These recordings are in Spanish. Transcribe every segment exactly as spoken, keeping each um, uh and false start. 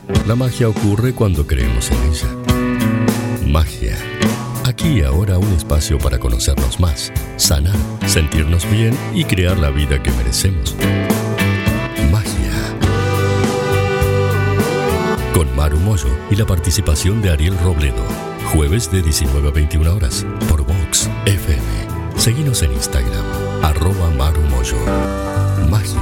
La magia ocurre cuando creemos en ella. Magia. Aquí y ahora un espacio para conocernos más, sanar, sentirnos bien y crear la vida que merecemos. Magia. Con Maru Moyo y la participación de Ariel Robledo. Jueves de diecinueve a veintiuna horas por Vox F M. Seguinos en Instagram, arroba Maru Moyo. Magia.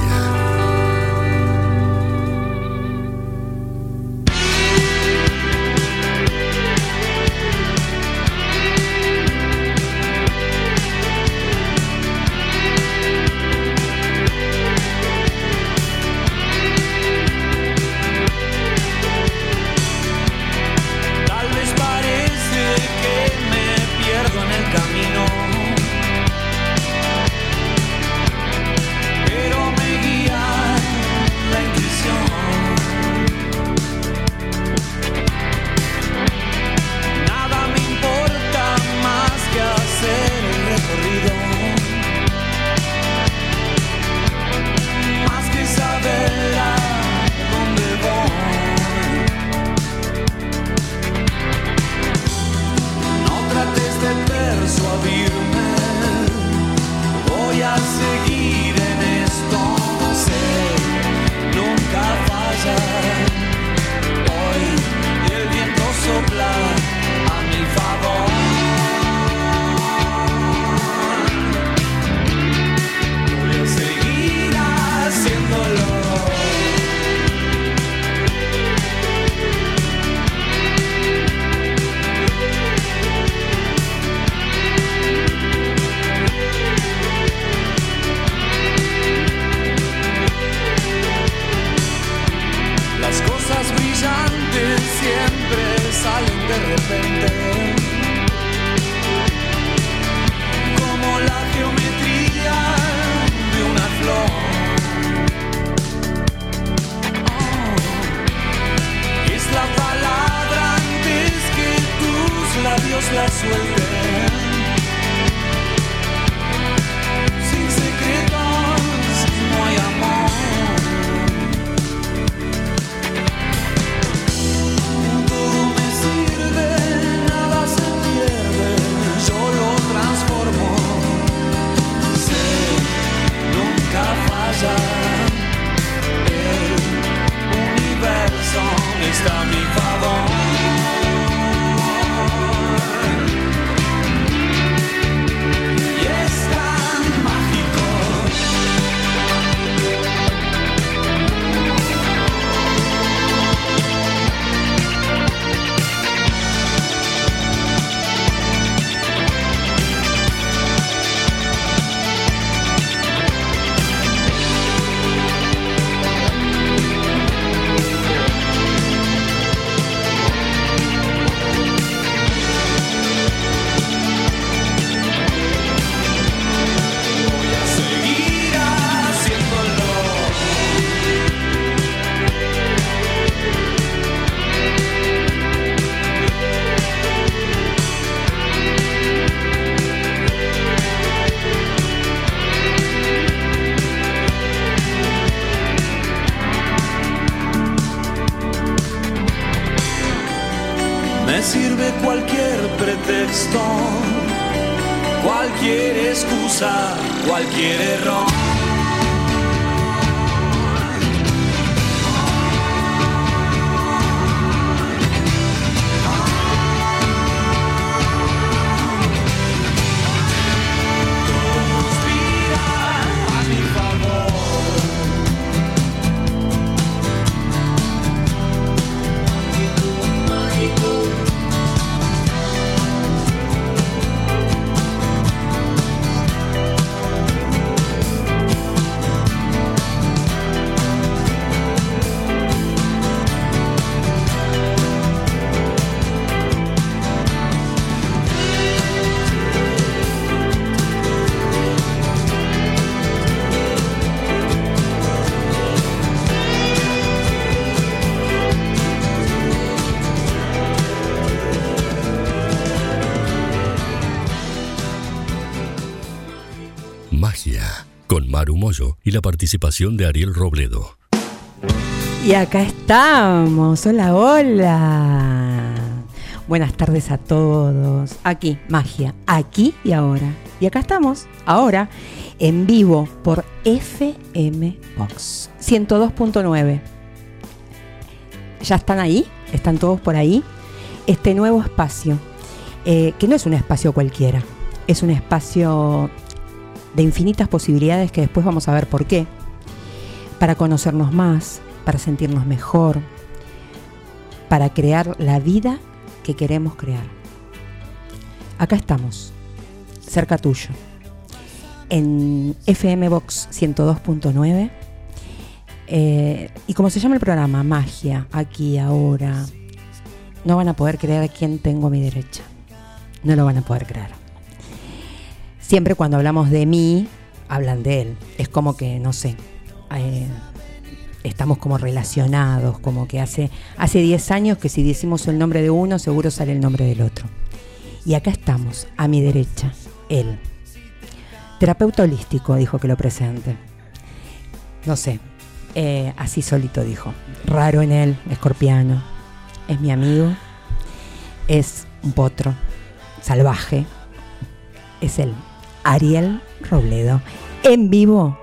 Magia, con Maru Moyo y la participación de Ariel Robledo. Y acá estamos, hola, hola. Buenas tardes a todos. Aquí, magia, aquí y ahora. Y acá estamos, ahora, en vivo por F M Vox ciento dos punto nueve. ¿Ya están ahí? ¿Están todos por ahí? Este nuevo espacio, eh, que no es un espacio cualquiera, es un espacio de infinitas posibilidades que después vamos a ver por qué. Para conocernos más, para sentirnos mejor, para crear la vida que queremos crear. Acá estamos, cerca tuyo, en F M Vox ciento dos punto nueve, eh, y como se llama el programa, magia, aquí, ahora, no van a poder creer a quién tengo a mi derecha, no lo van a poder creer. Siempre cuando hablamos de mí, hablan de él, es como que, no sé, eh, estamos como relacionados, como que hace hace diez años que si decimos el nombre de uno, seguro sale el nombre del otro. Y acá estamos, a mi derecha, él. Terapeuta holístico, dijo que lo presente. No sé, eh, así solito dijo. Raro en él, escorpiano. Es mi amigo, es un potro, salvaje. Es él, Ariel Robledo, en vivo.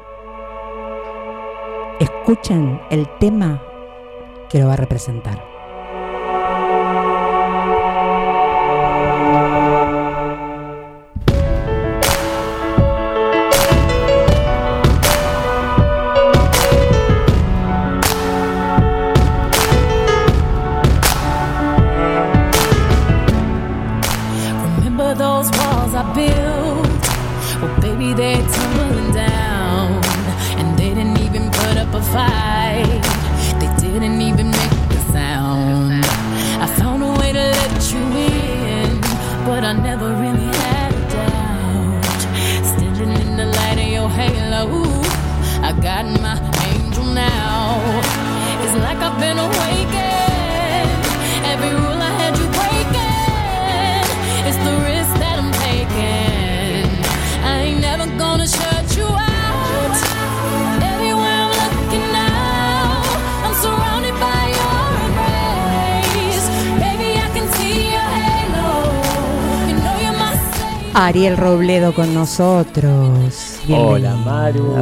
Escuchen el tema que lo va a representar. Remember those walls I built? Well, baby, they're tumbling down, and they didn't even put up a fight. They didn't even make a sound. I found a way to let you in, but I never really had a doubt. Standing in the light of your halo, I got my angel now. It's like I've been awakened. Every rule I had you breaking. It's the risk that I'm taking. I ain't never gonna shut you out. Ariel Robledo con nosotros. Bienvenido. Hola Maru.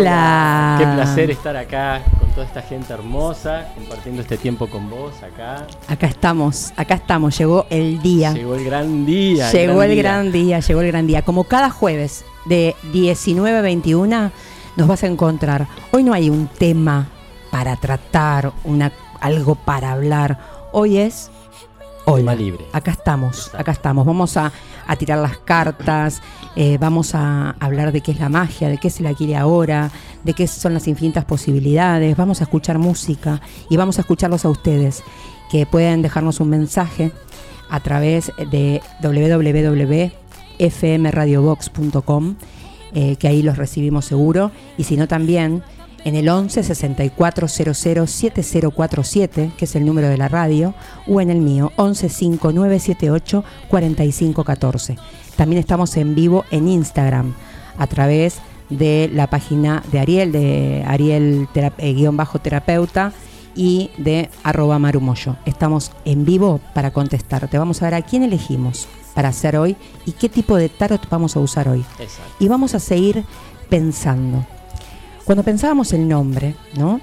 Hola. Qué placer estar acá con toda esta gente hermosa, compartiendo este tiempo con vos acá. Acá estamos, acá estamos, llegó el día. Llegó el gran día. Llegó el gran, el día. gran día, llegó el gran día. Como cada jueves de diecinueve a veintiuno nos vas a encontrar. Hoy no hay un tema para tratar, una, algo para hablar. Hoy es... Hola, libre. Acá estamos, acá estamos. Vamos a, a tirar las cartas, eh, vamos a hablar de qué es la magia, de qué es el aquí y ahora, de qué son las infinitas posibilidades. Vamos a escuchar música y vamos a escucharlos a ustedes, que pueden dejarnos un mensaje a través de doble u doble u doble u punto f m radio vox punto com, eh, que ahí los recibimos seguro, y si no también en el once sesenta y cuatro cero cero siete cero cuatro siete, que es el número de la radio, o en el mío, once cinco nueve siete ocho cuatro cinco uno cuatro. También estamos en vivo en Instagram, a través de la página de Ariel, de Ariel terap- eh, guión bajo terapeuta, y de arroba marumoyo. Estamos en vivo para contestarte. Vamos a ver a quién elegimos para hacer hoy y qué tipo de tarot vamos a usar hoy. Exacto. Y vamos a seguir pensando. Cuando pensábamos el nombre, ¿no?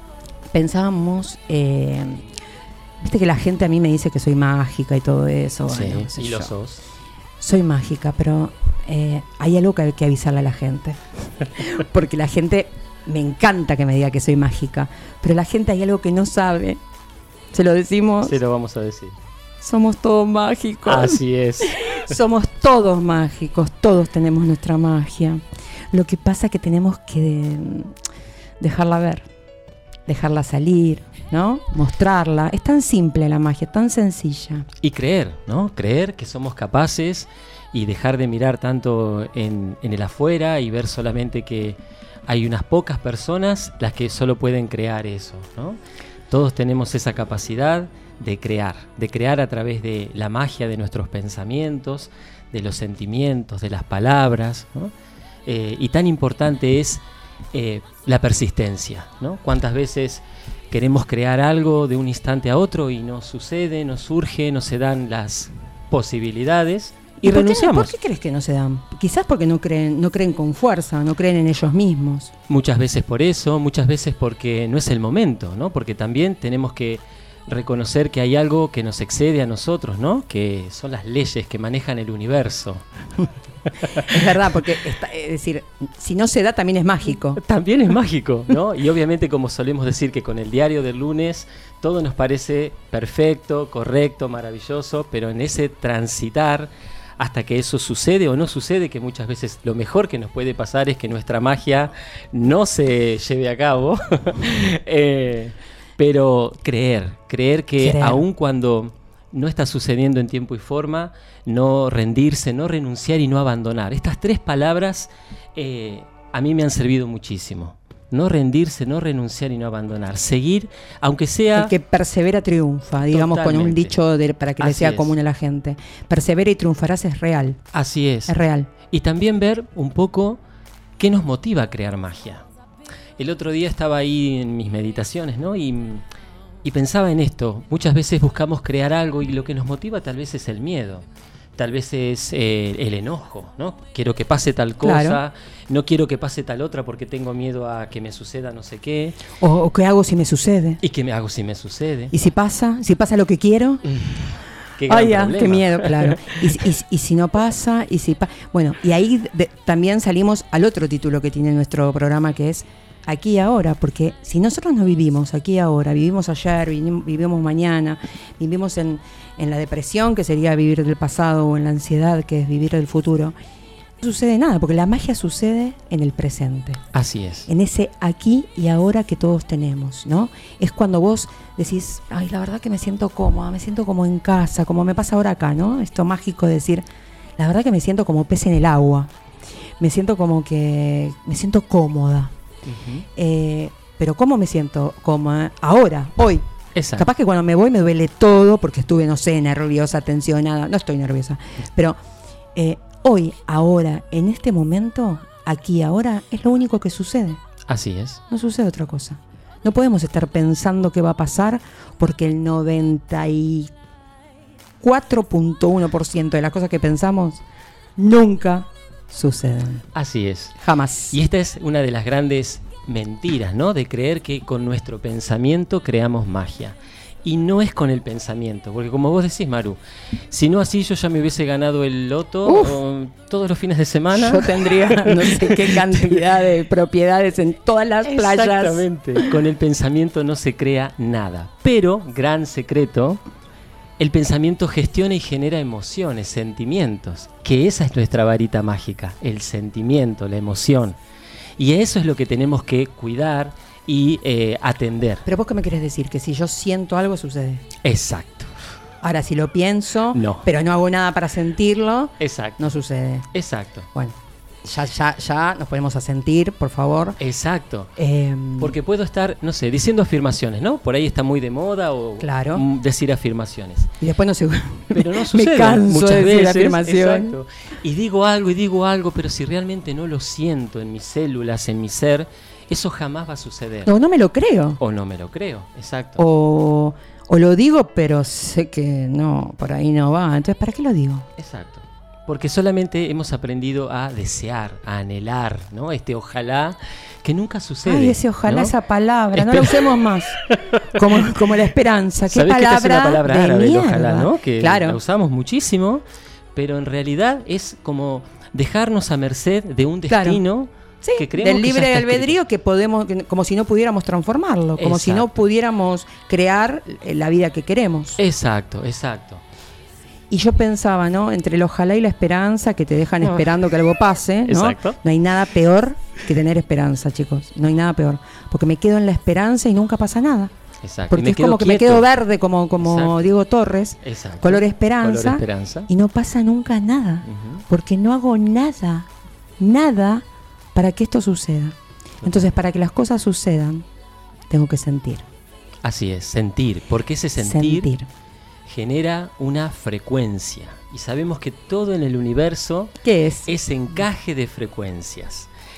Pensábamos, eh, viste que la gente a mí me dice que soy mágica y todo eso. Sí, bueno, y yo. lo sos. Soy mágica, pero eh, hay algo que hay que avisarle a la gente. Porque la gente, me encanta que me diga que soy mágica, pero la gente hay algo que no sabe. Se lo decimos. Se lo vamos a decir. Somos todos mágicos. Así es. Somos todos mágicos, todos tenemos nuestra magia. Lo que pasa es que tenemos que de, dejarla ver, dejarla salir, ¿no? Mostrarla. Es tan simple la magia, tan sencilla. Y creer, ¿no? Creer que somos capaces y dejar de mirar tanto en, en el afuera y ver solamente que hay unas pocas personas las que solo pueden crear eso, ¿no? Todos tenemos esa capacidad de crear, de crear a través de la magia de nuestros pensamientos, de los sentimientos, de las palabras, ¿no? Eh, y tan importante es eh, la persistencia, ¿no? Cuántas veces queremos crear algo de un instante a otro y no sucede, no surge, no se dan las posibilidades y, ¿Y por renunciamos. Qué, ¿Por qué crees que no se dan? Quizás porque no creen, no creen con fuerza, no creen en ellos mismos. Muchas veces por eso, muchas veces porque no es el momento, ¿no? Porque también tenemos que reconocer que hay algo que nos excede a nosotros, ¿no? Que son las leyes que manejan el universo. Es verdad, porque está, es decir, si no se da también es mágico. También es mágico, ¿no? Y obviamente, como solemos decir que con el diario del lunes todo nos parece perfecto, correcto, maravilloso, pero en ese transitar hasta que eso sucede o no sucede, que muchas veces lo mejor que nos puede pasar es que nuestra magia no se lleve a cabo, eh, pero creer, creer que Creer. aun cuando no está sucediendo en tiempo y forma, no rendirse, no renunciar y no abandonar. Estas tres palabras eh, a mí me han servido muchísimo. No rendirse, no renunciar y no abandonar. Seguir, aunque sea... El que persevera triunfa, digamos, con un Totalmente. dicho de, para que le Así sea es. común a la gente. Persevera y triunfarás es real, Así es. es real. Y también ver un poco qué nos motiva a crear magia. El otro día estaba ahí en mis meditaciones, ¿no? Y, y pensaba en esto. Muchas veces buscamos crear algo y lo que nos motiva tal vez es el miedo. Tal vez es eh, el enojo, ¿no? Quiero que pase tal cosa, Claro. no quiero que pase tal otra porque tengo miedo a que me suceda no sé qué. O, o qué hago si me sucede. ¿Y qué me hago si me sucede? Y si pasa, si pasa lo que quiero, Qué gran ay, ya, problema. qué miedo, claro. Y, si- y si- y si no pasa, y si pa- bueno, y ahí de- también salimos al otro título que tiene nuestro programa, que es Aquí y Ahora, porque si nosotros no vivimos aquí y ahora, vivimos ayer, vinim- vivimos mañana, vivimos en, en la depresión, que sería vivir del pasado, o en la ansiedad, que es vivir del futuro, no sucede nada, porque la magia sucede en el presente, Así es. en ese aquí y ahora que todos tenemos, ¿no? Es cuando vos decís, ay, la verdad que me siento cómoda, me siento como en casa, como me pasa ahora acá, ¿no? Esto mágico de decir, la verdad que me siento como pez en el agua, me siento como que, me siento cómoda. Ujú. Eh, pero ¿cómo me siento cómoda? Ahora, hoy. Exacto. Capaz que cuando me voy me duele todo porque estuve, no sé, nerviosa, tensionada. No estoy nerviosa, pero eh, hoy, ahora, en este momento, aquí, ahora, es lo único que sucede. Así es. No sucede otra cosa. No podemos estar pensando qué va a pasar porque el noventa y cuatro punto uno por ciento de las cosas que pensamos nunca suceden. Así es. Jamás. Y esta es una de las grandes mentiras, ¿no? De creer que con nuestro pensamiento creamos magia. Y no es con el pensamiento, porque como vos decís, Maru, si no así yo ya me hubiese ganado el loto Uf. o, todos los fines de semana. Yo tendría no sé qué cantidad de propiedades en todas las playas. Exactamente. Con el pensamiento no se crea nada. Pero, gran secreto, el pensamiento gestiona y genera emociones, sentimientos. Que esa es nuestra varita mágica, el sentimiento, la emoción. Y eso es lo que tenemos que cuidar y eh, atender. Pero vos qué me querés decir, que si yo siento algo sucede. Exacto, Ahora si lo pienso, No. pero no hago nada para sentirlo, exacto, no sucede. exacto, Bueno, ya, ya, ya nos ponemos a sentir, por favor. exacto. Eh, Porque puedo estar, no sé, diciendo afirmaciones, ¿no? Por ahí está muy de moda o Claro. mm, decir afirmaciones. y después no sé. Pero no sucede. Me canso muchas de decir veces. afirmación. Exacto. Y digo algo y digo algo, pero si realmente no lo siento en mis células, en mi ser, eso jamás va a suceder. No, no me lo creo. O no me lo creo, exacto. O, o lo digo, pero sé que no, por ahí no va. Entonces, ¿para qué lo digo? Exacto. Porque solamente hemos aprendido a desear, a anhelar, ¿no? Este ojalá que nunca sucede. Ay, ese ojalá, ¿no? esa palabra, no la Espera. usemos más. Como, como la esperanza. ¿Qué ¿Sabés que palabra, esta es una palabra de árabe, el mierda? ojalá, ¿no? Que claro. la usamos muchísimo, pero en realidad es como dejarnos a merced de un Claro. destino Sí, que creemos del que ya libre está albedrío que podemos, que- como si no pudiéramos transformarlo, como si no Exacto. pudiéramos crear eh, la vida que queremos. escrito. Exacto, exacto. Y yo pensaba, ¿no? Entre el ojalá y la esperanza, que te dejan Ah. esperando que algo pase, ¿no? Exacto. No hay nada peor que tener esperanza, chicos. No hay nada peor. Porque me quedo en la esperanza y nunca pasa nada. Exacto. Y Porque me es quedo como que me quieto. quedo verde, como, como Exacto. Diego Torres, Exacto. color esperanza, Color esperanza. y no pasa nunca nada. Ujú. Porque no hago nada, nada para que esto suceda. Entonces, para que las cosas sucedan, tengo que sentir. Así es, sentir. Porque ese sentir, Sentir. genera una frecuencia. Y sabemos que todo en el universo ¿Qué es? es encaje de frecuencias.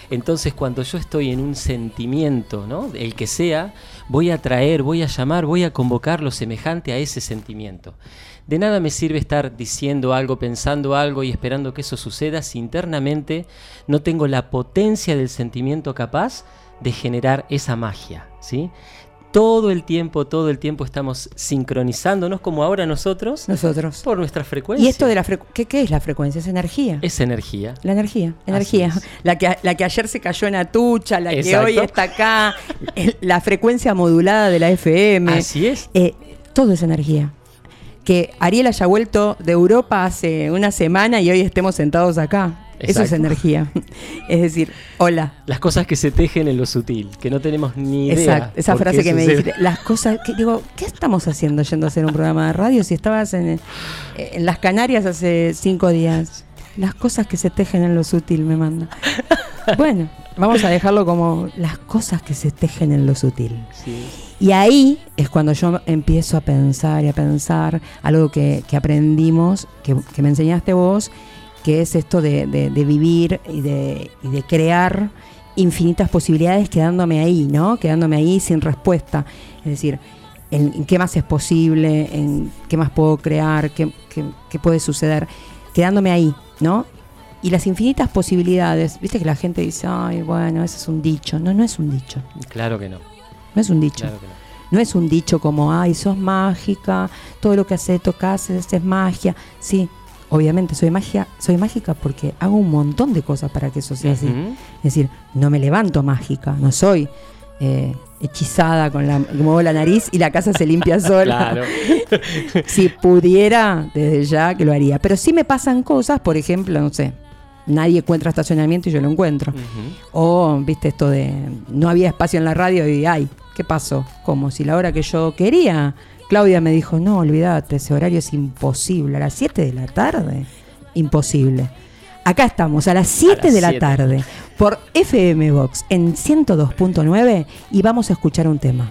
Entonces, cuando yo estoy en un sentimiento, ¿no?, el que sea, voy a traer, voy a llamar, voy a convocar lo semejante a ese sentimiento. De nada me sirve estar diciendo algo, pensando algo y esperando que eso suceda si internamente no tengo la potencia del sentimiento capaz de generar esa magia, ¿sí? Todo el tiempo, todo el tiempo estamos sincronizándonos como ahora nosotros, Nosotros. por nuestra frecuencia. Y esto de la frecuencia, ¿qué, ¿qué es la frecuencia? Es energía. Es energía. La energía, energía. es. La que, la que ayer se cayó en Atucha, la Exacto. que hoy está acá, el- la frecuencia modulada de la F M. Así es. Eh, todo es energía. Que Ariel haya vuelto de Europa hace una semana y hoy estemos sentados acá. Eso es Exacto. energía. Es decir, hola. Las cosas que se tejen en lo sutil, que no tenemos ni idea. Exacto, esa por frase qué que me sucede. dijiste, las cosas que digo, ¿qué estamos haciendo yendo a hacer un programa de radio si estabas en, en las Canarias hace cinco días? Las cosas que se tejen en lo sutil, me manda. Bueno, vamos a dejarlo como las cosas que se tejen en lo sutil. Sí. Y ahí es cuando yo empiezo a pensar y a pensar algo que, que aprendimos, que, que me enseñaste vos, que es esto de, de, de vivir y de, y de crear infinitas posibilidades quedándome ahí, ¿no? Quedándome ahí sin respuesta. Es decir, en, en qué más es posible, en qué más puedo crear, qué, qué, qué puede suceder, quedándome ahí, ¿no? Y las infinitas posibilidades, viste que la gente dice, ay, bueno, ese es un dicho. No, no es un dicho. Claro que no. No es un dicho. Claro que no. No es un dicho como, ay, sos mágica, todo lo que haces, tocas, es, es magia. Sí, obviamente soy magia, soy mágica porque hago un montón de cosas para que eso sea así. Ujú. Es decir, no me levanto mágica, no soy eh, hechizada con la, que muevo la nariz y la casa se limpia sola. Claro. Si pudiera, desde ya que lo haría. Pero sí me pasan cosas, por ejemplo, no sé, nadie encuentra estacionamiento y yo lo encuentro. Ujú. O, viste, esto de no había espacio en la radio y, ay, ¿qué pasó? Como si la hora que yo quería, Claudia me dijo, no, olvídate, ese horario es imposible. A las siete de la tarde, imposible. Acá estamos, a las siete de la siete. tarde, por F M Box en ciento dos punto nueve y vamos a escuchar un tema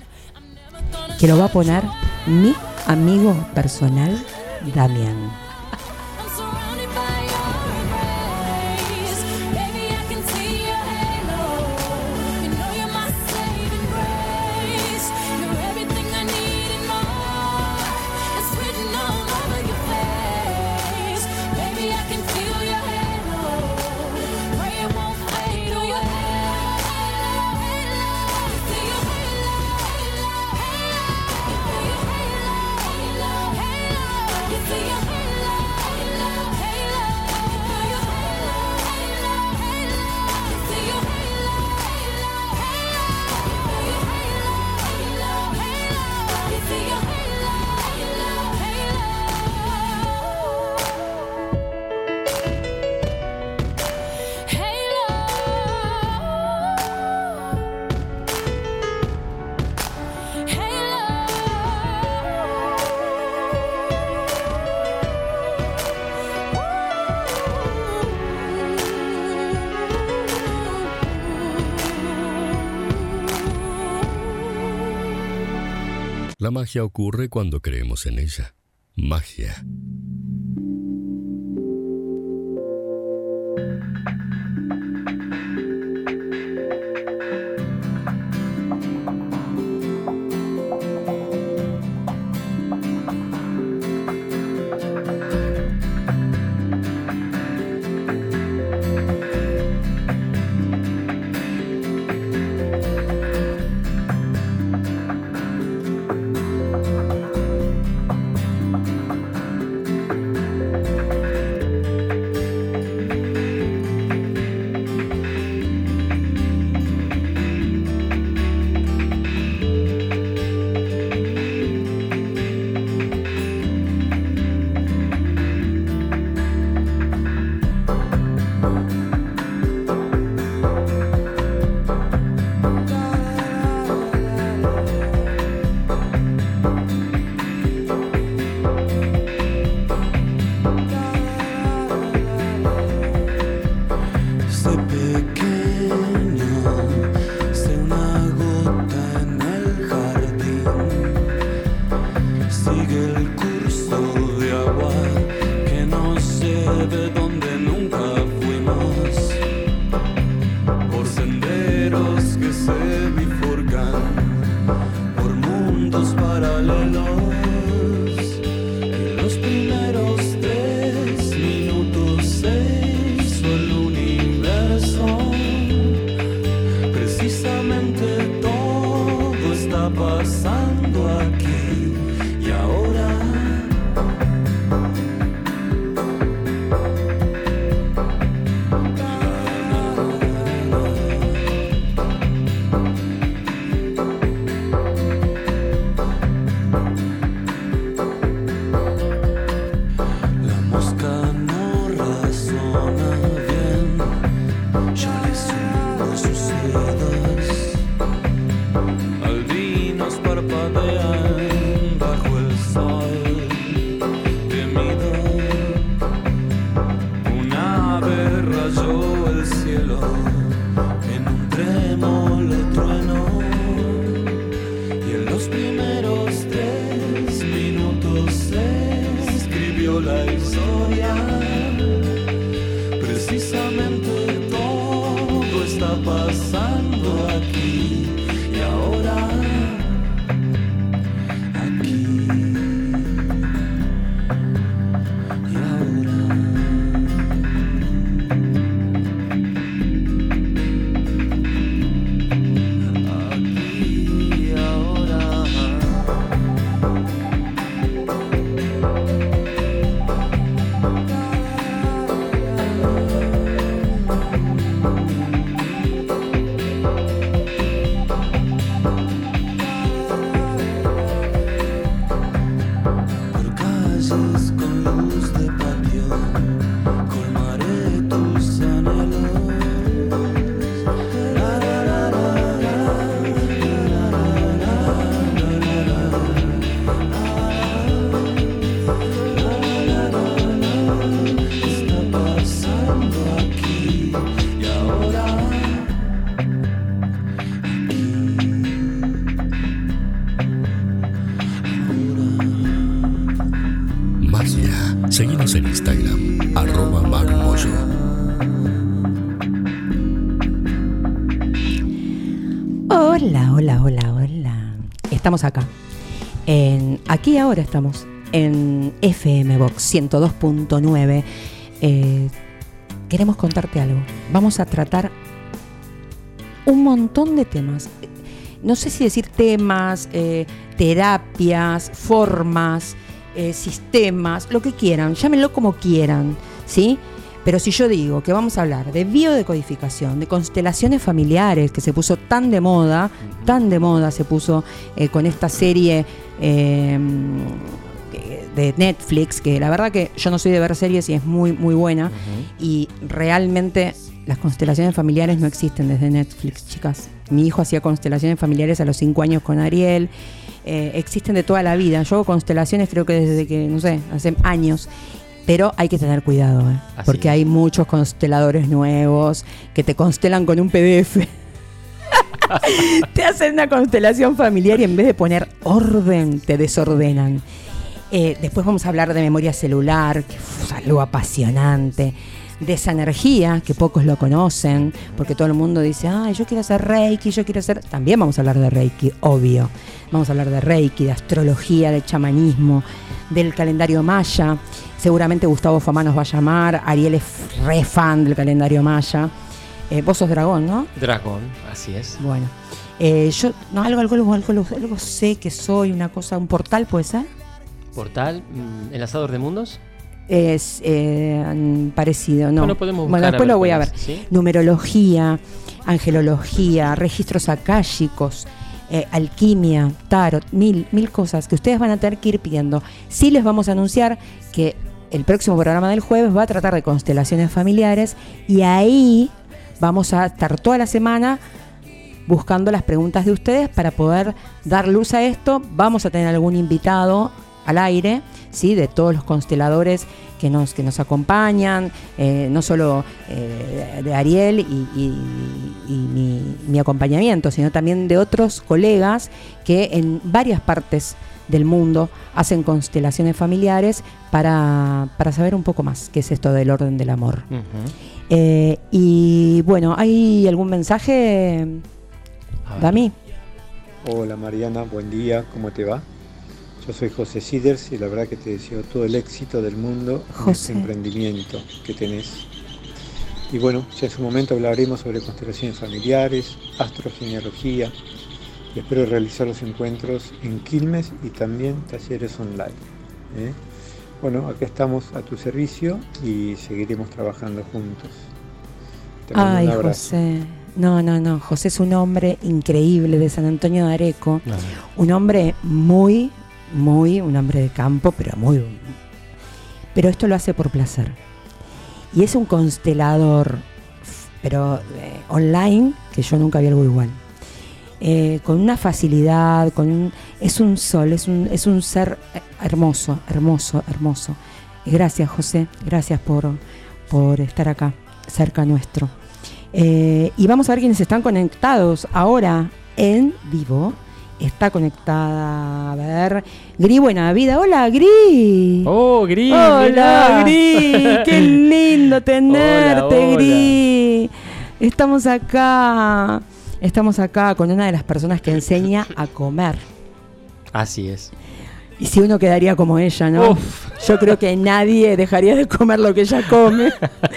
que lo va a poner mi amigo personal, Damián. I'm surrounded by your rays. Baby, I can see your halo. You know you're my saving grace. You're everything I need and more. It's written all over your face. Baby, I can feel your halo. Pray it won't fade away. See your halo, halo, halo, halo. You see your halo, halo, halo. You feel your halo, halo, halo. You see your halo, halo, halo. You feel your halo, halo, halo. You see your La magia ocurre cuando creemos en ella. Magia. Sé pequeño, sé una gota en el jardín. Sigue el curso de agua que nos lleve donde nunca fuimos. veloz. En los primeros tres minutos se hizo el universo. Precisamente todo está pasando aquí y ahora. Seguinos en Instagram, arroba marmoyo. Hola, hola, hola, hola. Estamos acá. En, aquí ahora estamos en F M Vox ciento dos punto nueve. Eh, queremos contarte algo. Vamos a tratar un montón de temas. No sé si decir temas, eh, terapias, formas, Eh, sistemas, lo que quieran, llámenlo como quieran, ¿sí? Pero si yo digo que vamos a hablar de biodecodificación, de constelaciones familiares, que se puso tan de moda, uh-huh. tan de moda se puso eh, con esta serie eh, de Netflix, que la verdad que yo no soy de ver series y es muy, muy buena, uh-huh. y realmente las constelaciones familiares no existen desde Netflix, chicas. Mi hijo hacía constelaciones familiares a los cinco años con Ariel. Eh, existen de toda la vida. Yo hago constelaciones creo que desde que, no sé, hace años. Pero hay que tener cuidado, ¿eh? Porque es. Hay muchos consteladores nuevos que te constelan con un P D F. Te hacen una constelación familiar y en vez de poner orden, te desordenan. Eh, después vamos a hablar de memoria celular, que es algo apasionante. De esa energía, que pocos lo conocen, porque todo el mundo dice, ay, yo quiero hacer Reiki, yo quiero hacer... También vamos a hablar de Reiki, obvio. Vamos a hablar de Reiki, de astrología, de chamanismo, del calendario maya. Seguramente Gustavo Famá nos va a llamar. Ariel es re fan del calendario maya. Eh, vos sos dragón, ¿no? Dragón, así es. Bueno. Eh, yo, no, algo, algo, algo, algo, algo sé que soy, una cosa, un portal, ¿puede ser? ¿Portal? ¿Enlazador de mundos? Es eh, parecido, ¿no? Bueno, podemos bueno después lo voy a ver. ¿Sí? Numerología, angelología, registros akáshicos, eh, alquimia, tarot, mil, mil cosas que ustedes van a tener que ir pidiendo. Sí les vamos a anunciar que el próximo programa del jueves va a tratar de constelaciones familiares y ahí vamos a estar toda la semana buscando las preguntas de ustedes para poder dar luz a esto. Vamos a tener algún invitado al aire, ¿sí? De todos los consteladores que nos, que nos acompañan, eh, no solo eh, de Ariel y, y, y mi, mi acompañamiento, sino también de otros colegas que en varias partes del mundo hacen constelaciones familiares para, para saber un poco más qué es esto del orden del amor. Uh-huh. Eh, y bueno, ¿hay algún mensaje, Dami? Hola Mariana, buen día, ¿cómo te va? Yo soy José Siders y la verdad que te deseo todo el éxito del mundo en José. este emprendimiento que tenés. Y bueno, ya en su momento hablaremos sobre constelaciones familiares, astrogenealogía, y espero realizar los encuentros en Quilmes y también talleres online. ¿eh? Bueno, acá estamos a tu servicio y seguiremos trabajando juntos. Te mando Ay, un abrazo. José. No, no, no. José es un hombre increíble de San Antonio de Areco. No, no. Un hombre muy, muy, un hombre de campo, pero muy... Pero esto lo hace por placer. Y es un constelador, pero eh, online, que yo nunca vi algo igual. Eh, con una facilidad, con un, es un sol, es un, es un ser hermoso, hermoso, hermoso. Y gracias, José, gracias por, por estar acá, cerca nuestro. Eh, y vamos a ver quiénes están conectados ahora en vivo. Está conectada, a ver, Gri Buena Vida. Hola, Gri. Oh, Gris. Hola, Gri. Qué lindo tenerte, Hola, hola. Gri. Estamos acá, estamos acá con una de las personas que enseña a comer. Así es. Y si uno quedaría como ella, ¿no? Uf. Yo creo que nadie dejaría de comer lo que ella come.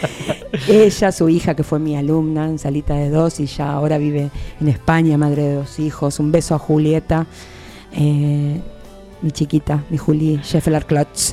Ella, su hija, que fue mi alumna en Salita de Dos y ya ahora vive en España, madre de dos hijos. Un beso a Julieta, eh, mi chiquita, mi Juli, Scheffler Klotz.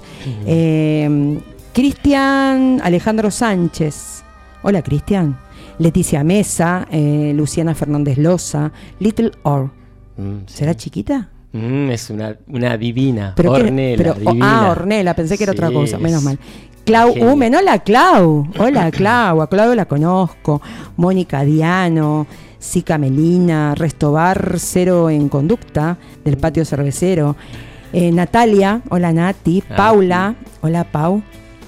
Eh, Cristian Alejandro Sánchez. Hola, Cristian. Leticia Mesa, eh, Luciana Fernández Loza, Little Or. Mm, sí. ¿Será chiquita? Mm, es una, una divina. Pero que- Ornella, pero- oh, divina. ah, Ornella, pensé que era otra Sí, cosa, menos es mal. Clau genia. Umen, hola Clau, hola Clau, a Clau la conozco, Mónica Diano, Sica Melina, Restobar Cero en Conducta, del Patio Cervecero, eh, Natalia, hola Nati, Ah, Paula, hola Pau,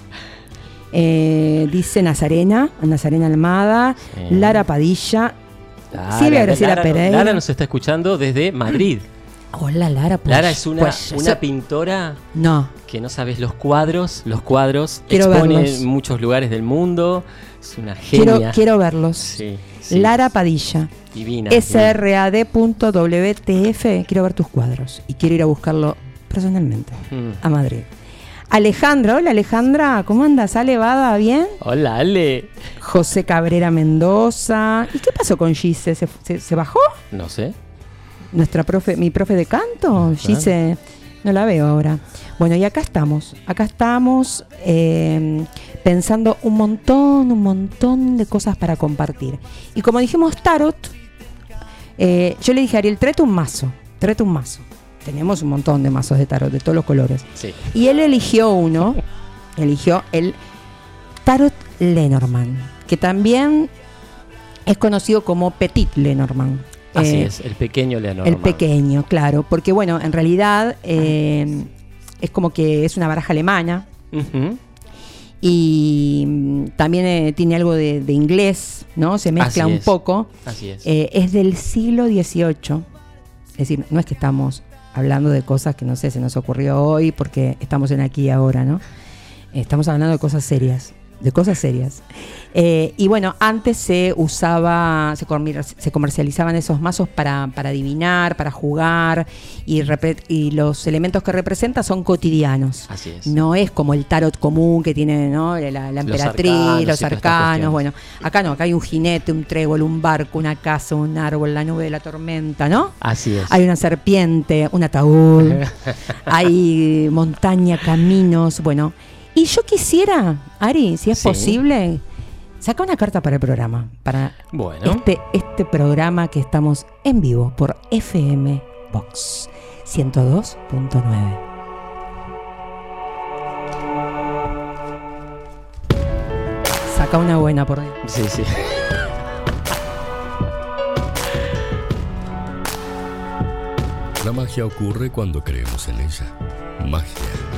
eh, dice Nazarena, Nazarena Almada, Sí. Lara Padilla, Lara, Silvia Graciela Lara- Pereira. Lara nos está escuchando desde Madrid. hola Lara, pues, Lara es una, pues, una eso- pintora no, que no sabes los cuadros, los cuadros, Quiero expone verlos. en muchos lugares del mundo. Es una genia. quiero, quiero verlos. Sí, sí, Lara Padilla. divina. S R A D punto W T F, quiero ver tus cuadros y quiero ir a buscarlo personalmente Mm. a Madrid. Alejandra, hola Alejandra, ¿cómo andas? ¿Ale Bada, bien? Hola, Ale. José Cabrera Mendoza. ¿Y qué pasó con Gise? ¿Se, se, se bajó? No sé. Nuestra profe, mi profe de canto, Gise, no la veo ahora. Bueno, y acá estamos, acá estamos eh, pensando un montón, un montón de cosas para compartir. Y como dijimos tarot, eh, yo le dije a Ariel, tráete un mazo, tráete un mazo. Tenemos un montón de mazos de tarot, de todos los colores. Sí. Y él eligió uno, eligió el Tarot Lenormand, que también es conocido como Petit Lenormand. Así Eh, es, el pequeño Leonardo. el pequeño, claro, porque bueno, en realidad eh, es como que es una baraja alemana Ujú. y mm, también eh, tiene algo de, de inglés, ¿no? Se mezcla Así un es. poco. Así es. Eh, es del siglo dieciocho, es decir, no es que estamos hablando de cosas que no sé, se nos ocurrió hoy porque estamos en aquí y ahora, ¿no? Estamos hablando de cosas serias, de cosas serias. Eh, y bueno, antes se usaba, se, comer- se comercializaban esos mazos para, para adivinar, para jugar, y, repre- y los elementos que representa son cotidianos. Así es. No es como el tarot común que tiene, ¿no? la, la Los emperatriz, arcanos y los todas estas arcanos. cuestiones. Bueno, acá no, acá hay un jinete, un trébol, un barco, una casa, un árbol, la nube de la tormenta, ¿no? Así es. Hay una serpiente, un ataúd, hay montaña, caminos, bueno. Y yo quisiera, Ari, si es Sí. posible, saca una carta para el programa, para Bueno. este, este programa que estamos en vivo por F M Box ciento dos punto nueve. Saca una buena, por Dios. Sí, sí. La magia ocurre cuando creemos en ella. Magia.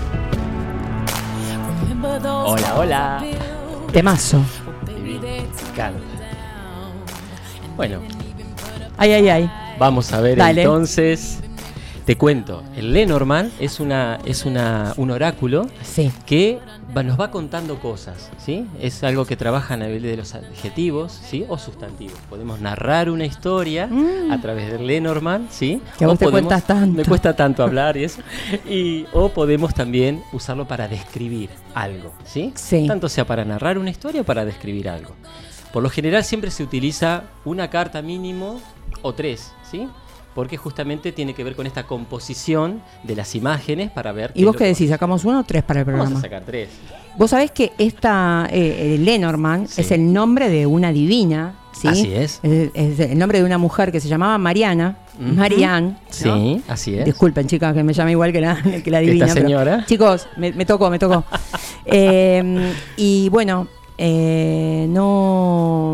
Hola, hola. Temazo. Divino. Me encanta. Bueno, Ay, ay, ay. vamos a ver Dale. entonces. Te cuento, el Lenormand es una es una un oráculo Sí. que va- nos va contando cosas, ¿sí? Es algo que trabaja a nivel de los adjetivos, ¿sí? O sustantivos. Podemos narrar una historia Mm. a través del Lenormand, ¿sí? Que a vos O te podemos- cuentas tanto. Me cuesta tanto hablar y eso. Y, o podemos también usarlo para describir algo, ¿sí? Sí. Tanto sea para narrar una historia o para describir algo. Por lo general siempre se utiliza una carta mínimo o tres, ¿sí? Porque justamente tiene que ver con esta composición de las imágenes para ver... ¿Y vos es qué lo decís? ¿Sacamos uno o tres para el que- Vamos programa? a sacar tres. Vos sabés que esta eh, el Lenormand Sí. es el nombre de una divina, ¿sí? Así es. Es, es el nombre de una mujer que se llamaba Mariana, Ujú. Marianne. ¿no? Sí, así es. Disculpen, chicas, que me llame igual que la, que la Que divina. esta pero- señora. chicos, me, me tocó, me tocó. Eh, y bueno, eh, no,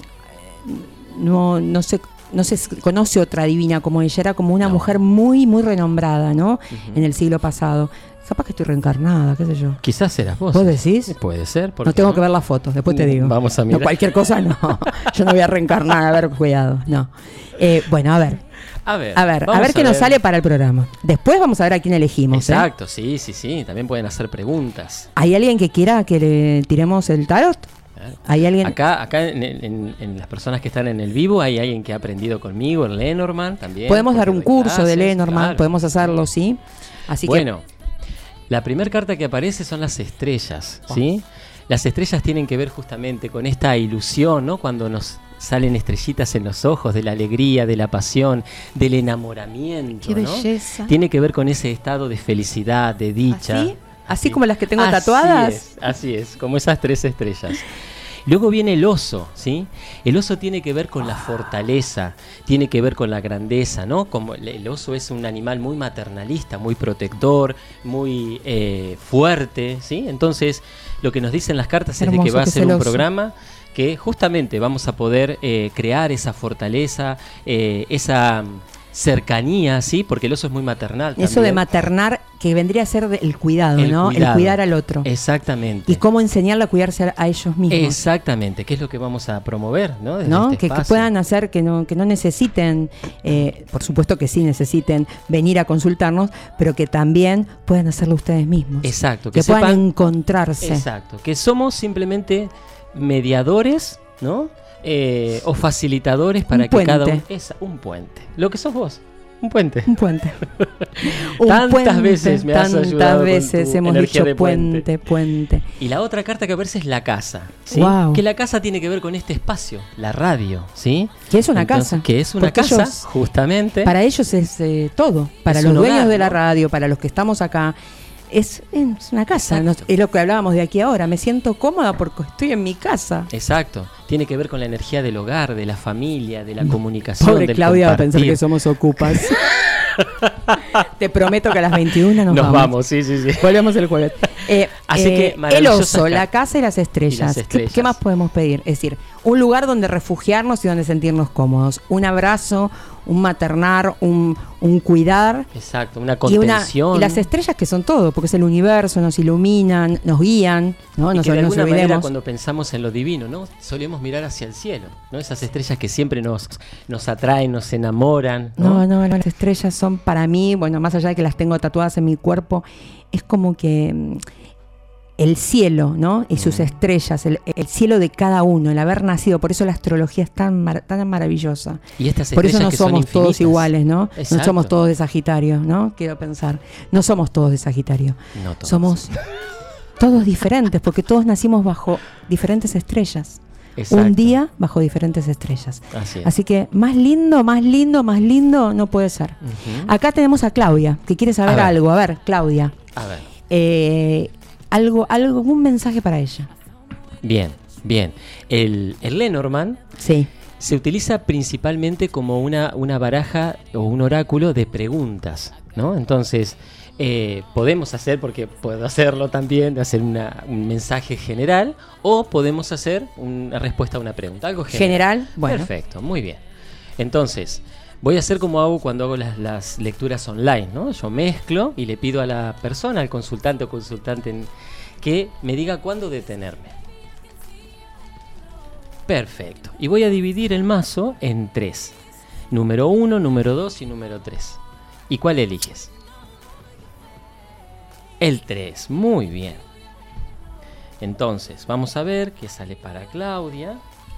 no, no se, no se conoce otra divina como ella. Era como una No. mujer muy, muy renombrada, ¿no? Ujú. En el siglo pasado. Capaz que estoy reencarnada, qué sé yo. Quizás serás vos. ¿Vos decís? Puede ser. ¿por No qué tengo que ver las fotos, después te digo. Vamos a mirar. No, cualquier cosa no. Yo no voy a reencarnar, a ver, cuidado. No. Eh, bueno, a ver. A ver, A ver, a vamos ver qué nos sale para el programa. Después vamos a ver a quién elegimos. ¿eh? Exacto, sí, sí, sí. También pueden hacer preguntas. ¿Hay alguien que quiera que le tiremos el tarot? ¿eh? ¿Hay alguien? Acá, acá en, en- en las personas que están en el vivo hay alguien que ha aprendido conmigo, el Lenormand también. Podemos dar porque un doy curso de clases, Lenormand, claro. podemos hacerlo, sí. Así Bueno, la primera carta que aparece son las estrellas, ¿sí? Las estrellas tienen que ver justamente con esta ilusión, ¿no? Cuando nos salen estrellitas en los ojos de la alegría, de la pasión, del enamoramiento, que... Qué ¿no? belleza. Tiene que ver con ese estado de felicidad, de dicha. ¿Así? ¿Así como las que tengo Así tatuadas? es, así es, como esas tres estrellas. Luego viene el oso, ¿sí? El oso tiene que ver con la fortaleza, tiene que ver con la grandeza, ¿no? Como el, el oso es un animal muy maternalista, muy protector, muy eh, fuerte, ¿sí? Entonces, lo que nos dicen las cartas es de que Hermoso va a que es ser el un oso. programa que justamente vamos a poder eh, crear esa fortaleza, eh, esa mm, cercanía, ¿sí? Porque el oso es muy maternal Eso de también. maternar, que vendría a ser de- el cuidado, El ¿no? cuidado. El cuidar al otro. Exactamente. Y cómo enseñarle a cuidarse a, a ellos mismos. Exactamente, que es lo que vamos a promover, ¿no? Desde ¿no? este que, que espacio. puedan hacer que no, que no necesiten, eh, por supuesto que sí necesiten venir a consultarnos, pero que también puedan hacerlo ustedes mismos. Exacto, que, que puedan sepan- encontrarse. Exacto, que somos simplemente mediadores, ¿no? Eh, o facilitadores para Un que cada puente. uno... Es un puente. Lo que sos vos, un puente. Un puente. Tantas veces me has tantas ayudado con veces tu hemos energía dicho de puente. puente, puente. Y la otra carta que aparece es la casa, ¿sí? Guau. Que la casa tiene que ver con este espacio, la radio, ¿sí? Que es una Entonces, casa. Que es una Porque casa, ellos- justamente. Para ellos es eh, todo. Para Es los un dueños hogar, de la ¿no? radio, para los que estamos acá. Es, es una casa. Exacto. Nos- es lo que hablábamos de aquí ahora. Me siento cómoda porque estoy en mi casa. Exacto, tiene que ver con la energía del hogar, de la familia, de la comunicación. Pobre del Claudia va a pensar compartir. que somos ocupas. Te prometo que a las veintiuna nos, Nos vamos. vamos, sí, sí, sí. Volvemos el jueves. Eh, Así eh, que el maravillosas oso, car- la casa y las estrellas. Y las ¿Qué- estrellas. ¿Qué, más podemos pedir? Es decir, un lugar donde refugiarnos y donde sentirnos cómodos. Un abrazo, un maternar, un, un cuidar. Exacto, una Y, una, contención. y las estrellas que son todo, porque es el universo, nos iluminan, nos guían, ¿no? Y Nos, que de nos alguna manera olvidemos. cuando pensamos en lo divino, ¿no? Solemos mirar hacia el cielo, ¿no? Esas estrellas que siempre nos, nos atraen, nos enamoran, ¿no? No, no, no, las estrellas son para mí, bueno, más allá de que las tengo tatuadas en mi cuerpo, es como que mm, el cielo, ¿no? Y sus Mm. estrellas, el, el cielo de cada uno, el haber nacido, por eso la astrología es tan, mar- tan maravillosa. Y estas Por eso estrellas no que son somos todos infinitas. iguales, ¿no? No Exacto. somos todos de Sagitario, ¿no? Quiero pensar. No somos todos de Sagitario. No todos. Somos todos diferentes, porque todos nacimos bajo diferentes estrellas. Exacto. Un día bajo diferentes estrellas. Así es. Así que más lindo, más lindo, más lindo no puede ser. Ujú. Acá tenemos a Claudia, que quiere saber A ver. algo. A ver, Claudia, A ver. eh, algo, algo, un mensaje para ella. Bien, bien. El, el Lenormand Sí. se utiliza principalmente como una, una baraja o un oráculo de preguntas, ¿no? Entonces, eh, podemos hacer, porque puedo hacerlo también, de hacer una- un mensaje general, o podemos hacer una respuesta a una pregunta, algo general. General, bueno. Perfecto, muy bien. Entonces, voy a hacer como hago cuando hago las, las lecturas online, ¿no? Yo mezclo y le pido a la persona, al consultante o consultante, en- que me diga cuándo detenerme. Perfecto. Y voy a dividir el mazo en tres. Número uno, número dos y número tres. ¿Y cuál eliges? El tres, muy bien. Entonces, vamos a ver qué sale para Claudia.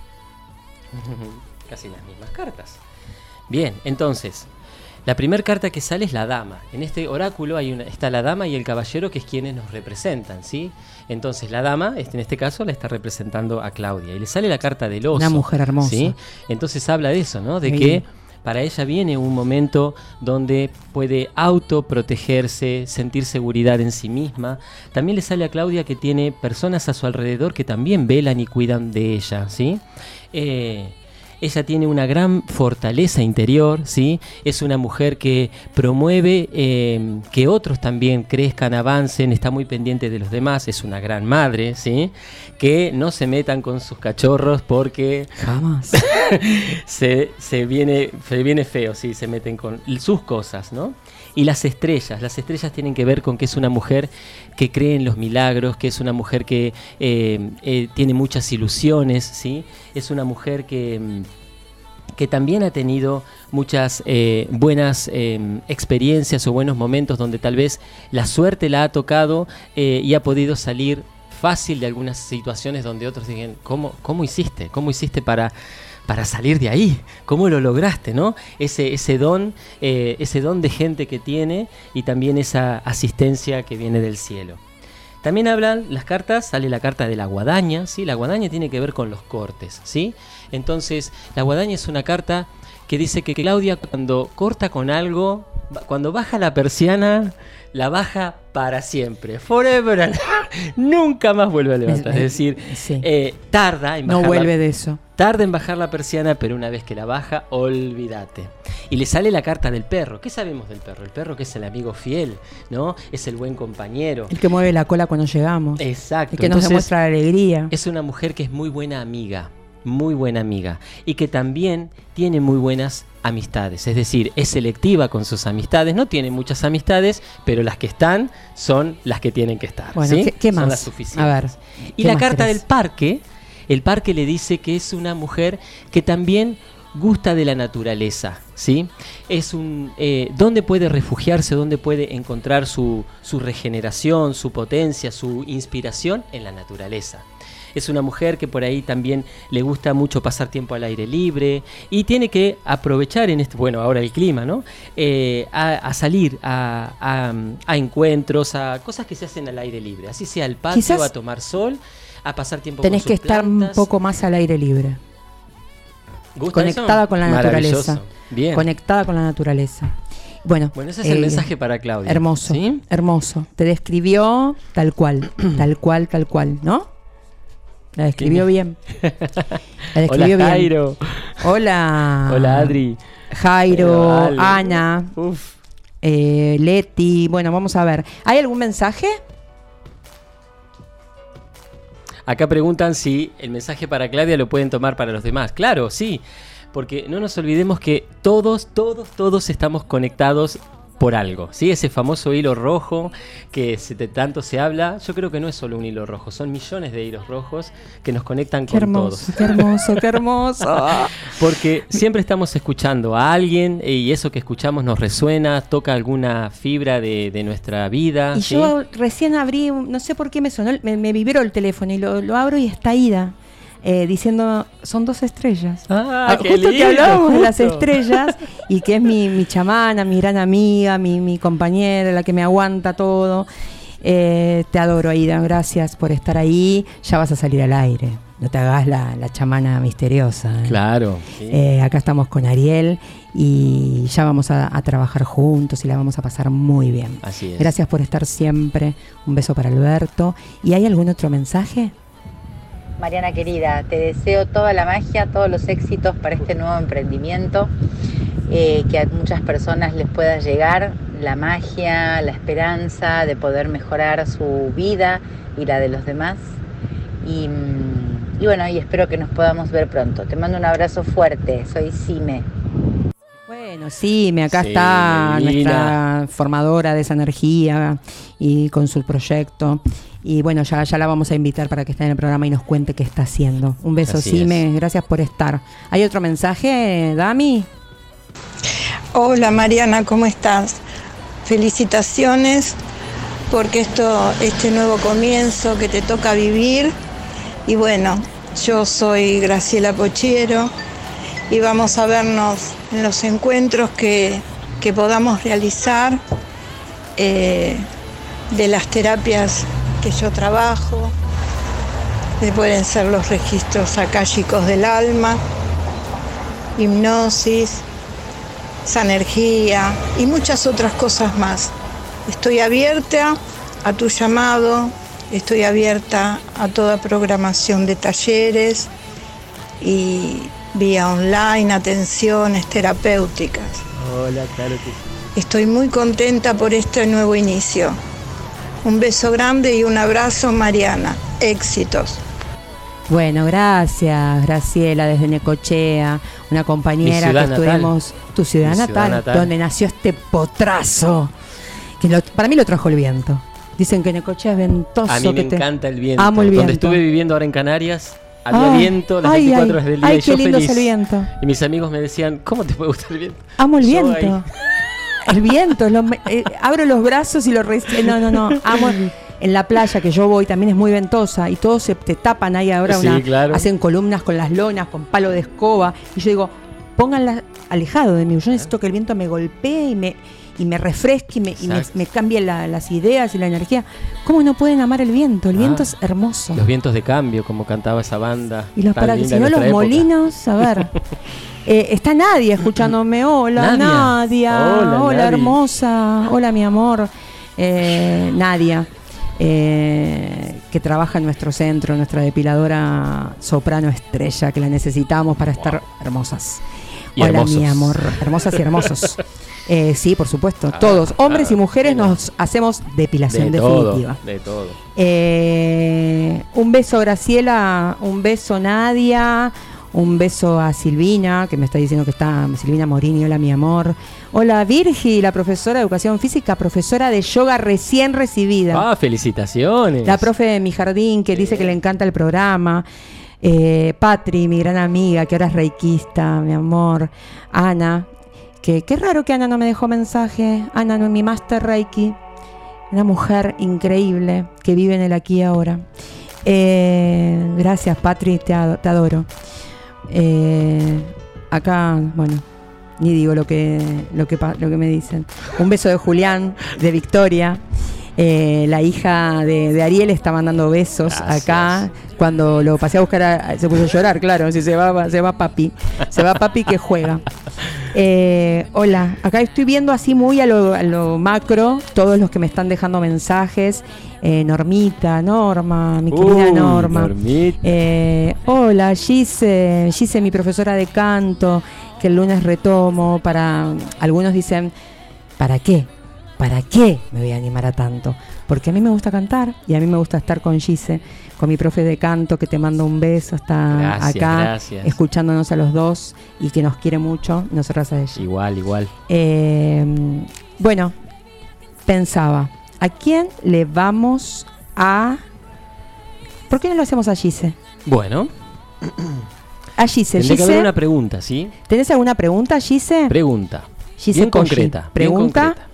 Casi las mismas cartas. Bien, entonces, la primera carta que sale es la dama. En este oráculo hay una, está la dama y el caballero, que es quienes nos representan, ¿sí? Entonces la dama, en este caso, la está representando a Claudia. Y le sale la carta del oso. Una mujer hermosa. ¿Sí? Entonces habla de eso, ¿no? De Sí. que para ella viene un momento donde puede autoprotegerse, sentir seguridad en sí misma. También le sale a Claudia que tiene personas a su alrededor que también velan y cuidan de ella, ¿sí? Eh... Ella tiene una gran fortaleza interior, ¿sí? Es una mujer que promueve eh, que otros también crezcan, avancen, está muy pendiente de los demás, es una gran madre, ¿sí? Que no se metan con sus cachorros porque Jamás. se, se, viene, se viene feo, ¿sí? Se meten con sus cosas, ¿no? Y las estrellas, las estrellas tienen que ver con que es una mujer que cree en los milagros, que es una mujer que eh, eh, tiene muchas ilusiones, ¿sí? Es una mujer que, que también ha tenido muchas eh, buenas eh, experiencias o buenos momentos donde tal vez la suerte la ha tocado eh, y ha podido salir fácil de algunas situaciones donde otros digan, ¿cómo, cómo hiciste? ¿Cómo hiciste para... para salir de ahí? ¿Cómo lo lograste, no? Ese, ese don, eh, ese don de gente que tiene y también esa asistencia que viene del cielo. También hablan las cartas, sale la carta de la guadaña, ¿sí? La guadaña tiene que ver con los cortes, ¿sí? Entonces, la guadaña es una carta que dice que Claudia, cuando corta con algo, cuando baja la persiana, la baja para siempre, forever and nunca más vuelve a levantar. Es decir, sí. eh, tarda en bajar No vuelve la, de eso. Tarda en bajar la persiana, pero una vez que la baja, olvídate. Y le sale la carta del perro. ¿Qué sabemos del perro? El perro que es el amigo fiel, ¿no? Es el buen compañero. El que mueve la cola cuando llegamos. Exacto. El que nos Entonces, demuestra la alegría. es una mujer que es muy buena amiga, muy buena amiga, y que también tiene muy buenas amistades, es decir, es selectiva con sus amistades, no tiene muchas amistades, pero las que están son las que tienen que estar. Bueno, ¿sí? ¿qué, qué más? Son las suficientes. A ver. Y ¿qué la más carta querés? del parque, el parque le dice que es una mujer que también gusta de la naturaleza, ¿sí? Es un eh, donde puede refugiarse, donde puede encontrar su, su regeneración, su potencia, su inspiración en la naturaleza. Es una mujer que por ahí también le gusta mucho pasar tiempo al aire libre y tiene que aprovechar en este, bueno, ahora el clima, ¿no? Eh, a, a salir a, a, a encuentros, a cosas que se hacen al aire libre, así sea al patio, Quizás a tomar sol, a pasar tiempo Tenés con que sus estar un plantas. poco más al aire libre. ¿Gusta Conectada eso? con la Maravilloso. naturaleza. Bien. Conectada con la naturaleza. Bueno, Bueno, ese es el eh, mensaje para Claudia. Hermoso, ¿sí? hermoso. Te describió tal cual, tal cual, tal cual, ¿no? La describió bien. La describió Hola, bien. Jairo. Hola. Hola, Adri. Jairo, Ale. Ana, Uf. eh, Leti. Bueno, vamos a ver. ¿Hay algún mensaje? Acá preguntan si el mensaje para Claudia lo pueden tomar para los demás. Claro, sí, porque no nos olvidemos que todos, todos, todos estamos conectados por algo, ¿sí? Ese famoso hilo rojo que se te, tanto se habla, yo creo que no es solo un hilo rojo, son millones de hilos rojos que nos conectan Qué con hermoso, todos. qué hermoso, qué hermoso. Porque siempre estamos escuchando a alguien y eso que escuchamos nos resuena, toca alguna fibra de, de nuestra vida. Y ¿sí? yo recién abrí, un- no sé por qué me sonó, me, me vibró el teléfono y lo, lo abro y está Ida. Eh, diciendo, son dos estrellas. Ah, Ah, qué justo que lindo, hablábamos de las justo. estrellas y que es mi, mi chamana, mi gran amiga, mi, mi compañera, la que me aguanta todo. Eh, te adoro, Aida, gracias por estar ahí. Ya vas a salir al aire, no te hagas la, la chamana misteriosa. ¿eh? Claro. sí. Eh, acá estamos con Ariel y ya vamos a, a trabajar juntos y la vamos a pasar muy bien. Así es. Gracias por estar siempre. Un beso para Alberto. ¿Y hay algún otro mensaje? Mariana querida, te deseo toda la magia, todos los éxitos para este nuevo emprendimiento, eh, que a muchas personas les pueda llegar la magia, la esperanza de poder mejorar su vida y la de los demás. Y, mm, y bueno, y espero que nos podamos ver pronto. Te mando un abrazo fuerte, soy Sime. Bueno, sí, me acá Sí, está Melina. nuestra formadora de esa energía y con su proyecto. Y bueno, ya, ya la vamos a invitar para que esté en el programa y nos cuente qué está haciendo. Un beso, Así Sime, es. gracias por estar. ¿Hay otro mensaje, Dami? Hola Mariana, ¿cómo estás? Felicitaciones porque esto, este nuevo comienzo que te toca vivir. Y bueno, yo soy Graciela Pochiero y vamos a vernos en los encuentros que, que podamos realizar eh, de las terapias que yo trabajo, que pueden ser los registros akáshicos del alma, hipnosis, sanergía y muchas otras cosas más. Estoy abierta a tu llamado, estoy abierta a toda programación de talleres y vía online, atenciones terapéuticas. Hola, claro que sí. Estoy muy contenta por este nuevo inicio. Un beso grande y un abrazo, Mariana. Éxitos. Bueno, gracias, Graciela, desde Necochea, una compañera que ciudad estuvimos, tu ciudad Mi ciudad natal, natal. donde nació este potrazo, que lo- para mí lo trajo el viento. Dicen que Necochea es ventoso. A mí me que te- encanta el viento. Amo el viento. Donde estuve viviendo ahora en Canarias, había Ay, viento las ay, veinticuatro ay, horas del día ay, y qué yo lindo es feliz. el viento. Y mis amigos me decían, ¿cómo te puede gustar el viento? Amo el Yo viento. ahí. El viento, lo me- eh, abro los brazos y lo reci- No, no, no. Amo en la playa que yo voy, también es muy ventosa y todos se te tapan ahí ahora, Sí, una, claro. hacen columnas con las lonas, con palo de escoba. Y yo digo, pónganla alejado de mí. Yo necesito que el viento me golpee y me, y me refresque y me, y me, Exacto. me cambie la- las ideas y la energía. ¿Cómo no pueden amar el viento? El Ah, viento es hermoso. Los vientos de cambio, como cantaba esa banda. Y los tan para que linda si no de los nuestra época. molinos, a ver. Eh, está Nadia escuchándome. Hola, Nadia. Nadia. Hola, Hola, Nadi. hermosa. Hola, mi amor. Eh, Nadia, eh, que trabaja en nuestro centro, nuestra depiladora soprano estrella, que la necesitamos para estar hermosas. Y Hola, hermosos. mi amor. Hermosas y hermosos. Eh, sí, por supuesto. Ah, Todos, hombres y claro. mujeres, Bueno. nos hacemos depilación De todo, definitiva. de todo. Eh, un beso Graciela, un beso Nadia, un beso a Silvina, que me está diciendo que está Silvina Morini, hola mi amor. Hola Virgi, la profesora de educación física, profesora de yoga recién recibida. Ah, felicitaciones. La profe de mi jardín que dice que le encanta el programa. Eh, Patri, mi gran amiga, que ahora es reikista, mi amor. Ana, que qué raro que Ana no me dejó mensaje. Ana, no, mi máster Reiki. Una mujer increíble que vive en el aquí y ahora. Eh, gracias, Patri, te, ado- te adoro. Eh, acá, bueno, ni digo lo que, lo, que, pa- lo que me dicen. Un beso de Julián, de Victoria. Eh, la hija de, de Ariel está mandando besos Gracias. acá. Cuando lo pasé a buscar, a- se puso a llorar, claro. Si se va, se va papi. Se va papi que juega. Eh, hola, acá estoy viendo así muy a lo, a lo macro todos los que me están dejando mensajes. Eh, Normita, Norma, mi querida Uy, Norma. Normita. Eh, hola, Gise, Gise, mi profesora de canto, que el lunes retomo. Para algunos dicen, ¿para qué? ¿Para qué me voy a animar a tanto? Porque a mí me gusta cantar y a mí me gusta estar con Gise, con mi profe de canto, que te mando un beso, está Gracias, acá gracias. escuchándonos a los dos y que nos quiere mucho, nosotras a ella. Igual, igual. Eh, bueno, pensaba, ¿a quién le vamos a...? ¿Por qué no lo hacemos a Gise? Bueno, A Gise, tendría que haber Gise, una pregunta, ¿sí? ¿tenés alguna pregunta, Gise? Pregunta. Gise bien Coggi. concreta. bien Pregunta concreta.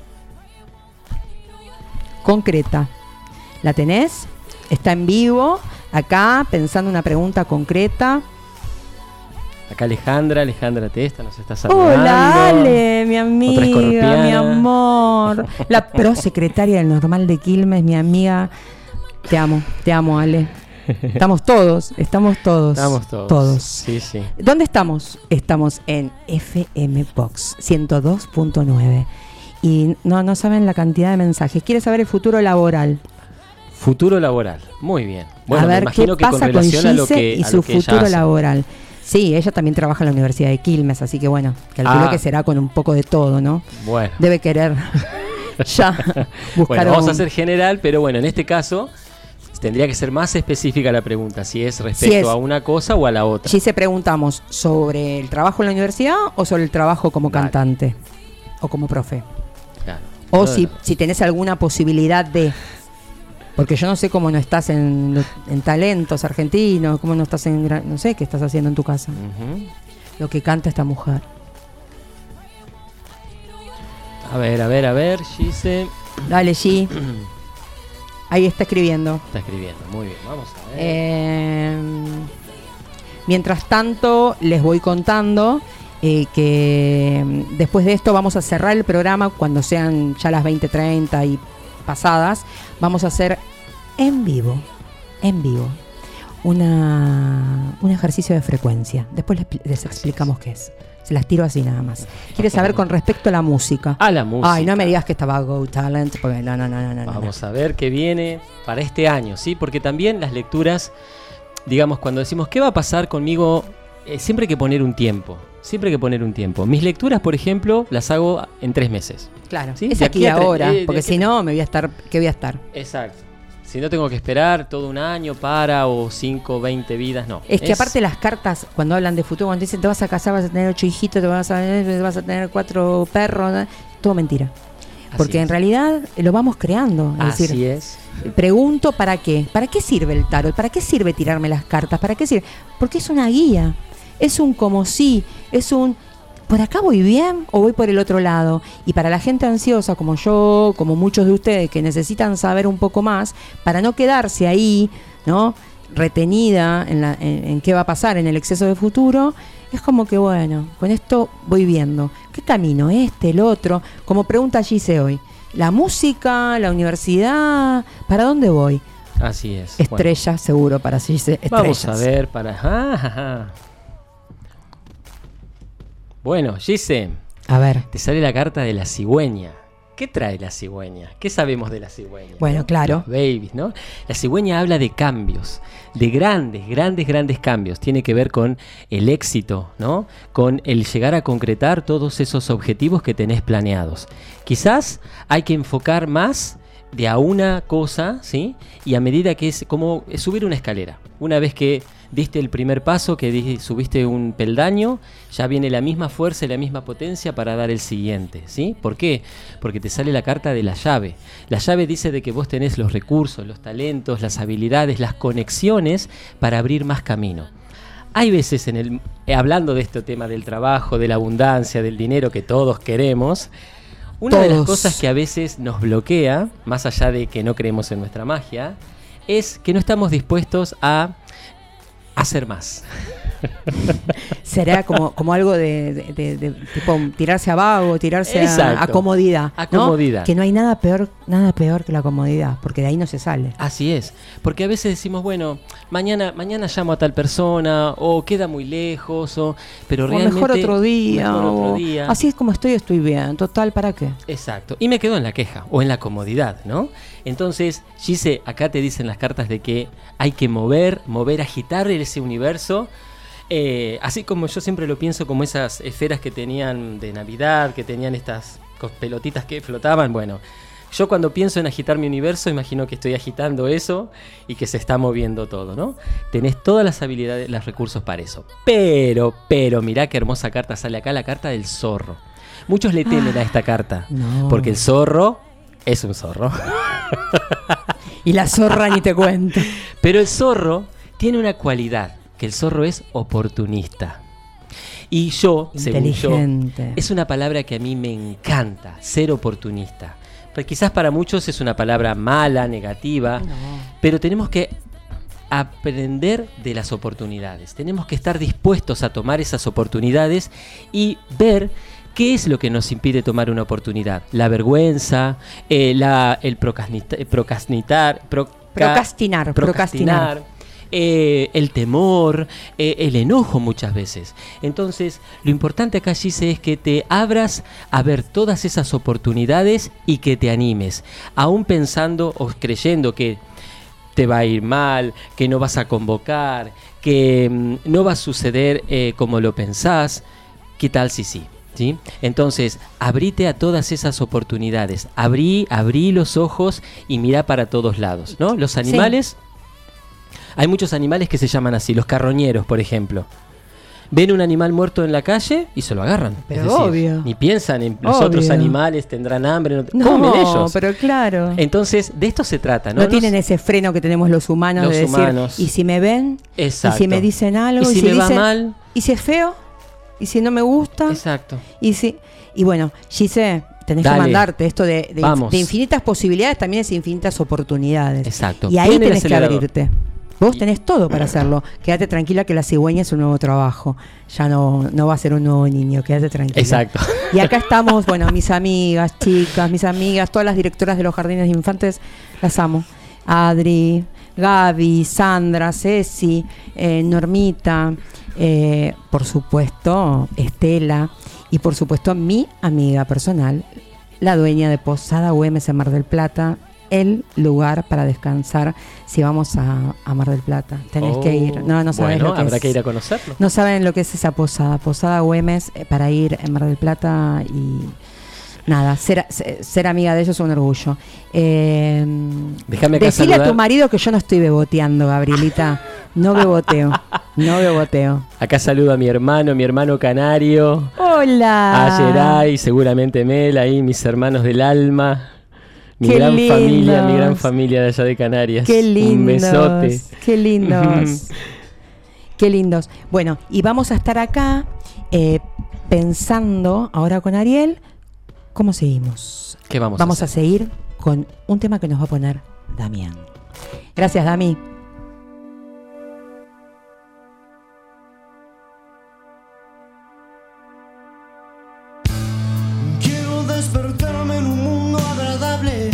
concreta. ¿La tenés? Está en vivo, acá, pensando una pregunta concreta. Acá Alejandra, Alejandra Testa nos está saludando. Hola, Ale, mi amiga, escorpiana. mi amor. La prosecretaria del Normal de Quilmes, mi amiga. Te amo, te amo, Ale. Estamos todos, estamos todos. Estamos todos. Todos. Sí, sí. ¿Dónde estamos? Estamos en F M Box ciento dos punto nueve. Y no, no saben la cantidad de mensajes. ¿Quiere saber el futuro laboral? Futuro laboral. Muy bien. Bueno, a me ver qué imagino que con pasa con relación a lo Gise que y a su lo que ella futuro hace. laboral. Sí, ella también trabaja en la Universidad de Quilmes, así que bueno, calculo Ah. que será con un poco de todo, ¿no? Bueno. Debe querer ya buscar Bueno, vamos un- a hacer general, pero bueno, en este caso tendría que ser más específica la pregunta, si es respecto Si es- a una cosa o a la otra. Gise, preguntamos sobre el trabajo en la universidad o sobre el trabajo como Vale. cantante o como profe. Claro. O No, si, no. si tenés alguna posibilidad de... Porque yo no sé cómo no estás en, lo- en talentos argentinos, cómo no estás en... gra- No sé qué estás haciendo en tu casa. Ujú. Lo que canta esta mujer. A ver, a ver, a ver, Gise. Dale, G. Ahí está escribiendo. Está escribiendo, muy bien, vamos a ver. Eh, mientras tanto, les voy contando eh, que después de esto vamos a cerrar el programa cuando sean ya las veinte treinta y pasadas. Vamos a hacer en vivo, en vivo, una, un ejercicio de frecuencia. Después les, les explicamos qué es. Se las tiro así nada más. ¿Quieres saber con respecto a la música? A la música. Ay, no me digas que estaba Go Talent, porque no, no, no, no, no. Vamos a ver qué viene para este año, ¿sí? Porque también las lecturas, digamos, cuando decimos ¿qué va a pasar conmigo? Eh, siempre hay que poner un tiempo. Siempre hay que poner un tiempo. Mis lecturas, por ejemplo, las hago en tres meses. Claro, ¿sí? es De aquí a tres- ahora, eh, de porque aquí- si no, me voy a estar, ¿qué voy a estar? Exacto. Si no tengo que esperar todo un año para o cinco, veinte vidas, no. Es que aparte las cartas, cuando hablan de futuro, cuando dicen te vas a casar, vas a tener ocho hijitos, te vas a, vas a tener cuatro perros, ¿no? Todo mentira. Porque Así en es. realidad lo vamos creando. Es Así decir, es. pregunto para qué. ¿Para qué sirve el tarot? ¿Para qué sirve tirarme las cartas? ¿Para qué sirve? Porque es una guía. Es un como si, es un ¿por acá voy bien o voy por el otro lado? Y para la gente ansiosa como yo, como muchos de ustedes que necesitan saber un poco más, para no quedarse ahí, ¿no? Retenida en, la, en, en qué va a pasar en el exceso de futuro, es como que bueno, con esto voy viendo. ¿Qué camino? Este, el otro. Como pregunta Gise hoy. ¿La música? ¿La universidad? ¿Para dónde voy? Así es. Estrella, Bueno, seguro, para Gise. Estrellas. vamos a ver para... Ah, ah, ah. Bueno, Gise, A ver. te sale la carta de la cigüeña. ¿Qué trae la cigüeña? ¿Qué sabemos de la cigüeña? Bueno, ¿no? claro. Los babies, ¿no? La cigüeña habla de cambios, de grandes, grandes, grandes cambios. Tiene que ver con el éxito, ¿no? Con el llegar a concretar todos esos objetivos que tenés planeados. Quizás hay que enfocar más de a una cosa, ¿sí? Y a medida que es como subir una escalera. Una vez que diste el primer paso, que di- subiste un peldaño, ya viene la misma fuerza y la misma potencia para dar el siguiente, ¿sí? ¿Por qué? Porque te sale la carta de la llave. La llave dice de que vos tenés los recursos, los talentos, las habilidades, las conexiones para abrir más camino. Hay veces, en el, eh, hablando de este tema del trabajo, de la abundancia, del dinero que todos queremos, una de las Todos. cosas que a veces nos bloquea, más allá de que no creemos en nuestra magia, es que no estamos dispuestos a hacer más. Será como, como algo de, de- de- de tipo tirarse a vago, tirarse a, Exacto. a comodidad, A ¿no? comodidad. Que no hay nada peor, nada peor que la comodidad, porque de ahí no se sale. Así es, porque a veces decimos, bueno, mañana mañana llamo a tal persona, o queda muy lejos, o pero O realmente mejor otro día. mejor otro o- día. Así es como estoy, estoy bien. Total, ¿para qué? Exacto, y me quedo en la queja o en la comodidad, ¿no? Entonces, Gise, acá te dicen las cartas de que hay que mover, mover, agitar ese universo. Eh, así como yo siempre lo pienso como esas esferas que tenían de Navidad, que tenían estas cos- pelotitas que flotaban. Bueno, yo cuando pienso en agitar mi universo, imagino que estoy agitando eso y que se está moviendo todo, ¿no? Tenés todas las habilidades, los recursos para eso. Pero, pero, mirá qué hermosa carta sale acá, la carta del zorro. Muchos le temen a esta carta, no. porque el zorro es un zorro. Y la zorra ni te cuento. Pero el zorro tiene una cualidad, que el zorro es oportunista. Y yo, según yo, Inteligente. es una palabra que a mí me encanta, ser oportunista. Pero quizás para muchos es una palabra mala, negativa, No. pero tenemos que aprender de las oportunidades. Tenemos que estar dispuestos a tomar esas oportunidades y ver qué es lo que nos impide tomar una oportunidad. La vergüenza, eh, la, el procrasnita- eh, procrastinar, proca- Procrastinar, procrastinar. eh, el temor, eh, el enojo muchas veces. Entonces, lo importante acá, Gise, es que te abras a ver todas esas oportunidades y que te animes, aún pensando o creyendo que te va a ir mal, que no vas a convocar, que mm, no va a suceder eh, como lo pensás. ¿Qué tal si sí? ¿Sí? Entonces, abrite a todas esas oportunidades. Abrí, abrí los ojos y mirá para todos lados, ¿no? Los animales, hay muchos animales que se llaman así, los carroñeros, por ejemplo. Ven un animal muerto en la calle y se lo agarran. Pero Es decir, obvio. ni piensan en los Obvio. otros animales, tendrán hambre, no, No, comen ellos. pero claro. Entonces, de esto se trata, ¿no? No, tienen Nos- ese freno que tenemos los humanos Los de decir, humanos. y si me ven, Exacto. y si me dicen algo, Y si me va dicen- mal. y si es feo, y si no me gusta, Exacto. y si y bueno, Gise, tenés Dale. que mandarte esto de, de, Vamos. de infinitas posibilidades, también es infinitas oportunidades. Exacto. Y ahí Prende el tenés que acelerador. abrirte. Vos tenés todo para hacerlo. Quédate tranquila que La Cigüeña es un nuevo trabajo. Ya no, no va a ser un nuevo niño, quédate tranquila. Exacto. Y acá estamos, bueno, mis amigas, chicas, mis amigas, todas las directoras de los jardines de infantes, las amo. Adri, Gaby, Sandra, Ceci, eh, Normita, eh, por supuesto, Estela, y por supuesto mi amiga personal, la dueña de Posada Güemes en Mar del Plata, el lugar para descansar si vamos a, a Mar del Plata. Tenés Oh, que ir. No, no sabés bueno, lo que habrá es. que ir a conocerlo. No saben lo que es esa posada. Posada Güemes, eh, para ir en Mar del Plata y nada, ser, ser, ser amiga de ellos es un orgullo. Eh, Déjame acá decile saludar. a tu marido que yo no estoy beboteando, Gabrielita. No beboteo. No beboteo. Acá saludo a mi hermano, mi hermano canario, Hola. a Geray, seguramente Mel, ahí mis hermanos del alma. Mi Qué gran lindos. familia, mi gran familia de allá de Canarias. Qué lindos. Un besote. Qué lindos. Qué lindos. Bueno, y vamos a estar acá eh, pensando ahora con Ariel, ¿cómo seguimos? ¿Qué vamos, Vamos a a hacer? seguir con un tema que nos va a poner Damián. Gracias, Dami. Quiero despertarme en un mundo agradable.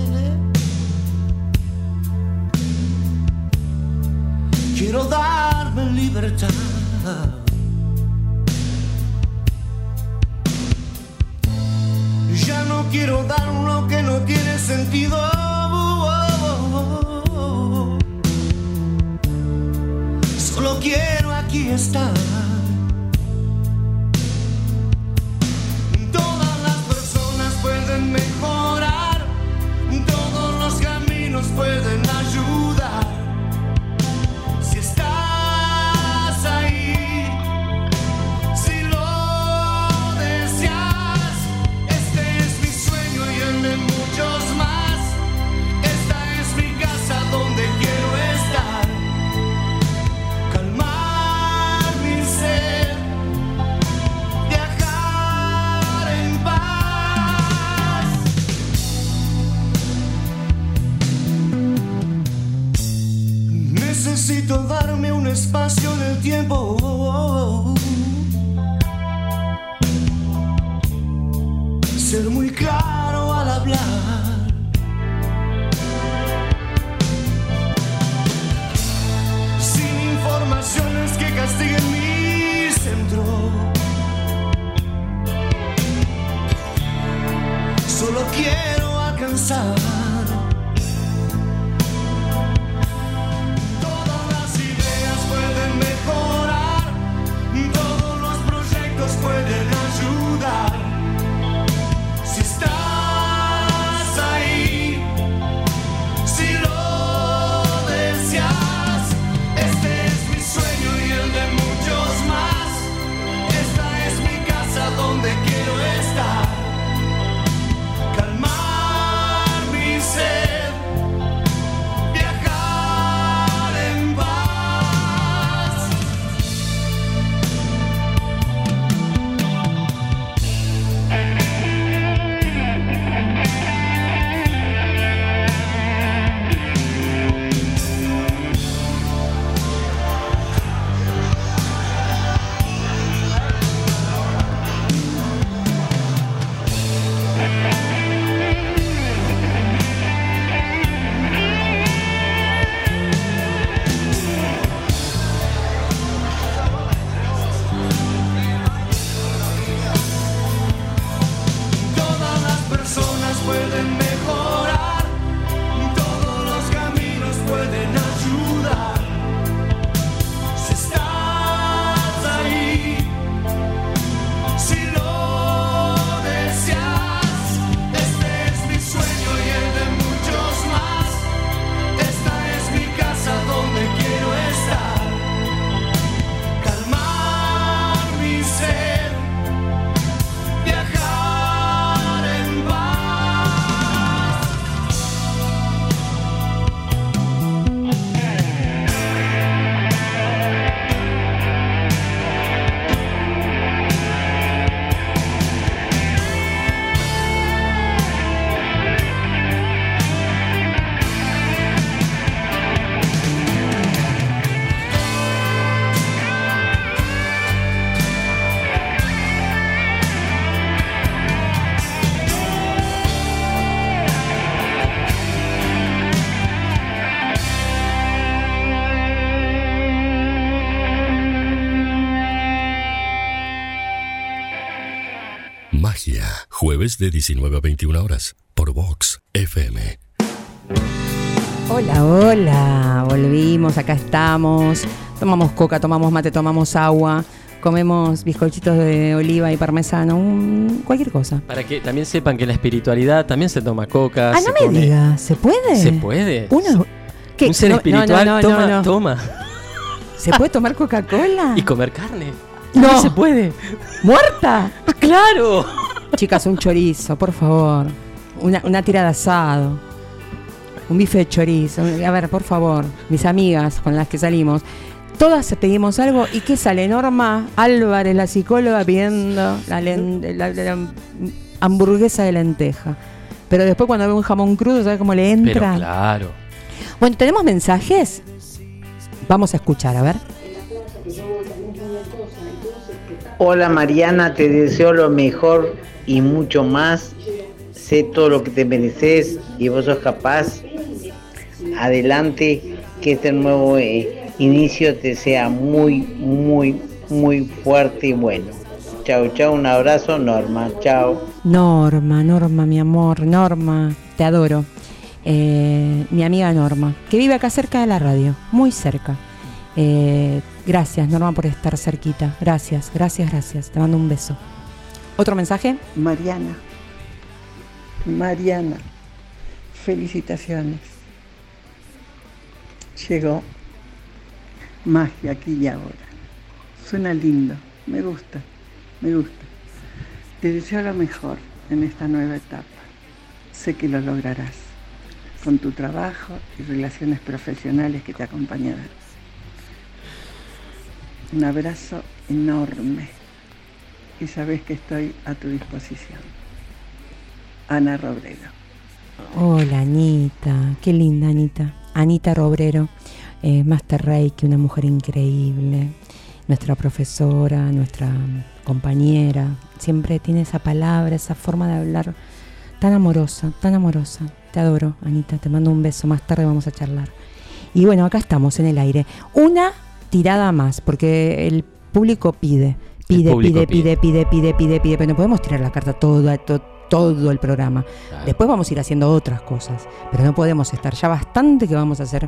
Quiero darme libertad. Ya no quiero dar lo que no tiene sentido. Solo quiero aquí estar. Todas las personas pueden mejorar, todos los caminos pueden ayudar. Si estás ahí, si lo deseas, este es mi sueño y el de muchos más. Esta es mi casa donde quiero estar. Calmar mi sed, viajar en paz. Necesito darme un espacio en el tiempo. Ser muy claro al hablar. Sin informaciones que castiguen mi centro. Solo quiero alcanzar. Todas las ideas pueden mejorar, todos los proyectos pueden ayudar. Si estás ahí, Jueves de diecinueve a veintiuna horas por Vox F M. Hola, hola, volvimos, acá estamos. Tomamos coca, tomamos mate, tomamos agua, comemos bizcochitos de oliva y parmesano, un, cualquier cosa. Para que también sepan que en la espiritualidad también se toma coca. Ah, se no me come... digas, ¿se puede? Se puede. Uno, ¿qué? Un ser No, espiritual no, no, toma, no, no. toma. ¿Se puede tomar Coca-Cola? Y comer carne. No. También se puede. ¿Muerta? ¡Claro! Chicas, un chorizo, por favor. Una, una tira de asado. Un bife de chorizo. A ver, por favor, mis amigas con las que salimos, todas pedimos algo. ¿Y qué sale? Norma Álvarez, la psicóloga, pidiendo la, len- la, la, la hamburguesa de lenteja. Pero después cuando ve un jamón crudo, ¿sabes cómo le entra? Pero claro. Bueno, ¿tenemos mensajes? Vamos a escuchar, a ver. Hola Mariana, te deseo lo mejor y mucho más. Sé todo lo que te mereces y vos sos capaz. Adelante, que este nuevo eh, inicio te sea muy, muy, muy fuerte y bueno. Chao, chao, un abrazo, Norma, chao. Norma, Norma, mi amor, Norma, te adoro. Eh, mi amiga Norma, que vive acá cerca de la radio, muy cerca. Eh, gracias, Norma, por estar cerquita. Gracias, gracias, gracias. Te mando un beso. ¿Otro mensaje? Mariana, Mariana, felicitaciones. Llegó magia aquí y ahora. Suena lindo, me gusta, me gusta. Te deseo lo mejor en esta nueva etapa. Sé que lo lograrás con tu trabajo y relaciones profesionales que te acompañarán. Un abrazo enorme y sabes que estoy a tu disposición. Ana Robrero. Hola, Anita, qué linda Anita. Anita Robrero, eh, Master Reiki, una mujer increíble, nuestra profesora, nuestra compañera, siempre tiene esa palabra, esa forma de hablar tan amorosa, tan amorosa. Te adoro, Anita, te mando un beso, más tarde vamos a charlar. Y bueno, acá estamos en el aire. Una tirada más, porque el público pide, pide, público pide, pide, pide, pide, pide, pide, pero no podemos tirar la carta toda, to, todo el programa. Claro. Después vamos a ir haciendo otras cosas, pero no podemos estar. Ya bastante que vamos a hacer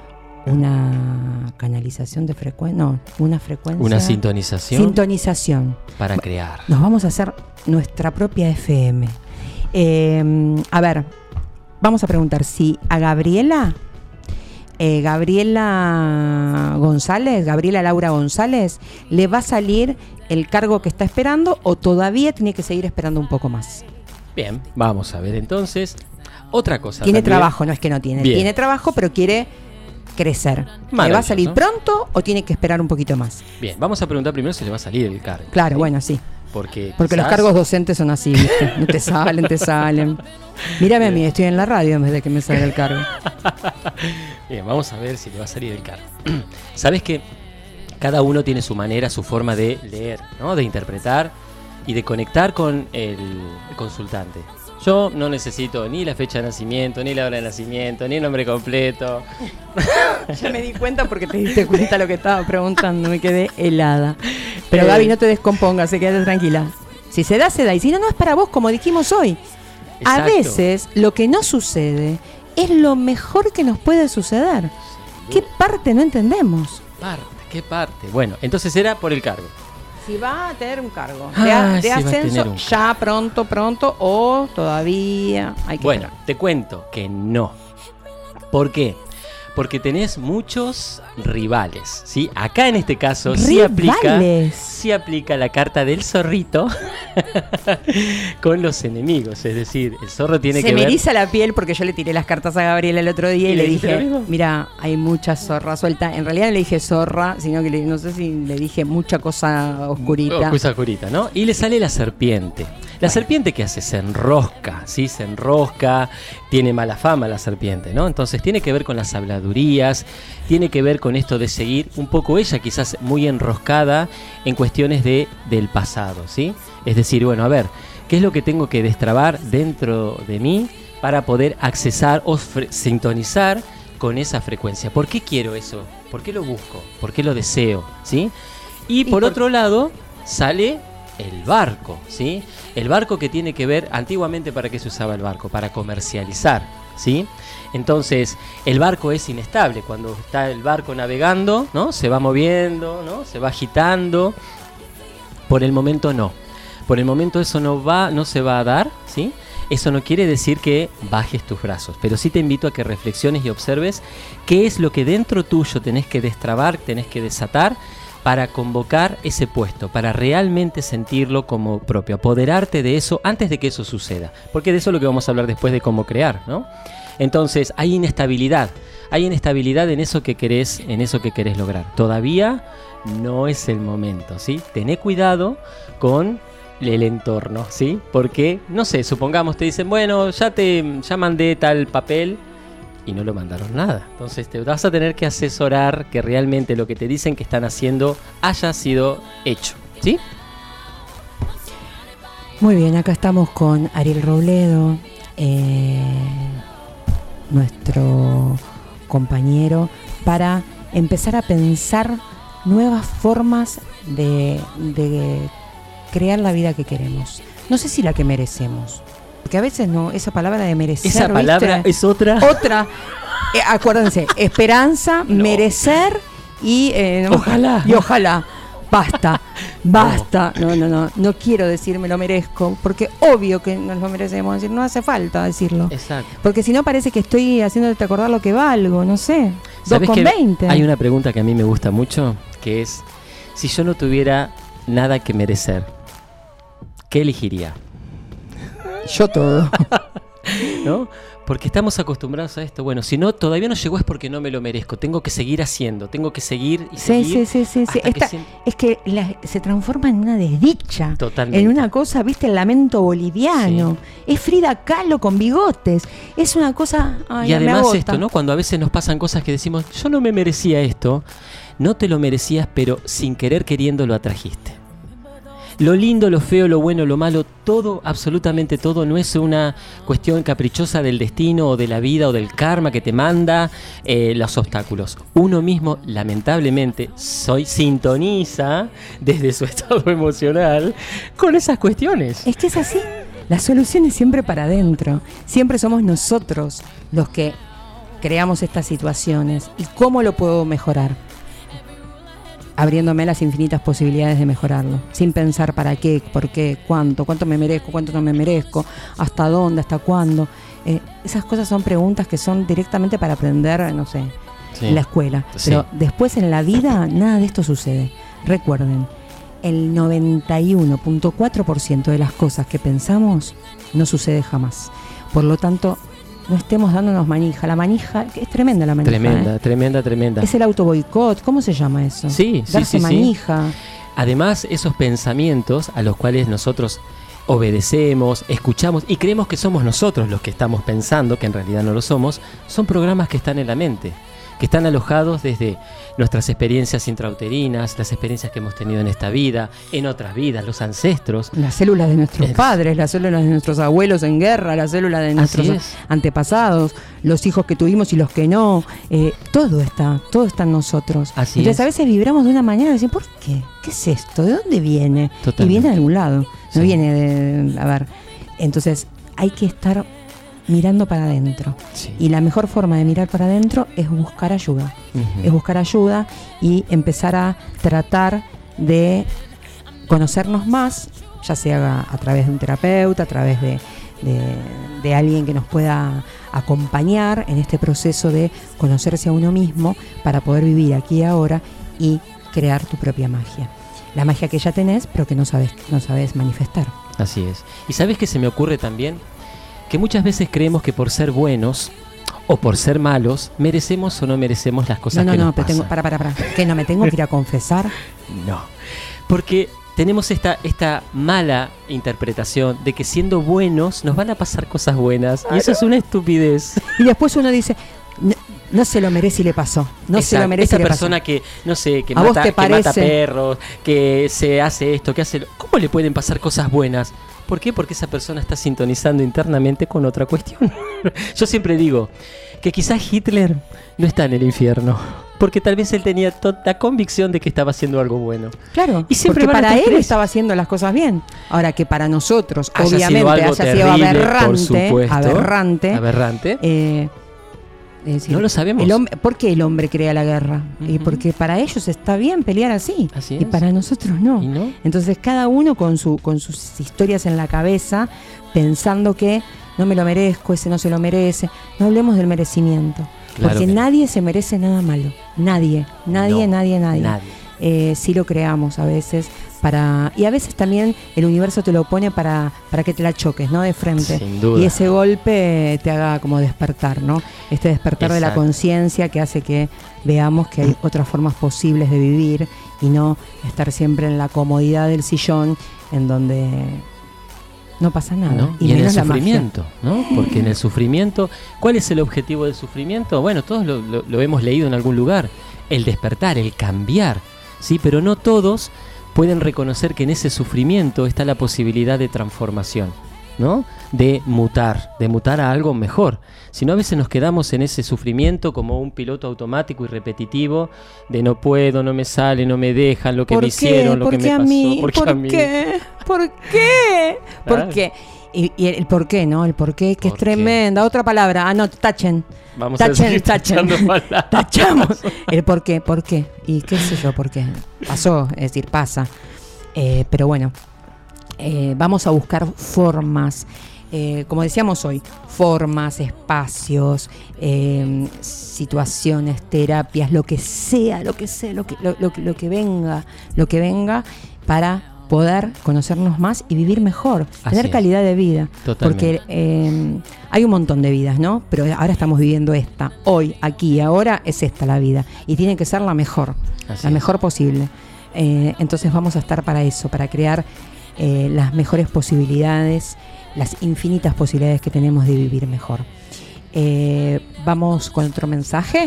una canalización de frecuencia, no, una frecuencia. Una sintonización. Sintonización. Para crear. Nos vamos a hacer nuestra propia F M. Eh, a ver, vamos a preguntar si a Gabriela, eh, Gabriela González, Gabriela Laura González, le va a salir el cargo que está esperando o todavía tiene que seguir esperando un poco más. Bien, vamos a ver entonces. Otra cosa. Tiene también. trabajo, no es que no tiene. Bien. Tiene trabajo, pero quiere crecer. ¿Le va a salir Maravilloso. pronto o tiene que esperar un poquito más? Bien, vamos a preguntar primero si le va a salir el cargo. Claro, bueno, sí. Porque, Porque los quizás- cargos docentes son así, ¿viste? No te salen, te salen. Mírame a mí, estoy en la radio en vez de que me salga el cargo. Bien, vamos a ver si le va a salir el cargo. Sabes que cada uno tiene su manera, su forma de leer, ¿no? De interpretar y de conectar con el, el consultante. Yo no necesito ni la fecha de nacimiento, ni la hora de nacimiento, ni el nombre completo. Ya me di cuenta porque te diste cuenta lo que estaba preguntando, me quedé helada. Pero Eh. Gaby, no te descompongas, se quédate tranquila. Si se da, se da. Y si no, no es para vos, como dijimos hoy. A Exacto. veces lo que no sucede es lo mejor que nos puede suceder. ¿Qué parte no entendemos? Parte, ¿qué parte? Bueno, entonces era por el cargo. Si va a tener un cargo Ah, de, a- de si va a tener ascenso, un ya pronto, pronto, o todavía hay que Bueno, esperar. te cuento que no. ¿Por qué? Porque tenés muchos rivales, ¿sí? Acá en este caso sí aplica, ¿Rivales? sí aplica la carta del zorrito con los enemigos. Es decir, el zorro tiene Se que me ver... eriza la piel porque yo le tiré las cartas a Gabriela el otro día y, ¿Y le le dijiste dije, lo mismo? mira, hay mucha zorra suelta. En realidad no le dije zorra, sino que le- no sé si le dije mucha cosa oscurita. Cosa oscurita, ¿no? Y le sale la serpiente. La serpiente, ¿qué hace? Se enrosca, ¿sí? Se enrosca, tiene mala fama la serpiente, ¿no? Entonces tiene que ver con las habladurías, tiene que ver con esto de seguir un poco ella quizás muy enroscada en cuestiones de, del pasado, ¿sí? Es decir, bueno, a ver, ¿qué es lo que tengo que destrabar dentro de mí para poder accesar o fre- sintonizar con esa frecuencia? ¿Por qué quiero eso? ¿Por qué lo busco? ¿Por qué lo deseo? ¿Sí? Y por por- otro lado, sale el barco, ¿sí? El barco que tiene que ver, antiguamente, ¿para qué se usaba el barco? Para comercializar, ¿sí? Entonces, el barco es inestable. Cuando está el barco navegando, ¿no? Se va moviendo, ¿no? Se va agitando. Por el momento no. Por el momento eso no va, no se va a dar, ¿sí? Eso no quiere decir que bajes tus brazos, pero sí te invito a que reflexiones y observes qué es lo que dentro tuyo tenés que destrabar, tenés que desatar para convocar ese puesto, para realmente sentirlo como propio, apoderarte de eso antes de que eso suceda, porque de eso es lo que vamos a hablar después de cómo crear, ¿no? Entonces, hay inestabilidad, hay inestabilidad en eso que querés, en eso que querés lograr. Todavía no es el momento, ¿sí? Tené cuidado con el entorno, ¿sí? Porque, no sé, supongamos te dicen, bueno, ya te ya mandé tal papel y no lo mandaron nada. Entonces te vas a tener que asesorar que realmente lo que te dicen que están haciendo haya sido hecho, ¿sí? Muy bien, acá estamos con Ariel Robledo, eh, nuestro compañero, para empezar a pensar nuevas formas de, de crear la vida que queremos. No sé si la que merecemos, porque a veces no, esa palabra de merecer, esa palabra, ¿viste? Es otra. Otra, eh, acuérdense, esperanza, no. merecer y eh, no, ojalá. Y ojalá. Basta, basta. No, no, no, no quiero decir me lo merezco, porque obvio que nos lo merecemos, decir, no hace falta decirlo. Exacto. Porque si no parece que estoy haciéndote acordar lo que valgo, no sé. dos con veinte. Hay una pregunta que a mí me gusta mucho, que es, si yo no tuviera nada que merecer, ¿qué elegiría? Yo todo. ¿No? Porque estamos acostumbrados a esto. Bueno, si no, todavía no llegó es porque no me lo merezco. Tengo que seguir haciendo, tengo que seguir y sí, seguir. Sí, sí, sí, sí. Esta, que se... Es que la, se transforma en una desdicha. Totalmente. En una cosa, viste, el lamento boliviano. Sí. Es Frida Kahlo con bigotes. Es una cosa... Ay, y además esto, ¿no? Cuando a veces nos pasan cosas que decimos, yo no me merecía esto. No te lo merecías, pero sin querer queriendo lo atrajiste. Lo lindo, lo feo, lo bueno, lo malo, todo, absolutamente todo, no es una cuestión caprichosa del destino o de la vida o del karma que te manda eh, los obstáculos. Uno mismo, lamentablemente, soy, sintoniza desde su estado emocional con esas cuestiones. Es que es así. La solución es siempre para adentro. Siempre somos nosotros los que creamos estas situaciones. ¿Y cómo lo puedo mejorar? Abriéndome las infinitas posibilidades de mejorarlo, sin pensar para qué, por qué, cuánto, cuánto me merezco, cuánto no me merezco, hasta dónde, hasta cuándo. Eh, esas cosas son preguntas que son directamente para aprender, no sé, sí. en la escuela. Sí. Pero después en la vida nada de esto sucede. Recuerden, el noventa y uno punto cuatro por ciento de las cosas que pensamos no sucede jamás. Por lo tanto, no estemos dándonos manija. La manija, es tremenda la manija. Tremenda, ¿eh? tremenda, tremenda. Es el autoboicot, ¿cómo se llama eso? Sí, Darse sí, sí, manija. Sí. Además, esos pensamientos a los cuales nosotros obedecemos, escuchamos y creemos que somos nosotros los que estamos pensando, que en realidad no lo somos, son programas que están en la mente, que están alojados desde nuestras experiencias intrauterinas, las experiencias que hemos tenido en esta vida, en otras vidas, los ancestros. Las células de nuestros es... padres, las células de nuestros abuelos en guerra, las células de nuestros antepasados, los hijos que tuvimos y los que no. Eh, todo está, todo está en nosotros. Así Entonces es. A veces vibramos de una manera y decimos, ¿por qué? ¿Qué es esto? ¿De dónde viene? Totalmente. Y viene de algún lado, no sí. viene de... A ver, entonces hay que estar mirando para adentro. Sí. Y la mejor forma de mirar para adentro es buscar ayuda. Uh-huh. Es buscar ayuda y empezar a tratar de conocernos más, ya sea a través de un terapeuta, a través de, de, de alguien que nos pueda acompañar en este proceso de conocerse a uno mismo para poder vivir aquí y ahora y crear tu propia magia. La magia que ya tenés, pero que no sabes, no sabes manifestar. Así es. ¿Y sabes qué se me ocurre también? Que muchas veces creemos que por ser buenos o por ser malos merecemos o no merecemos las cosas no, no, que no, nos pero pasan. Tengo, para, para, para. ¿Que no me tengo que ir a confesar? No, porque tenemos esta, esta mala interpretación de que siendo buenos nos van a pasar cosas buenas. Y eso es una estupidez. Y después uno dice, no, no se lo merece y le pasó. No Exacto. se lo merece Esa y le persona pasó. que, no sé, que ¿A mata, vos te que mata parece? perros, que se hace esto, que hace lo... ¿Cómo le pueden pasar cosas buenas? por qué? Porque esa persona está sintonizando internamente con otra cuestión. Yo siempre digo que quizás Hitler no está en el infierno, porque tal vez él tenía toda convicción de que estaba haciendo algo bueno. Claro, y siempre porque para él tres. estaba haciendo las cosas bien. Ahora que para nosotros, haya obviamente, sido algo haya terrible, sido aberrante, por supuesto, aberrante, aberrante. Eh, es decir, no lo sabemos. El hombre, ¿por qué el hombre crea la guerra? Uh-huh. Y porque para ellos está bien pelear así, así y para nosotros no. ¿Y no? Entonces cada uno con su con sus historias en la cabeza, pensando que no me lo merezco, ese no se lo merece. No hablemos del merecimiento, claro porque nadie se merece nada malo. Nadie, nadie, no, nadie, nadie. nadie. Eh, sí lo creamos a veces para y a veces también el universo te lo pone para para que te la choques, ¿no? De frente. Sin duda. Y ese golpe te haga como despertar, ¿no? Este despertar Exacto. de la conciencia que hace que veamos que hay otras formas posibles de vivir y no estar siempre en la comodidad del sillón en donde no pasa nada. ¿No? Y, y en el menos la sufrimiento, ¿no? Porque en el sufrimiento, ¿cuál es el objetivo del sufrimiento? Bueno, todos lo, lo, lo hemos leído en algún lugar. El despertar, el cambiar, ¿sí? Pero no todos pueden reconocer que en ese sufrimiento está la posibilidad de transformación, ¿no? De mutar, de mutar a algo mejor. Si no, a veces nos quedamos en ese sufrimiento como un piloto automático y repetitivo de no puedo, no me sale, no me dejan, lo que me hicieron, lo que me a pasó. Mí? ¿Por qué ¿Por a mí? qué? ¿Por qué? ¿Por Claro. qué? Y, y el por qué, ¿no? El por qué, que ¿Por es tremenda. qué? Otra palabra. Ah, no, tachen. Vamos a tachen, seguir tachen. tachando palabras. Tachamos. El por qué, por qué. Y qué sé yo, por qué. Pasó, es decir, pasa. Eh, pero bueno, eh, vamos a buscar formas, eh, como decíamos hoy, formas, espacios, eh, situaciones, terapias, lo que sea, lo que sea, lo que, lo, lo, lo que venga, lo que venga para poder conocernos más y vivir mejor, Así tener es. calidad de vida. Totalmente. Porque eh, hay un montón de vidas, ¿no? Pero ahora estamos viviendo esta. Hoy, aquí y ahora es esta la vida. Y tiene que ser la mejor, Así la es. mejor posible. Eh, entonces vamos a estar para eso, para crear eh, las mejores posibilidades, las infinitas posibilidades que tenemos de vivir mejor. Eh, vamos con otro mensaje.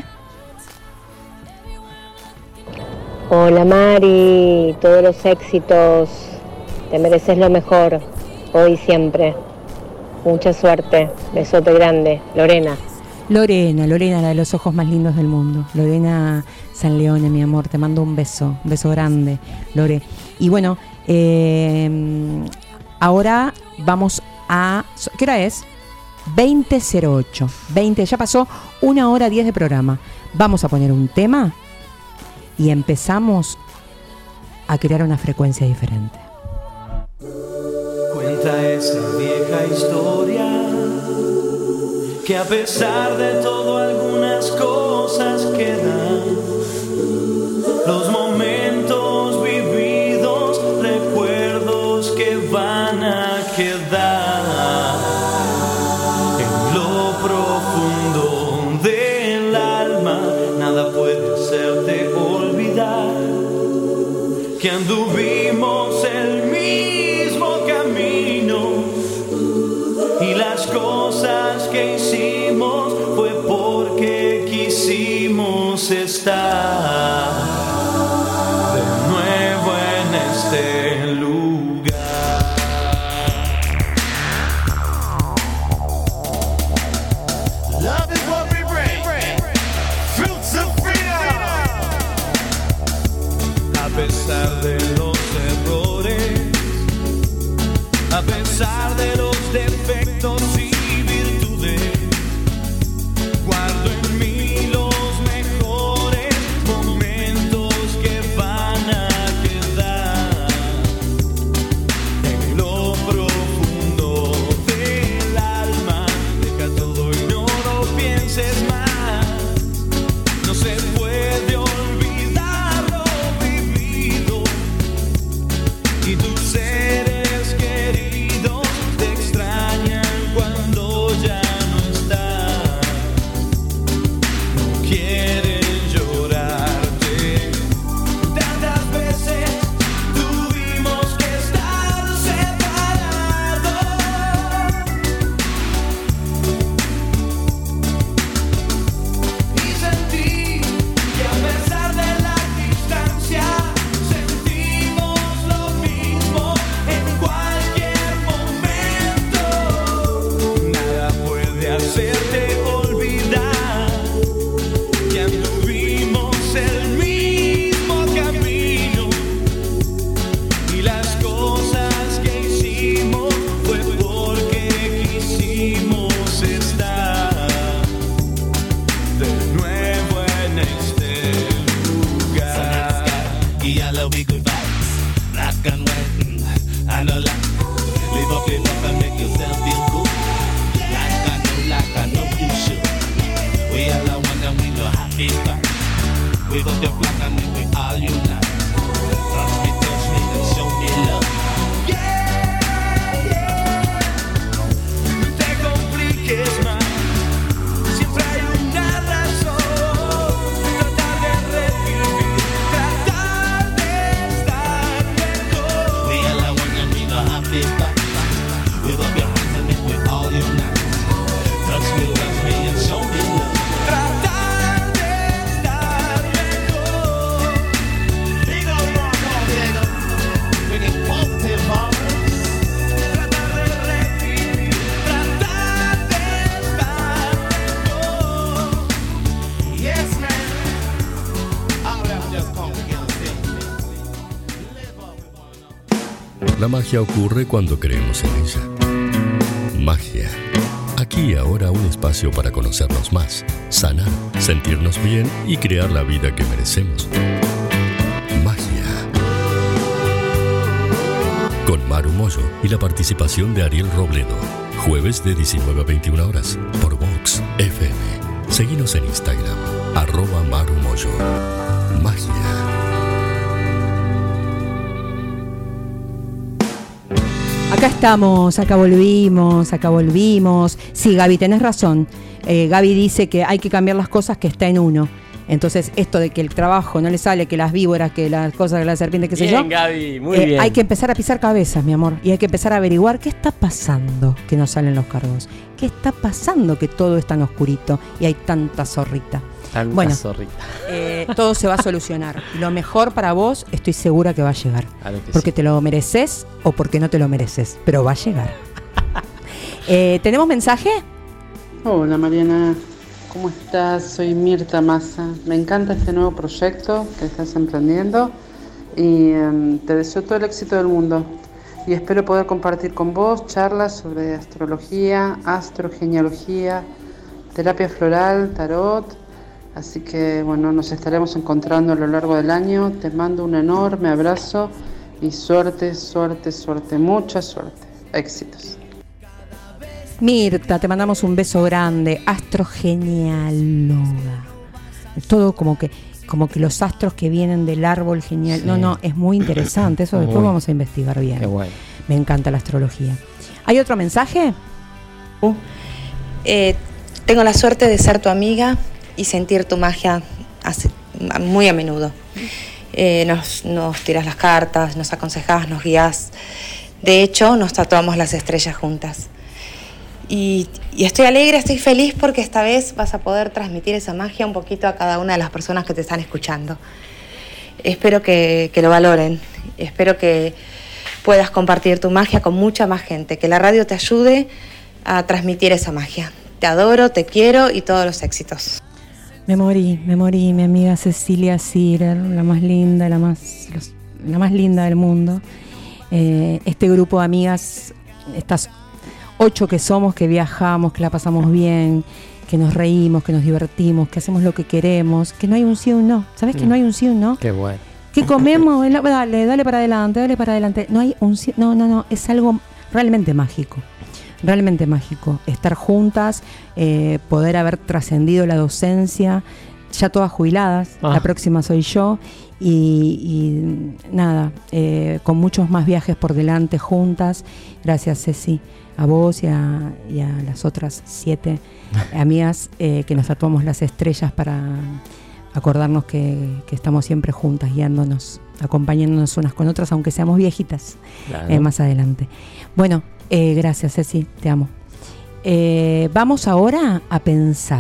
Hola Mari, todos los éxitos, te mereces lo mejor, hoy y siempre. Mucha suerte, besote grande, Lorena. Lorena, Lorena, la de los ojos más lindos del mundo. Lorena San Leone, mi amor, te mando un beso, un beso grande, Lore. Y bueno, eh, ahora vamos a... ¿Qué hora es? veinte cero ocho. veinte, ya pasó una hora diez de programa. Vamos a poner un tema y empezamos a crear una frecuencia diferente. Cuenta esa vieja historia que a pesar de todo algunas cosas quedan, los momentos vividos, recuerdos que van a quedar en lo profundo del alma. Nada puede hacerte olvidar que anduvimos el mismo camino y las cosas que hicimos fue porque quisimos estar de nuevo en este lugar. Love is what we bring, fruits of freedom. A pesar de los errores, a pesar de los defectos y virtudes, guardo en mí los mejores momentos que van a quedar en lo profundo del alma. Deja todo y no lo pienses más. No se puede olvidar lo vivido y tus seres queridos happy vibe. We got the black and then we all unite. Touch me, touch me, and show me love. Yeah, yeah. No te compliques más. Siempre hay una razón. Tratar de revivir, tratar de estar mejor. We all are one and we got happy vibe. We got your hands and then we all unite. Touch me, touch me, and show me love. Tratar de estar mejor. Digo, no, no, Diego. We need positive vibes. Tratar de revivir, tratar de estar mejor. Yes, man. All we have to just come together and sing. Live up with one another. La magia ocurre cuando creemos en ella. Magia. Aquí y ahora un espacio para conocernos más, sanar, sentirnos bien y crear la vida que merecemos. Magia. Con Maru Moyo y la participación de Ariel Robledo. Jueves de diecinueve a veintiuna horas por Vox F M. Seguinos en Instagram, arroba Maru Moyo. Magia. Acá estamos, acá volvimos, acá volvimos. Sí, Gaby, tenés razón. Eh, Gaby dice que hay que cambiar las cosas que está en uno. Entonces, esto de que el trabajo no le sale, que las víboras, que las cosas, que la serpiente, qué sé yo. Bien, Gaby, muy eh, bien. Hay que empezar a pisar cabezas, mi amor. Y hay que empezar a averiguar qué está pasando que no salen los cargos. ¿Qué está pasando que todo es tan oscurito y hay tanta zorrita? Tanta bueno, zorrita. Eh, todo se va a solucionar. Lo mejor para vos, estoy segura que va a llegar. Claro que porque sí. te lo mereces o porque no te lo mereces. Pero va a llegar. eh, ¿Tenemos mensaje? Hola Mariana, ¿cómo estás? Soy Mirta Massa. Me encanta este nuevo proyecto que estás emprendiendo y um, te deseo todo el éxito del mundo. Y espero poder compartir con vos charlas sobre astrología, astrogenealogía, terapia floral, tarot. Así que bueno, nos estaremos encontrando a lo largo del año. Te mando un enorme abrazo y suerte, suerte, suerte, mucha suerte. Éxitos. Mirta, te mandamos un beso grande. Astrogenealóloga. Todo como que, como que los astros que vienen del árbol genial. Sí. No, no, es muy interesante. Eso después Muy. vamos a investigar bien. Qué bueno. Me encanta la astrología. ¿Hay otro mensaje? Uh, eh, tengo la suerte de ser tu amiga y sentir tu magia hace, muy a menudo. Eh, nos, nos tiras las cartas, nos aconsejás, nos guías. De hecho, nos tatuamos las estrellas juntas. Y, y estoy alegre, estoy feliz porque esta vez vas a poder transmitir esa magia un poquito a cada una de las personas que te están escuchando. Espero que, que lo valoren. Espero que puedas compartir tu magia con mucha más gente. Que la radio te ayude a transmitir esa magia. Te adoro, te quiero y todos los éxitos. Me morí, me morí, mi amiga Cecilia Sirer, la más linda, la más, los- la más linda del mundo. Eh, este grupo de amigas, estas ocho que somos, que viajamos, que la pasamos bien, que nos reímos, que nos divertimos, que hacemos lo que queremos, que no hay un sí o un no. ¿Sabes que no hay un sí o un no? Qué bueno. ¿Qué comemos? Dale, dale para adelante, dale para adelante. No hay un sí, no, no, no, es algo realmente mágico. Realmente mágico, estar juntas, eh, poder haber trascendido la docencia, ya todas jubiladas, Ah. la próxima soy yo, y, y nada, eh, con muchos más viajes por delante juntas. Gracias, Ceci, a vos y a, y a las otras siete amigas eh, que nos tatuamos las estrellas para acordarnos que, que estamos siempre juntas, guiándonos, acompañándonos unas con otras, aunque seamos viejitas, Claro. eh, más adelante. Bueno, eh, gracias, Ceci, te amo. Eh, vamos ahora a pensar.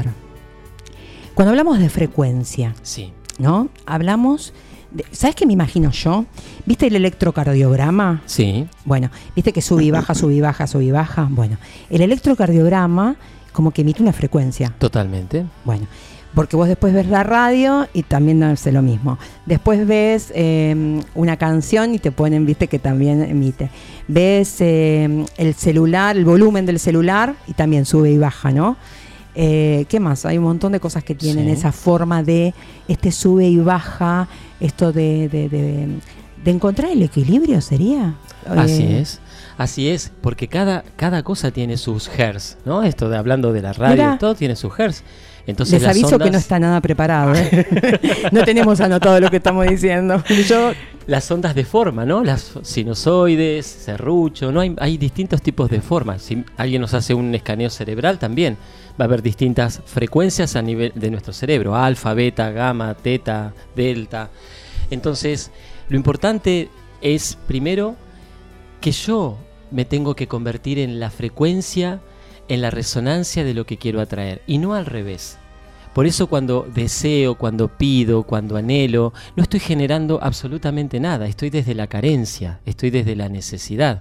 Cuando hablamos de frecuencia, Sí. ¿no? Hablamos de, ¿sabes qué me imagino yo? ¿Viste el electrocardiograma? Sí. Bueno, ¿viste que sube y baja, sube y baja, sube y baja? Bueno, el electrocardiograma como que emite una frecuencia. Totalmente. Bueno, porque vos después ves la radio y también hace lo mismo. Después ves eh, una canción y te ponen, viste, que también emite. Ves eh, el celular, el volumen del celular y también sube y baja, ¿no? Eh, ¿Qué más? Hay un montón de cosas que tienen Sí. esa forma de este sube y baja, esto de, de, de, de encontrar el equilibrio, ¿sería? Así Eh, es. Así es, porque cada, cada cosa tiene sus hertz, ¿no? Esto de hablando de la radio, Mirá. todo tiene sus hertz. Entonces, les aviso las ondas, que no está nada preparado, ¿eh? No tenemos anotado lo que estamos diciendo. Yo... Las ondas de forma, ¿no? Las sinusoides, serrucho, ¿no? Hay, hay distintos tipos de formas. Si alguien nos hace un escaneo cerebral, también va a haber distintas frecuencias a nivel de nuestro cerebro. Alfa, beta, gamma, teta, delta. Entonces, lo importante es, primero, que yo me tengo que convertir en la frecuencia, en la resonancia de lo que quiero atraer, y no al revés. Por eso cuando deseo, cuando pido, cuando anhelo, no estoy generando absolutamente nada, estoy desde la carencia, estoy desde la necesidad.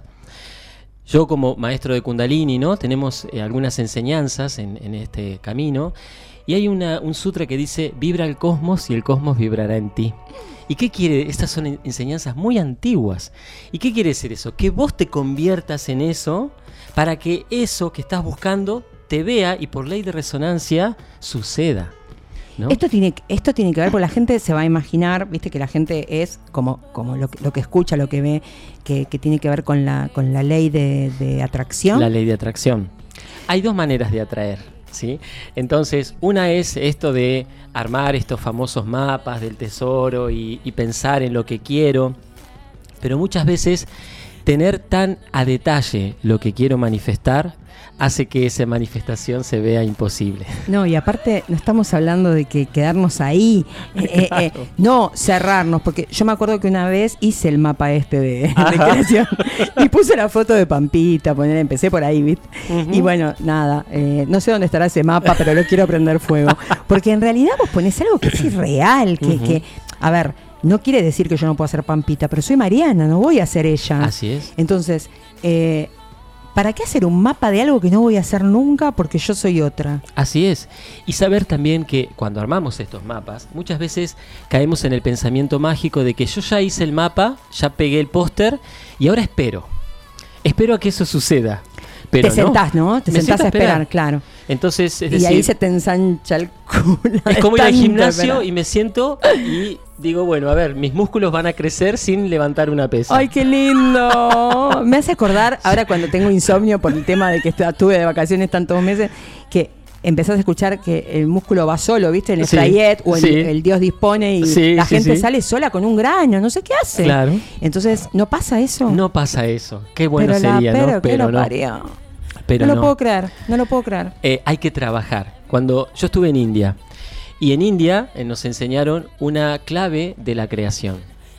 Yo como maestro de Kundalini, ¿no? Tenemos eh, algunas enseñanzas en, en este camino, y hay una, un sutra que dice, vibra el cosmos y el cosmos vibrará en ti. ¿Y qué quiere? Estas son enseñanzas muy antiguas. ¿Y qué quiere decir eso? Que vos te conviertas en eso para que eso que estás buscando te vea y por ley de resonancia suceda, ¿no? Esto tiene, esto tiene que ver, porque la gente se va a imaginar, viste que la gente es como, como lo, que, lo que escucha, lo que ve, que, que tiene que ver con la, con la ley de, de atracción. La ley de atracción. Hay dos maneras de atraer, ¿sí? Entonces, una es esto de armar estos famosos mapas del tesoro y, y pensar en lo que quiero, pero muchas veces tener tan a detalle lo que quiero manifestar hace que esa manifestación se vea imposible. No, y aparte no estamos hablando de que quedarnos ahí, eh, Claro. eh, eh, no cerrarnos, porque yo me acuerdo que una vez hice el mapa este de, de creación y puse la foto de Pampita, poner, empecé por ahí, ¿viste? Uh-huh. Y bueno, nada, eh, no sé dónde estará ese mapa, pero lo quiero prender fuego, porque en realidad vos ponés algo que es irreal, que, uh-huh. que a ver, no quiere decir que yo no pueda ser Pampita, pero soy Mariana, no voy a ser ella. Así es. Entonces, eh, ¿para qué hacer un mapa de algo que no voy a hacer nunca porque yo soy otra? Así es. Y saber también que cuando armamos estos mapas, muchas veces caemos en el pensamiento mágico de que yo ya hice el mapa, ya pegué el póster y ahora espero. Espero a que eso suceda. Pero te sentás, ¿no? ¿no? Te Me sentás a esperar, esperar, claro. Entonces, es y decir, ahí se te ensancha el culo. Es como ir al gimnasio y me siento y digo, bueno, a ver, mis músculos van a crecer sin levantar una pesa. ¡Ay, qué lindo! Me hace acordar, ahora cuando tengo insomnio por el tema de que estuve de vacaciones tantos meses, que empezás a escuchar que el músculo va solo, ¿viste? En el sí, Frayet o en sí. el Dios dispone y sí, la sí, gente sí. sale sola con un graño, no sé qué hace. Claro. Entonces, ¿no pasa eso? No pasa eso. Qué bueno pero sería, la, pero, ¿no? Pero lo no. Parió. Pero no lo no. puedo creer, no lo puedo creer. Eh, hay que trabajar. Cuando yo estuve en India, y en India eh, nos enseñaron una clave de la creación.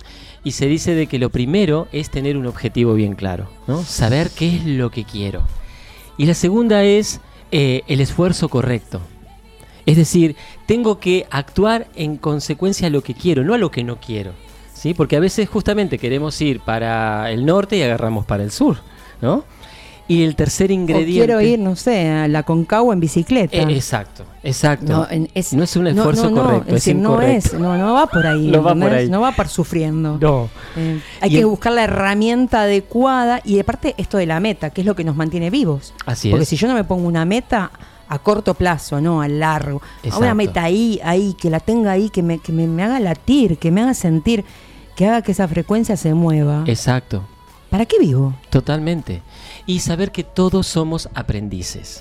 Y se dice de que lo primero es tener un objetivo bien claro, ¿no? Saber qué es lo que quiero. Y la segunda es eh, el esfuerzo correcto. Es decir, tengo que actuar en consecuencia a lo que quiero, no a lo que no quiero, ¿sí? Porque a veces justamente queremos ir para el norte y agarramos para el sur, ¿no? Y el tercer ingrediente... O quiero ir, no sé, a la Concagua en bicicleta. Eh, exacto, exacto. No, en, es, no es un esfuerzo no, no, correcto, es, es decir, no incorrecto. es, no, no va por ahí, no va por ahí. No va por sufriendo. No. Eh, hay y que el... buscar la herramienta adecuada y aparte esto de la meta, que es lo que nos mantiene vivos. Así Porque es. si yo no me pongo una meta a corto plazo, no a largo, a una meta ahí, ahí, que la tenga ahí, que me, que me, me haga latir, que me haga sentir, que haga que esa frecuencia se mueva. Exacto. ¿Para qué vivo? Totalmente. Y saber que todos somos aprendices.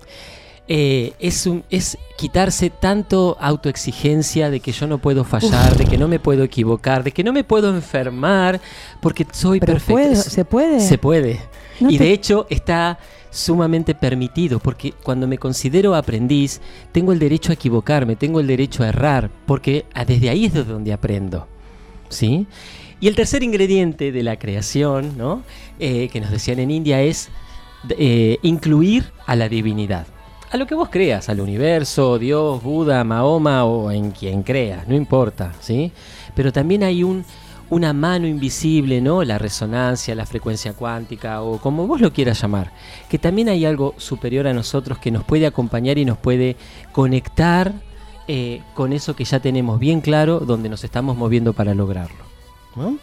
Eh, es, un, es quitarse tanto autoexigencia de que yo no puedo fallar, Uf. de que no me puedo equivocar, de que no me puedo enfermar porque soy Pero perfecto. Puedo, ¿Se puede? Se puede. No y te... de hecho está sumamente permitido porque cuando me considero aprendiz tengo el derecho a equivocarme, tengo el derecho a errar porque desde ahí es de donde aprendo. ¿Sí? Y el tercer ingrediente de la creación, ¿no? eh, que nos decían en India es eh, incluir a la divinidad. A lo que vos creas, al universo, Dios, Buda, Mahoma o en quien creas, no importa, ¿sí? Pero también hay un, una mano invisible, ¿no? La resonancia, la frecuencia cuántica o como vos lo quieras llamar, que también hay algo superior a nosotros que nos puede acompañar y nos puede conectar eh, con eso que ya tenemos bien claro, donde nos estamos moviendo para lograrlo. ¿No?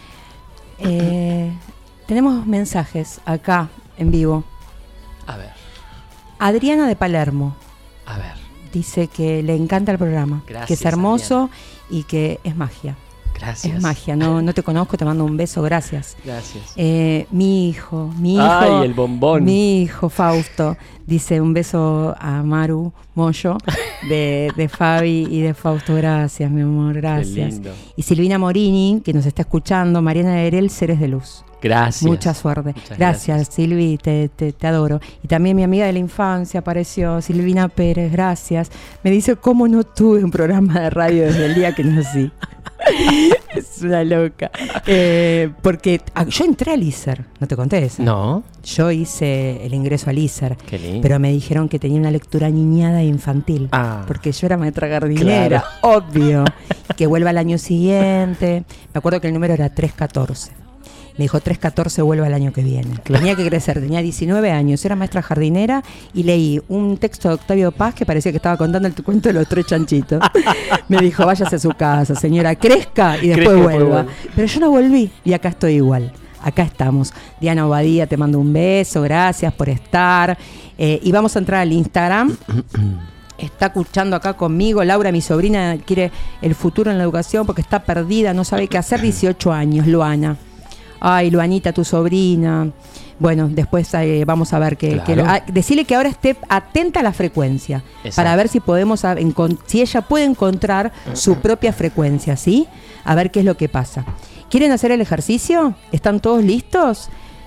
Eh, tenemos mensajes acá en vivo. A ver. Adriana de Palermo. A ver. Dice que le encanta el programa, Gracias, que es hermoso Adriana. Y que es magia. Gracias. Es magia, no, no te conozco, te mando un beso, gracias. Gracias. Eh, mi hijo, mi hijo. Ay, el bombón. Mi hijo Fausto dice un beso a Maru Moyo de, de Fabi y de Fausto. Gracias, mi amor, gracias. Qué lindo. Y Silvina Morini, que nos está escuchando, Mariana Erel, Seres de Luz. Gracias. Mucha suerte. Muchas Gracias, gracias. Silvi, te, te, te adoro. Y también mi amiga de la infancia apareció, Silvina Pérez, gracias. Me dice cómo no tuve un programa de radio desde el día que nací. Es una loca. Eh, porque ah, yo entré al I S E R, ¿no te conté eso? No. Yo hice el ingreso al I S E R, Qué lindo. pero me dijeron que tenía una lectura niñada e infantil. Ah. Porque yo era maestra jardinera, obvio. Que vuelva al año siguiente. Me acuerdo que el número era trescientos catorce. Me dijo, trescientos catorce vuelve al año que viene. Claro. Tenía que crecer, tenía diecinueve años, era maestra jardinera y leí un texto de Octavio Paz que parecía que estaba contando el cuento de los tres chanchitos. Me dijo, váyase a su casa, señora, crezca y después Crezca, vuelva. vuelva. Pero yo no volví y acá estoy igual. Acá estamos. Diana Obadía, te mando un beso, gracias por estar. Eh, y vamos a entrar al Instagram. Está escuchando acá conmigo. Laura, mi sobrina, quiere el futuro en la educación porque está perdida, no sabe qué hacer. dieciocho años, Luana. Ay, Luanita, tu sobrina. Bueno, después eh, vamos a ver que, Claro. que ah, decirle que ahora esté atenta a la frecuencia. Exacto. Para ver si podemos a- encon- si ella puede encontrar su propia frecuencia, ¿sí? A ver qué es lo que pasa. ¿Quieren hacer el ejercicio? ¿Están todos listos?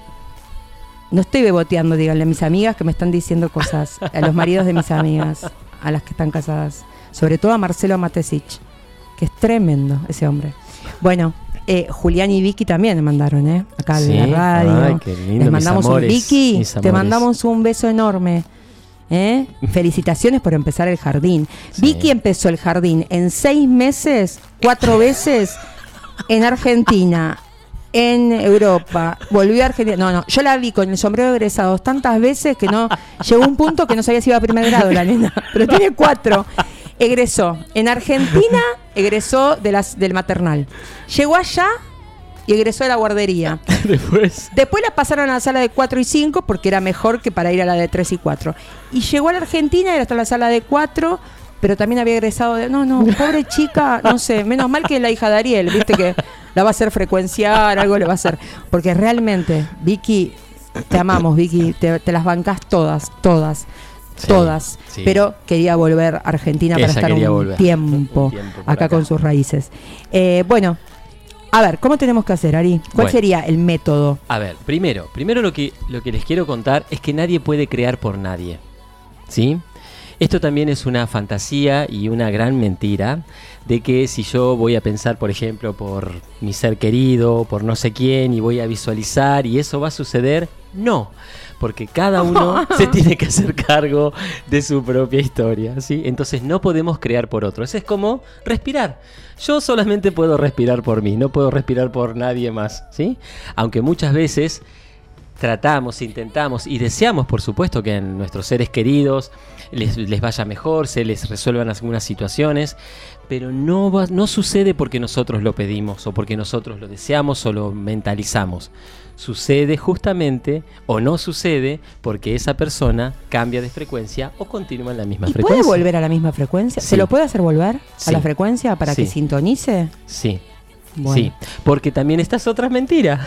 No estoy beboteando, díganle a mis amigas que me están diciendo cosas, a los maridos de mis amigas, a las que están casadas. Sobre todo a Marcelo Matesich, que es tremendo ese hombre. Bueno, eh, Julián y Vicky también me mandaron, ¿eh? Acá Sí. en la radio. Ay, qué lindo, Les mis mandamos un amores, Vicky, mis te amores. mandamos un beso enorme. ¿Eh? Felicitaciones por empezar el jardín. Sí. Vicky empezó el jardín en seis meses, cuatro veces en Argentina, en Europa, volvió a Argentina. No, no, yo la vi con el sombrero de egresados tantas veces que no llegó un punto que no sabía si iba a primer grado la nena, pero tiene cuatro. Egresó en Argentina, egresó de las, del maternal. Llegó allá y egresó de la guardería. Después. Después la pasaron a la sala de cuatro y cinco porque era mejor que para ir a la de tres y cuatro. Y llegó a la Argentina, era hasta la sala de cuatro, pero también había egresado de... No, no, pobre chica, no sé, menos mal que es la hija de Ariel, viste que la va a hacer frecuenciar, algo le va a hacer. Porque realmente, Vicky, te amamos, Vicky, te, te las bancás todas, todas. Sí, Todas, sí. pero quería volver a Argentina para Ella estar un quería volver. tiempo, Un tiempo por acá, acá. con sus raíces. Eh, bueno, a ver, ¿cómo tenemos que hacer, Ari? ¿Cuál Bueno. sería el método? A ver, primero, primero lo que, lo que les quiero contar es que nadie puede crear por nadie. ¿Sí? Esto también es una fantasía y una gran mentira de que si yo voy a pensar, por ejemplo, por mi ser querido, por no sé quién, y voy a visualizar y eso va a suceder, no. Porque cada uno se tiene que hacer cargo de su propia historia, ¿sí? Entonces no podemos crear por otros. Es como respirar. Yo solamente puedo respirar por mí, no puedo respirar por nadie más, ¿sí? Aunque muchas veces tratamos, intentamos y deseamos, por supuesto, que a nuestros seres queridos les, les vaya mejor, se les resuelvan algunas situaciones, pero no, va, no sucede porque nosotros lo pedimos o porque nosotros lo deseamos o lo mentalizamos. Sucede justamente o no sucede porque esa persona cambia de frecuencia o continúa en la misma ¿Y frecuencia. puede volver a la misma frecuencia? Sí. ¿Se lo puede hacer volver Sí. a la frecuencia para que Sí. sintonice? Sí, Bueno. sí, porque también esta es otra mentira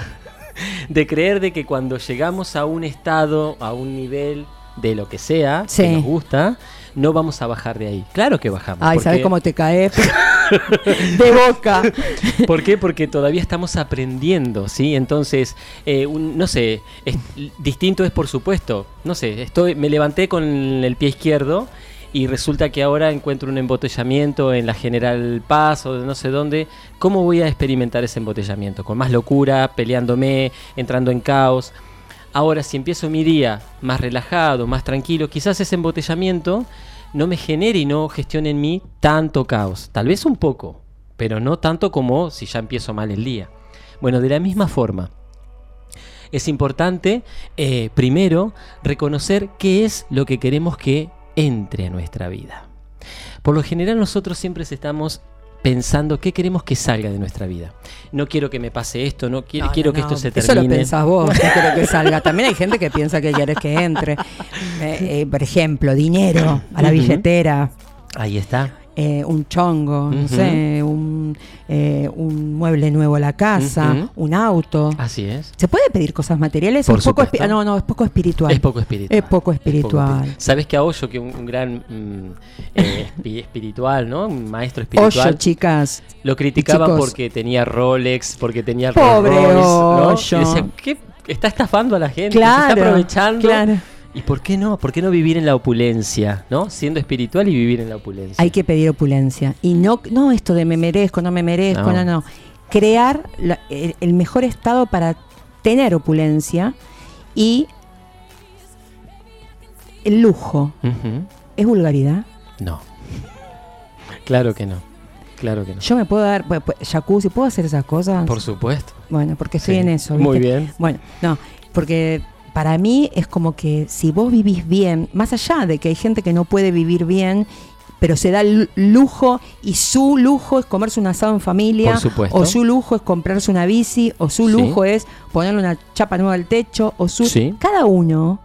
de creer de que cuando llegamos a un estado, a un nivel de lo que sea, Sí. que nos gusta, no vamos a bajar de ahí. Claro que bajamos. Ay, porque- ¿sabes cómo te caes? De boca. ¿Por qué? Porque todavía estamos aprendiendo, ¿sí? Entonces, eh, un- no sé, es, distinto es por supuesto, no sé, estoy, me levanté con el pie izquierdo y resulta que ahora encuentro un embotellamiento en la General Paz o de no sé dónde. ¿Cómo voy a experimentar ese embotellamiento? Con más locura, peleándome, entrando en caos. Ahora, si empiezo mi día más relajado, más tranquilo, quizás ese embotellamiento no me genere y no gestione en mí tanto caos. Tal vez un poco, pero no tanto como si ya empiezo mal el día. Bueno, de la misma forma, es importante, eh, primero, reconocer qué es lo que queremos que entre a nuestra vida. Por lo general, nosotros siempre estamos pensando qué queremos que salga de nuestra vida. No quiero que me pase esto, no quiero, No, quiero no, que no. esto se Eso lo termine. pensás vos, que quiero que salga. También hay gente que piensa que quieres que entre. Eh, eh, por ejemplo, dinero a la Ujú. billetera. Ahí está. eh, un chongo, no Ujú. sé, un, eh, un mueble nuevo a la casa, Ujú. un auto. Así es. ¿Se puede pedir cosas materiales? Por es poco supuesto. espi- no, no, es poco espiritual. Es poco espiritual. Es poco espiritual. espiritual. Sabes que a Hoyo, que un, un gran mm, eh, espi- espiritual, ¿no? Un maestro espiritual. Oye, chicas. Lo criticaban Chicos. porque tenía Rolex, porque tenía Pobre Rolls Royce, ¿no? Hoyo. Y decían, ¿qué? Está estafando a la gente, Claro, se está aprovechando. claro. ¿Y por qué no? ¿Por qué no vivir en la opulencia, ¿no? Siendo espiritual y vivir en la opulencia. Hay que pedir opulencia. Y no, no esto de me merezco, no me merezco, no, No. no. Crear la- el, el mejor estado para tener opulencia y el lujo. Ujú. ¿Es vulgaridad? No. Claro que no. Claro que no. Yo me puedo dar, bueno, pues, jacuzzi, ¿puedo hacer esas cosas? Por supuesto. Bueno, porque estoy Sí, en eso. muy ¿viste? bien. Bueno, no, porque para mí es como que si vos vivís bien, más allá de que hay gente que no puede vivir bien, pero se da el lujo y su lujo es comerse un asado en familia, Por supuesto. o su lujo es comprarse una bici, o su Sí. lujo es ponerle una chapa nueva al techo, o su... Sí. Cada uno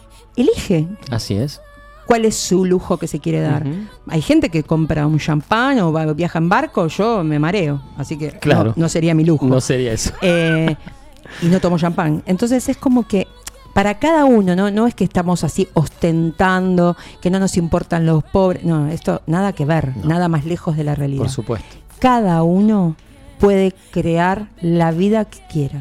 elige Así es. cuál es su lujo que se quiere dar. Ujú. Hay gente que compra un champán o va- viaja en barco, yo me mareo, así que Claro. no, no sería mi lujo. No sería eso. Eh, y no tomo champán. Entonces es como que para cada uno, ¿no? No es que estamos así ostentando, que no nos importan los pobres. No, esto nada que ver, nada más lejos de la realidad. Por supuesto. Cada uno puede crear la vida que quiera.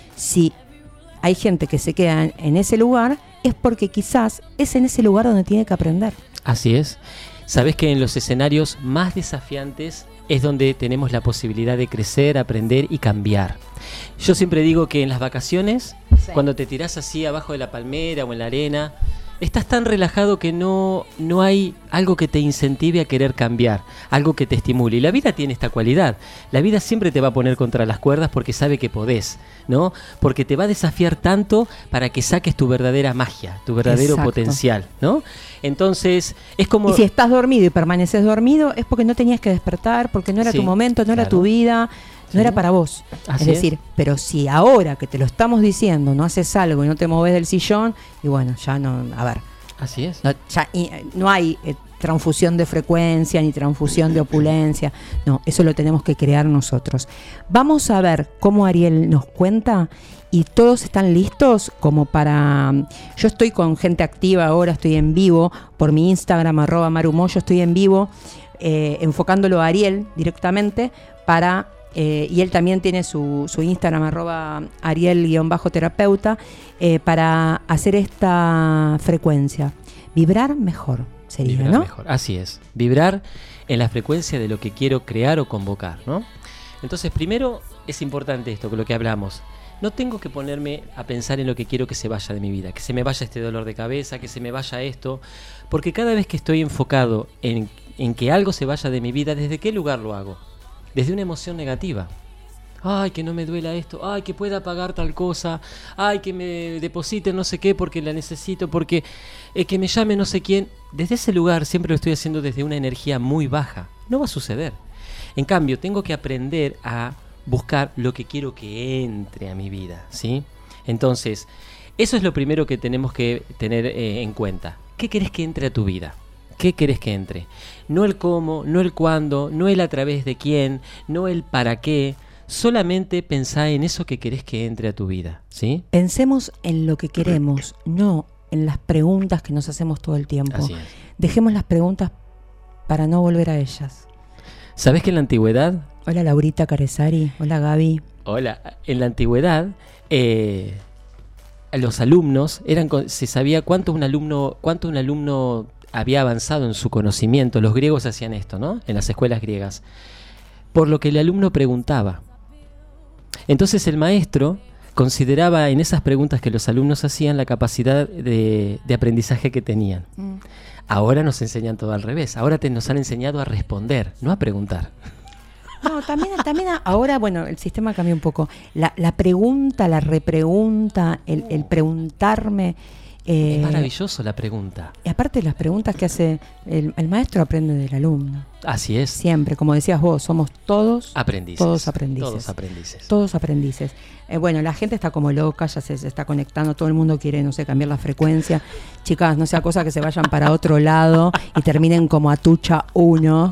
Si hay gente que se queda en, en ese lugar, es porque quizás es en ese lugar donde tiene que aprender. Así es. Sabes que en los escenarios más desafiantes es donde tenemos la posibilidad de crecer, aprender y cambiar. Yo siempre digo que en las vacaciones, Sí. cuando te tirás así abajo de la palmera o en la arena, estás tan relajado que no, no hay algo que te incentive a querer cambiar, algo que te estimule. Y la vida tiene esta cualidad. La vida siempre te va a poner contra las cuerdas porque sabe que podés, ¿no? Porque te va a desafiar tanto para que saques tu verdadera magia, tu verdadero Exacto. potencial, ¿no? Entonces, es como... Y si estás dormido y permaneces dormido, es porque no tenías que despertar, porque no era Sí, tu momento, no era claro. tu vida, no Sí. era para vos. Así es decir, pero si ahora que te lo estamos diciendo, no haces algo y no te moves del sillón, y bueno, ya no, a ver, Así es. no, ya, y, eh, no hay eh, transfusión de frecuencia ni transfusión de opulencia, no, eso lo tenemos que crear nosotros. Vamos a ver cómo Ariel nos cuenta. Y todos están listos como para... Yo estoy con gente activa ahora, estoy en vivo por mi Instagram, arroba marumoyo, estoy en vivo, eh, enfocándolo a Ariel directamente para... Eh, y él también tiene su, su Instagram, arroba ariel-terapeuta, eh, para hacer esta frecuencia. Vibrar mejor sería, Vibrar ¿no? mejor. Así es. Vibrar en la frecuencia de lo que quiero crear o convocar, ¿no? Entonces, primero es importante esto, con lo que hablamos. No tengo que ponerme a pensar en lo que quiero que se vaya de mi vida, que se me vaya este dolor de cabeza, que se me vaya esto, porque cada vez que estoy enfocado en, en que algo se vaya de mi vida, ¿desde qué lugar lo hago? Desde una emoción negativa. Ay, que no me duela esto, ay, que pueda pagar tal cosa, ay, que me depositen no sé qué porque la necesito, porque eh, que me llame no sé quién. Desde ese lugar siempre lo estoy haciendo desde una energía muy baja. No va a suceder. En cambio, tengo que aprender a buscar lo que quiero que entre a mi vida, ¿sí? Entonces, eso es lo primero que tenemos que tener eh, en cuenta. ¿Qué querés que entre a tu vida? ¿Qué querés que entre? No el cómo, no el cuándo, no el a través de quién, no el para qué. Solamente pensá en eso que querés que entre a tu vida, ¿sí? Pensemos en lo que queremos, no en las preguntas que nos hacemos todo el tiempo. Así es. Dejemos las preguntas para no volver a ellas. ¿Sabés que en la antigüedad... Hola Laurita Caresari, hola Gaby. Hola, en la antigüedad eh, los alumnos eran con- se sabía cuánto un alumno cuánto un alumno había avanzado en su conocimiento. Los griegos hacían esto, ¿no? En las escuelas griegas, por lo que el alumno preguntaba. Entonces el maestro consideraba en esas preguntas que los alumnos hacían la capacidad de, de aprendizaje que tenían. Mm. Ahora nos enseñan todo al revés. Ahora te, nos han enseñado a responder, no a preguntar. No, también, también a- ahora, bueno, el sistema cambió un poco. La, la pregunta, la repregunta, el, el preguntarme, Eh, es maravilloso la pregunta. Y aparte las preguntas que hace el, el maestro aprende del alumno. Así es. Siempre, como decías vos, somos todos aprendices. Todos aprendices. Todos aprendices. Todos aprendices. Eh, bueno, la gente está como loca, ya se, se está conectando, todo el mundo quiere, no sé, cambiar la frecuencia. Chicas, no sea cosa que se vayan para otro lado y terminen como Atucha uno.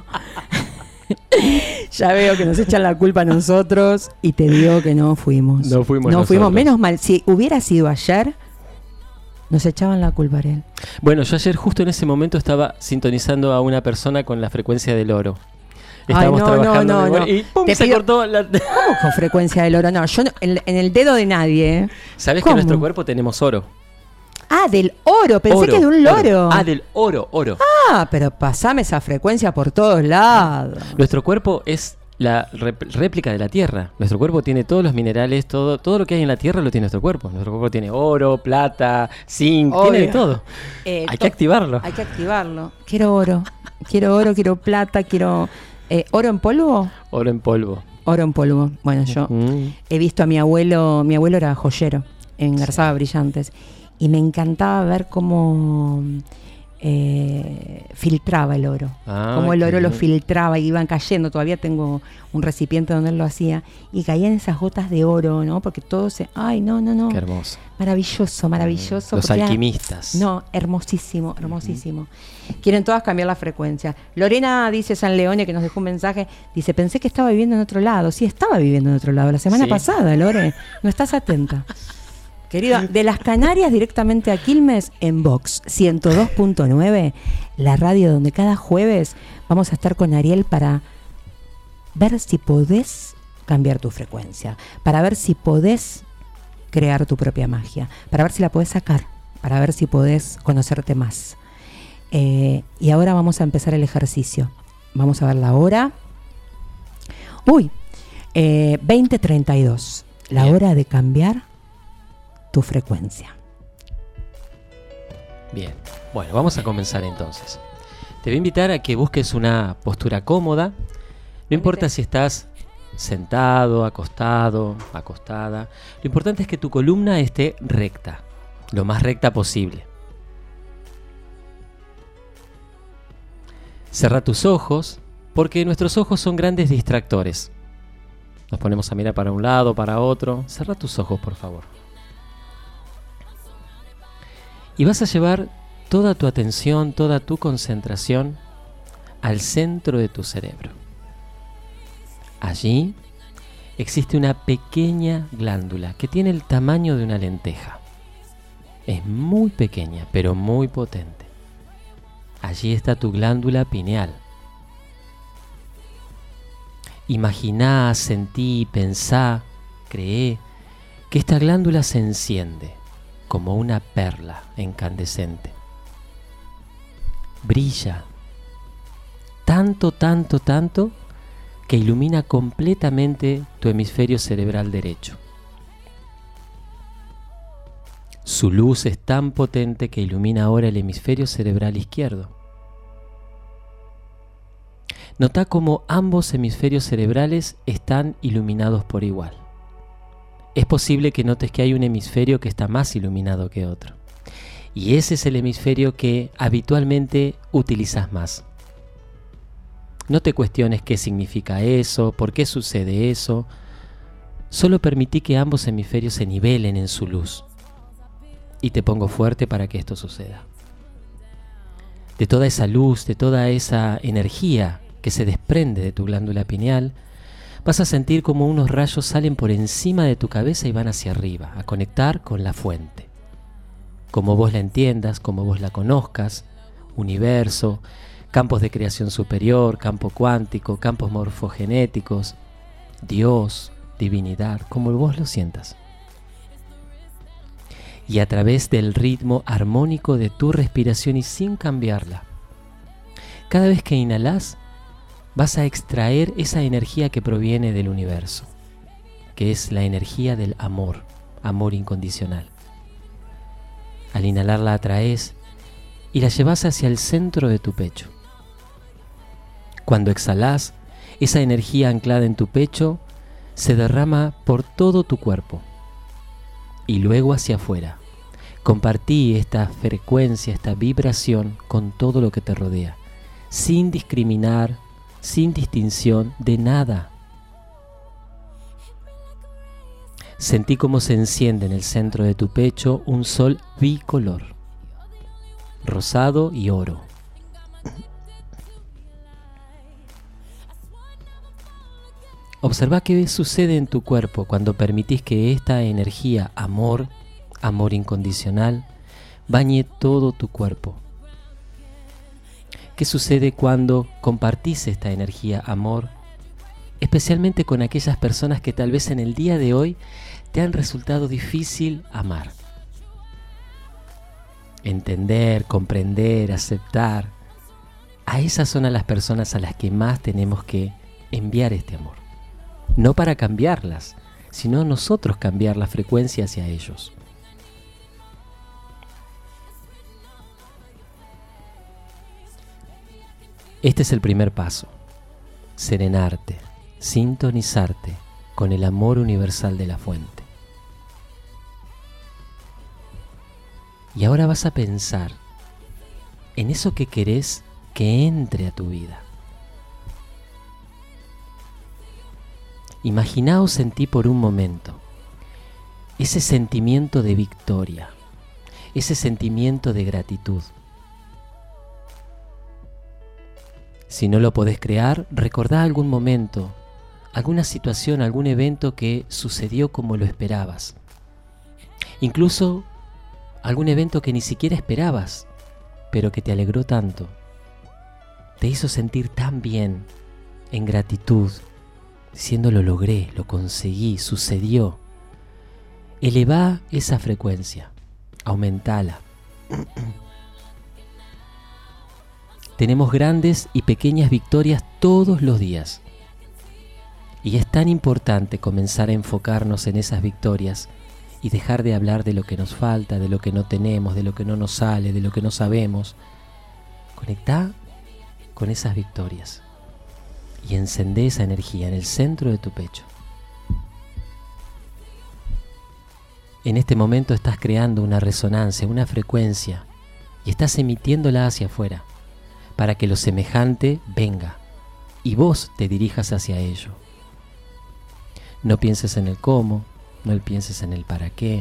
Ya veo que nos echan la culpa a nosotros y te digo que no fuimos. No fuimos No nosotros. fuimos, menos mal. Si hubiera sido ayer, nos echaban la culpa, Ariel. Bueno, yo ayer justo en ese momento estaba sintonizando a una persona con la frecuencia del oro. Estábamos Ay, no, trabajando no, en no, el- no. y ¡pum! Te Se pido- cortó la... ¿Cómo con frecuencia del oro? No, yo no- en, en el dedo de nadie. ¿eh? ¿Sabes que ¿Cómo? en nuestro cuerpo tenemos oro? Ah, del oro. Pensé Oro, que de un loro. oro. Ah, del oro, oro. Ah, pero pasame esa frecuencia por todos lados. Nuestro cuerpo es la rep- réplica de la Tierra. Nuestro cuerpo tiene todos los minerales, todo, todo lo que hay en la Tierra lo tiene nuestro cuerpo. Nuestro cuerpo tiene oro, plata, zinc, Obvio. tiene de todo. Eh, Hay to- que activarlo. Hay que activarlo. Quiero oro. Quiero oro, quiero plata, quiero... eh, ¿Oro en polvo? Oro en polvo. Oro en polvo. Bueno, yo Mm. he visto a mi abuelo, mi abuelo era joyero, engarzaba brillantes, y me encantaba ver cómo eh, filtraba el oro, Ah, cómo el qué oro lo bien. filtraba y iban cayendo. Todavía tengo un recipiente donde él lo hacía y caían esas gotas de oro, ¿no? Porque todo se... Ay, no, no, no. Qué hermoso. Maravilloso, maravilloso. Los porque era- alquimistas. No, hermosísimo, hermosísimo. Quieren todas cambiar la frecuencia. Lorena dice San Leone, que nos dejó un mensaje, dice, pensé que estaba viviendo en otro lado. Sí, estaba viviendo en otro lado. La semana Sí. pasada, Lore. No estás atenta. Querida, de las Canarias directamente a Quilmes en Vox ciento dos punto nueve, la radio donde cada jueves vamos a estar con Ariel para ver si podés cambiar tu frecuencia, para ver si podés crear tu propia magia, para ver si la podés sacar, para ver si podés conocerte más. Eh, y ahora vamos a empezar el ejercicio. Vamos a ver la hora. Uy, eh, veinte treinta y dos, la Bien. hora de cambiar tu frecuencia. Bien, bueno, vamos a comenzar entonces. Te voy a invitar a que busques una postura cómoda. No importa si estás sentado, acostado, acostada. Lo importante es que tu columna esté recta, lo más recta posible. Cerra tus ojos, porque nuestros ojos son grandes distractores. Nos ponemos a mirar para un lado, para otro. Cerra tus ojos, por favor. Y vas a llevar toda tu atención, toda tu concentración al centro de tu cerebro. Allí existe una pequeña glándula que tiene el tamaño de una lenteja. Es muy pequeña, pero muy potente. Allí está tu glándula pineal. Imaginá, sentí, pensá, creé que esta glándula se enciende como una perla incandescente. Brilla tanto, tanto, tanto que ilumina completamente tu hemisferio cerebral derecho. Su luz es tan potente que ilumina ahora el hemisferio cerebral izquierdo. Nota cómo ambos hemisferios cerebrales están iluminados por igual. Es posible que notes que hay un hemisferio que está más iluminado que otro. Y ese es el hemisferio que habitualmente utilizas más. No te cuestiones qué significa eso, por qué sucede eso. Solo permití que ambos hemisferios se nivelen en su luz. Y te pongo fuerte para que esto suceda. De toda esa luz, de toda esa energía que se desprende de tu glándula pineal, vas a sentir como unos rayos salen por encima de tu cabeza y van hacia arriba, a conectar con la fuente. Como vos la entiendas, como vos la conozcas, universo, campos de creación superior, campo cuántico, campos morfogenéticos, Dios, divinidad, como vos lo sientas. Y a través del ritmo armónico de tu respiración y sin cambiarla, cada vez que inhalás, vas a extraer esa energía que proviene del universo, que es la energía del amor, amor incondicional. Al inhalar la atraes y la llevas hacia el centro de tu pecho. Cuando exhalás, esa energía anclada en tu pecho se derrama por todo tu cuerpo y luego hacia afuera, Compartí esta frecuencia, esta vibración con todo lo que te rodea, sin discriminar, sin distinción de nada. Sentí cómo se enciende en el centro de tu pecho un sol bicolor, rosado y oro. Observa qué sucede en tu cuerpo cuando permitís que esta energía, amor, amor incondicional, bañe todo tu cuerpo. ¿Qué sucede cuando compartís esta energía, amor, especialmente con aquellas personas que tal vez en el día de hoy te han resultado difícil amar? Entender, comprender, aceptar. A esas son a las personas a las que más tenemos que enviar este amor. No para cambiarlas, sino nosotros cambiar la frecuencia hacia ellos. Este es el primer paso. Serenarte, sintonizarte con el amor universal de la fuente. Y ahora vas a pensar en eso que querés que entre a tu vida. Imaginaos en ti por un momento ese sentimiento de victoria, ese sentimiento de gratitud. Si no lo podés crear, recordá algún momento, alguna situación, algún evento que sucedió como lo esperabas. Incluso algún evento que ni siquiera esperabas, pero que te alegró tanto, te hizo sentir tan bien, en gratitud, diciendo lo logré, lo conseguí, sucedió. Elevá esa frecuencia, aumentala. Tenemos grandes y pequeñas victorias todos los días. Y es tan importante comenzar a enfocarnos en esas victorias y dejar de hablar de lo que nos falta, de lo que no tenemos, de lo que no nos sale, de lo que no sabemos. Conectá con esas victorias y encendé esa energía en el centro de tu pecho. En este momento estás creando una resonancia, una frecuencia, y estás emitiéndola hacia afuera para que lo semejante venga y vos te dirijas hacia ello. No pienses en el cómo, no pienses en el para qué.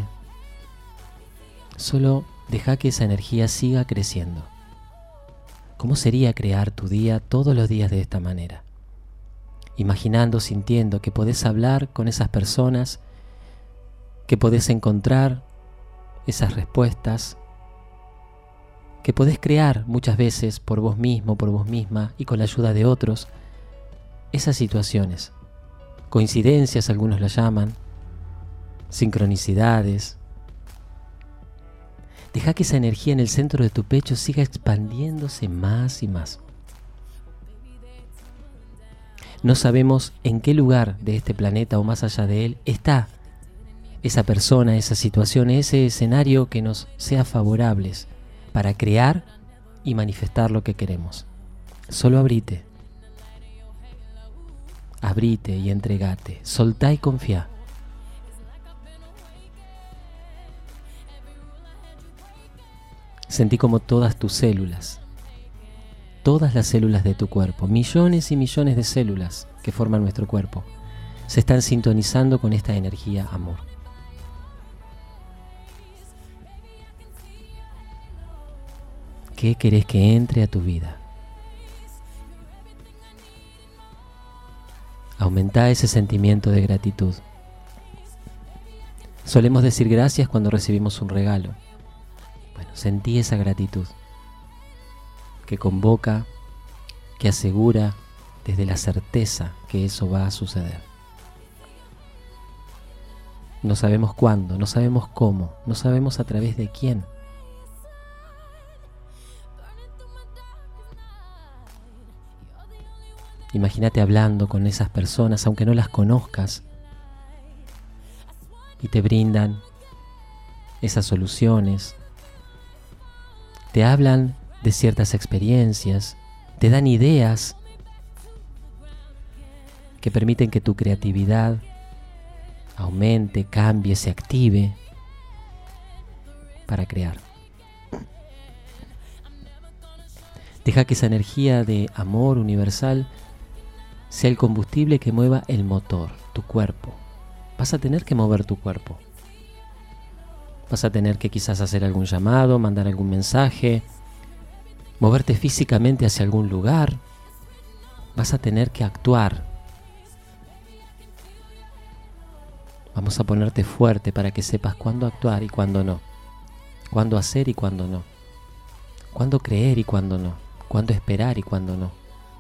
Solo deja que esa energía siga creciendo. ¿Cómo sería crear tu día todos los días de esta manera? Imaginando, sintiendo que podés hablar con esas personas, que podés encontrar esas respuestas, que podés crear muchas veces por vos mismo, por vos misma y con la ayuda de otros, esas situaciones. Coincidencias, algunos las llaman, sincronicidades. Deja que esa energía en el centro de tu pecho siga expandiéndose más y más. No sabemos en qué lugar de este planeta o más allá de él está esa persona, esa situación, ese escenario que nos sea favorables para crear y manifestar lo que queremos. Solo abrite. Abrite y entregate. Soltá y confía. Sentí como todas tus células, todas las células de tu cuerpo, millones y millones de células que forman nuestro cuerpo, se están sintonizando con esta energía amor. ¿Qué querés que entre a tu vida? Aumenta ese sentimiento de gratitud. Solemos decir gracias cuando recibimos un regalo. Bueno, sentí esa gratitud que convoca, que asegura desde la certeza que eso va a suceder. No sabemos cuándo, no sabemos cómo, no sabemos a través de quién. Imagínate hablando con esas personas, aunque no las conozcas, y te brindan esas soluciones, te hablan de ciertas experiencias, te dan ideas que permiten que tu creatividad aumente, cambie, se active. para crear. Deja que esa energía de amor universal sea el combustible que mueva el motor, tu cuerpo. Vas a tener que mover tu cuerpo. Vas a tener que quizás hacer algún llamado, mandar algún mensaje, moverte físicamente hacia algún lugar. Vas a tener que actuar. Vamos a ponerte fuerte para que sepas cuándo actuar y cuándo no. Cuándo hacer y cuándo no. Cuándo creer y cuándo no. Cuándo esperar y cuándo no.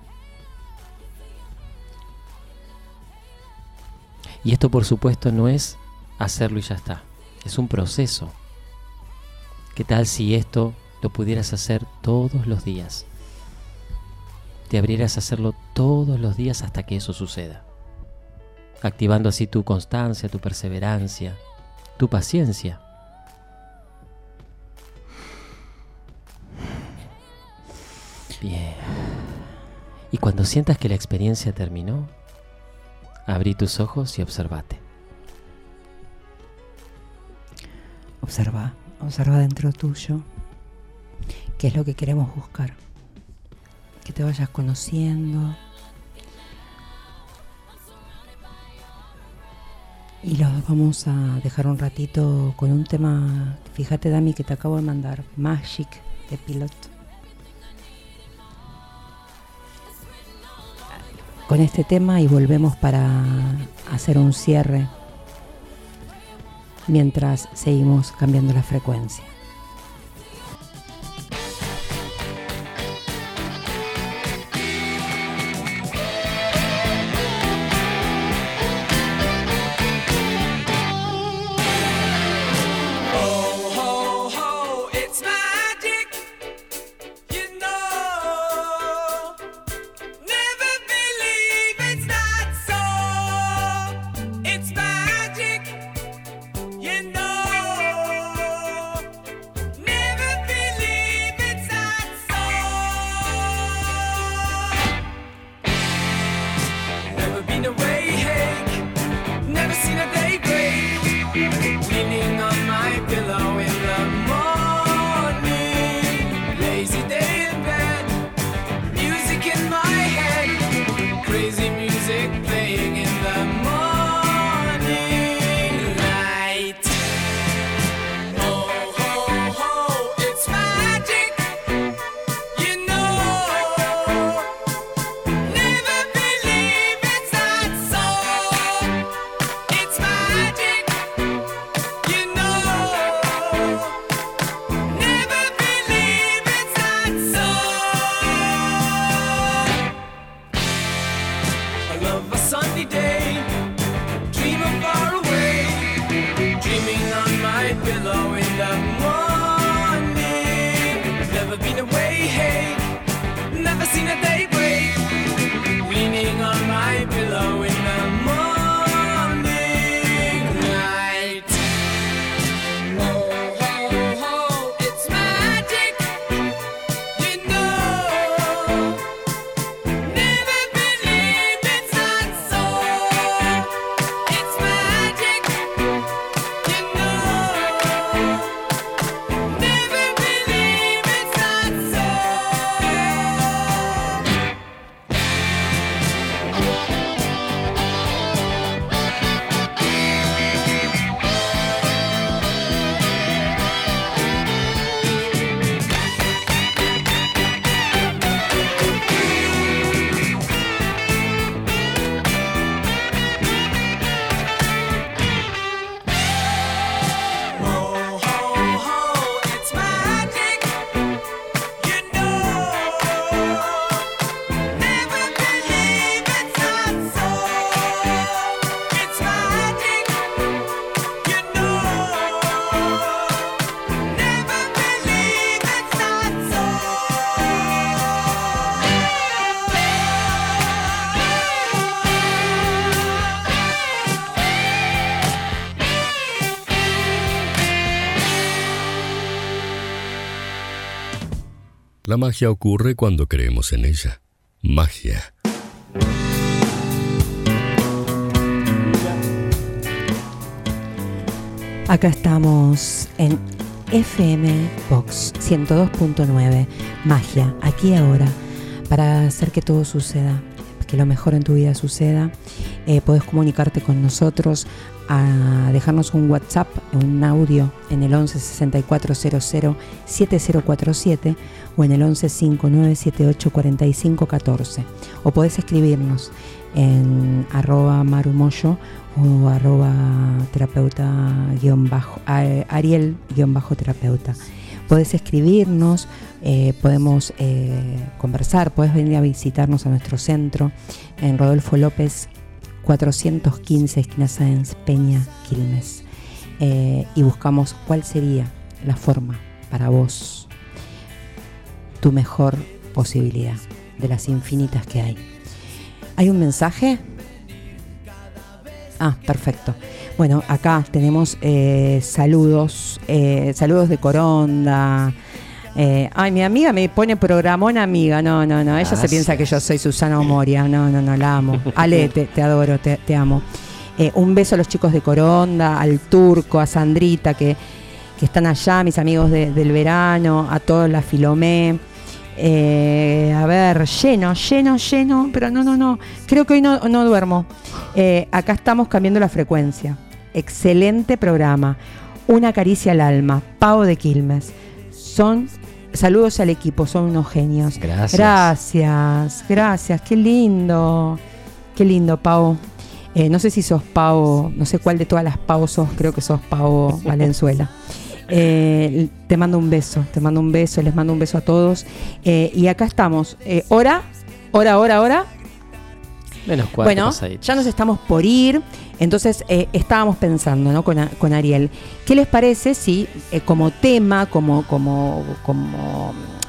Y esto, por supuesto, no es hacerlo y ya está. Es un proceso. ¿Qué tal si esto lo pudieras hacer todos los días? Te abrieras a hacerlo todos los días hasta que eso suceda, activando así tu constancia, tu perseverancia, tu paciencia. Bien. Y cuando sientas que la experiencia terminó, abrí tus ojos y observate. Observa, observa dentro tuyo qué es lo que queremos buscar. Que te vayas conociendo. Y los vamos a dejar un ratito con un tema, fíjate Dami, que te acabo de mandar, Magic de Pilot. Con este tema y volvemos para hacer un cierre mientras seguimos cambiando la frecuencia. La magia ocurre cuando creemos en ella. Magia. Acá estamos en F M Box ciento dos punto nueve. Magia, aquí y ahora, para hacer que todo suceda, que lo mejor en tu vida suceda. Eh, podés comunicarte con nosotros, a dejarnos un WhatsApp, un audio en el once sesenta y cuatro cero cero siete cero cuatro siete o en el once cincuenta y nueve setenta y ocho cuarenta y cinco catorce, o podés escribirnos en arroba marumoyo o arroba terapeuta guión bajo, ariel guión bajo terapeuta. Podés escribirnos, eh, podemos eh, conversar, podés venir a visitarnos a nuestro centro en Rodolfo López cuatrocientos quince, esquina Sáenz Peña, Quilmes, eh, y buscamos cuál sería la forma para vos, tu mejor posibilidad de las infinitas que hay. ¿Hay un mensaje? Ah, perfecto. Bueno, acá tenemos eh, saludos, eh, saludos de Coronda. Eh, ay, mi amiga me pone programón amiga. No, no, no. Ella Gracias. Se piensa que yo soy Susana Omoria. No, no, no, la amo. Ale, te, te adoro, te, te amo. Eh, un beso a los chicos de Coronda, al Turco, a Sandrita, que, que están allá, mis amigos de, del verano, a todos, la Filomé. Eh, a ver, lleno, lleno, lleno, pero no, no, no. Creo que hoy no, no duermo. Eh, acá estamos cambiando la frecuencia. Excelente programa. Una caricia al alma. Pau de Quilmes. Son... Saludos al equipo, son unos genios. Gracias. Gracias, gracias, qué lindo. Qué lindo, Pau. Eh, no sé si sos Pau, no sé cuál de todas las Pau sos, creo que sos Pau Valenzuela. Eh, te mando un beso, te mando un beso, les mando un beso a todos. Eh, y acá estamos. Eh, hora, hora, hora, hora. Menos cuatro. Bueno, pasaditos. Ya nos estamos por ir. Entonces eh, estábamos pensando, ¿no? con, con Ariel, ¿qué les parece si eh, como tema, como, como, como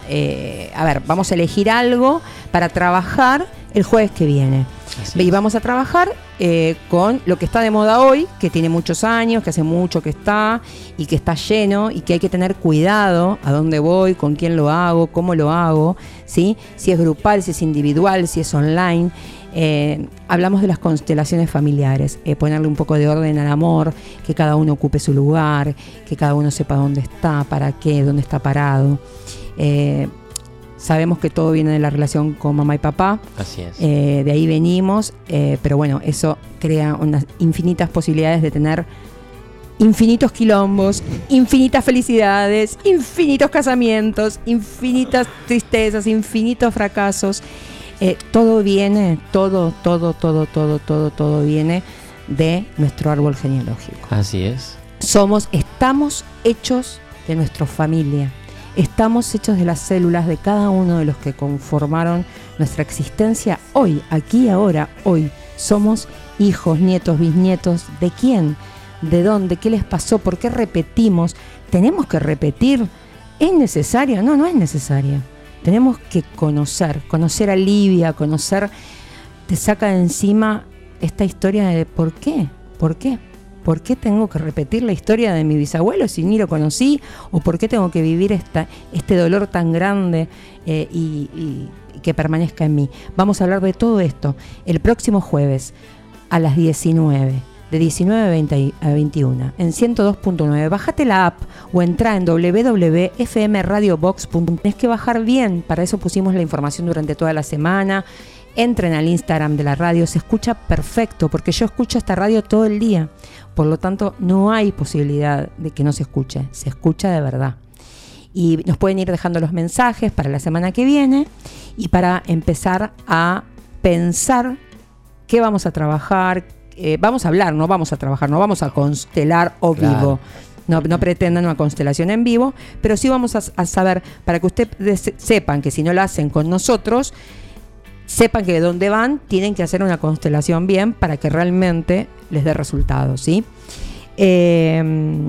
eh, a ver, vamos a elegir algo para trabajar el jueves que viene? Así y es. Vamos a trabajar eh, con lo que está de moda hoy, que tiene muchos años, que hace mucho que está y que está lleno y que hay que tener cuidado a dónde voy, con quién lo hago, cómo lo hago, ¿sí? Si es grupal, si es individual, si es online. Eh, hablamos de las constelaciones familiares, eh, ponerle un poco de orden al amor, que cada uno ocupe su lugar, que cada uno sepa dónde está, para qué, dónde está parado. Eh, sabemos que todo viene de la relación con mamá y papá. Así es. Eh, de ahí venimos, eh, pero bueno, eso crea unas infinitas posibilidades de tener infinitos quilombos, infinitas felicidades, infinitos casamientos, infinitas tristezas, infinitos fracasos. Eh, todo viene, todo, todo, todo, todo, todo, todo viene de nuestro árbol genealógico. Así es. Somos, estamos hechos de nuestra familia. Estamos hechos de las células de cada uno de los que conformaron nuestra existencia hoy, aquí, ahora, hoy. Somos hijos, nietos, bisnietos. ¿De quién? ¿De dónde? ¿Qué les pasó? ¿Por qué repetimos? ¿Tenemos que repetir? ¿Es necesario? No, no es necesario. Tenemos que conocer, conocer a Livia, conocer, te saca de encima esta historia de ¿por qué? ¿Por qué? ¿Por qué tengo que repetir la historia de mi bisabuelo si ni lo conocí? ¿O por qué tengo que vivir esta, este dolor tan grande eh, y, y, y que permanezca en mí? Vamos a hablar de todo esto el próximo jueves a las diecinueve. De diecinueve a veinte a veintiuno en ciento dos punto nueve. Bájate la app o entra en doble u doble u doble u punto f m radio box punto com. Tienes que bajar bien, para eso pusimos la información durante toda la semana. Entren al Instagram de la radio, se escucha perfecto, porque yo escucho esta radio todo el día. Por lo tanto, no hay posibilidad de que no se escuche, se escucha de verdad. Y nos pueden ir dejando los mensajes para la semana que viene y para empezar a pensar qué vamos a trabajar. Eh, vamos a hablar, no vamos a trabajar, no vamos a constelar o Claro. vivo. No, no pretendan una constelación en vivo, pero sí vamos a, a saber, para que ustedes sepan que si no la hacen con nosotros, sepan que de dónde van, tienen que hacer una constelación bien para que realmente les dé resultados, ¿sí? Eh,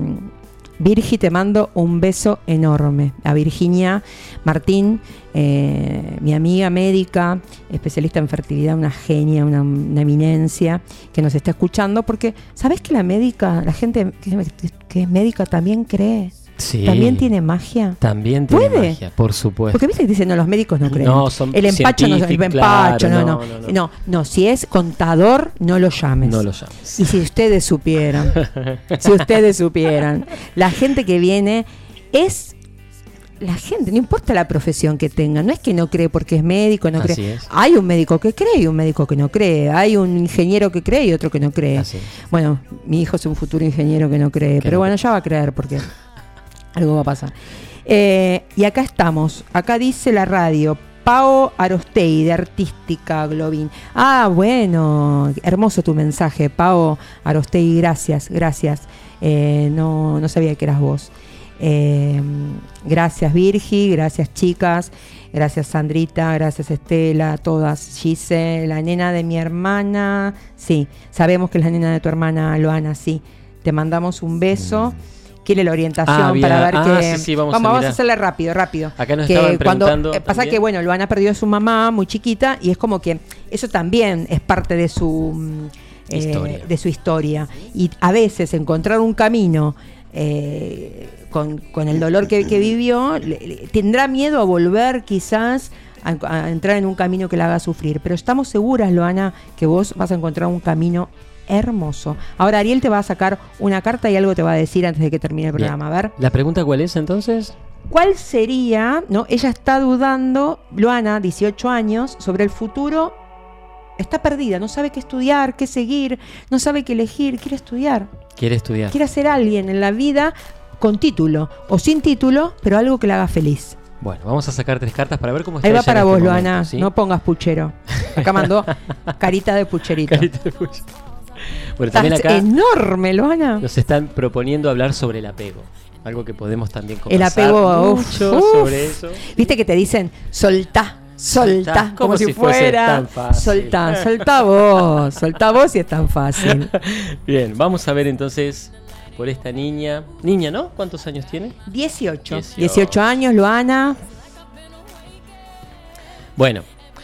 Virgi, te mando un beso enorme. A Virginia Martín, eh, mi amiga médica, especialista en fertilidad, una genia, una, una eminencia, que nos está escuchando, porque ¿sabés que la médica, la gente que, que es médica también cree? Sí. ¿También tiene magia? También tiene ¿Puede? magia, por supuesto. Porque viste que dicen, no, los médicos no creen. No, son el empacho no, el científicos, empacho, claro, no, no, no, no, no, no, no, si es contador, no lo llames. No lo llames. Y si ustedes supieran, si ustedes supieran, la gente que viene es la gente, no importa la profesión que tenga, no es que no cree porque es médico, no Así cree. es. Hay un médico que cree y un médico que no cree, hay un ingeniero que cree y otro que no cree. Así es. Bueno, mi hijo es un futuro ingeniero que no cree, Que pero no bueno, ya va a creer porque algo va a pasar. Eh, y acá estamos, acá dice la radio, Pao Arostei, de Artística Globin. Ah, bueno, hermoso tu mensaje, Pao Arostei, gracias, gracias. Eh, no, no sabía que eras vos. Eh, gracias Virgi, gracias chicas, gracias Sandrita, gracias Estela, todas. Gise, la nena de mi hermana, sí, sabemos que es la nena de tu hermana Loana, sí. Te mandamos un beso. Quiere la orientación Ah, había- para ver ah, que sí, sí, vamos a vamos, vamos a mirar. hacerle rápido, rápido. Acá nos Que estaban cuando preguntando eh, pasa también. que bueno, Loana perdió a su mamá muy chiquita y es como que eso también es parte de su mm, eh, Historia. de su historia. Y a veces encontrar un camino eh, con, con el dolor que, que vivió, le- le- tendrá miedo a volver quizás a, a entrar en un camino que la haga sufrir. Pero estamos seguras, Loana, que vos vas a encontrar un camino hermoso. Ahora Ariel te va a sacar una carta y algo te va a decir antes de que termine el Bien. programa. A ver. ¿La pregunta cuál es entonces? ¿Cuál sería, no? Ella está dudando, Luana, dieciocho años, sobre el futuro. Está perdida, no sabe qué estudiar, qué seguir, no sabe qué elegir, quiere estudiar. Quiere estudiar. Quiere ser alguien en la vida con título o sin título, pero algo que la haga feliz. Bueno, vamos a sacar tres cartas para ver cómo está Ahí va ella para en vos, este Luana, momento, ¿sí? no pongas puchero. Acá mandó carita de pucherito. Carita de puchero. Bueno, también Estás acá enorme, Luana. nos están proponiendo hablar sobre el apego. Algo que podemos también El conversar apego, uf, mucho uf. sobre eso. Viste que te dicen, soltá, soltá, Soltá, como, como si, si fuese fuera, tan fácil. soltá, soltá vos, soltá vos y es tan fácil. Bien, vamos a ver entonces por esta niña. Niña, ¿no? ¿Cuántos años tiene? dieciocho. dieciocho. dieciocho años, Luana. Bueno,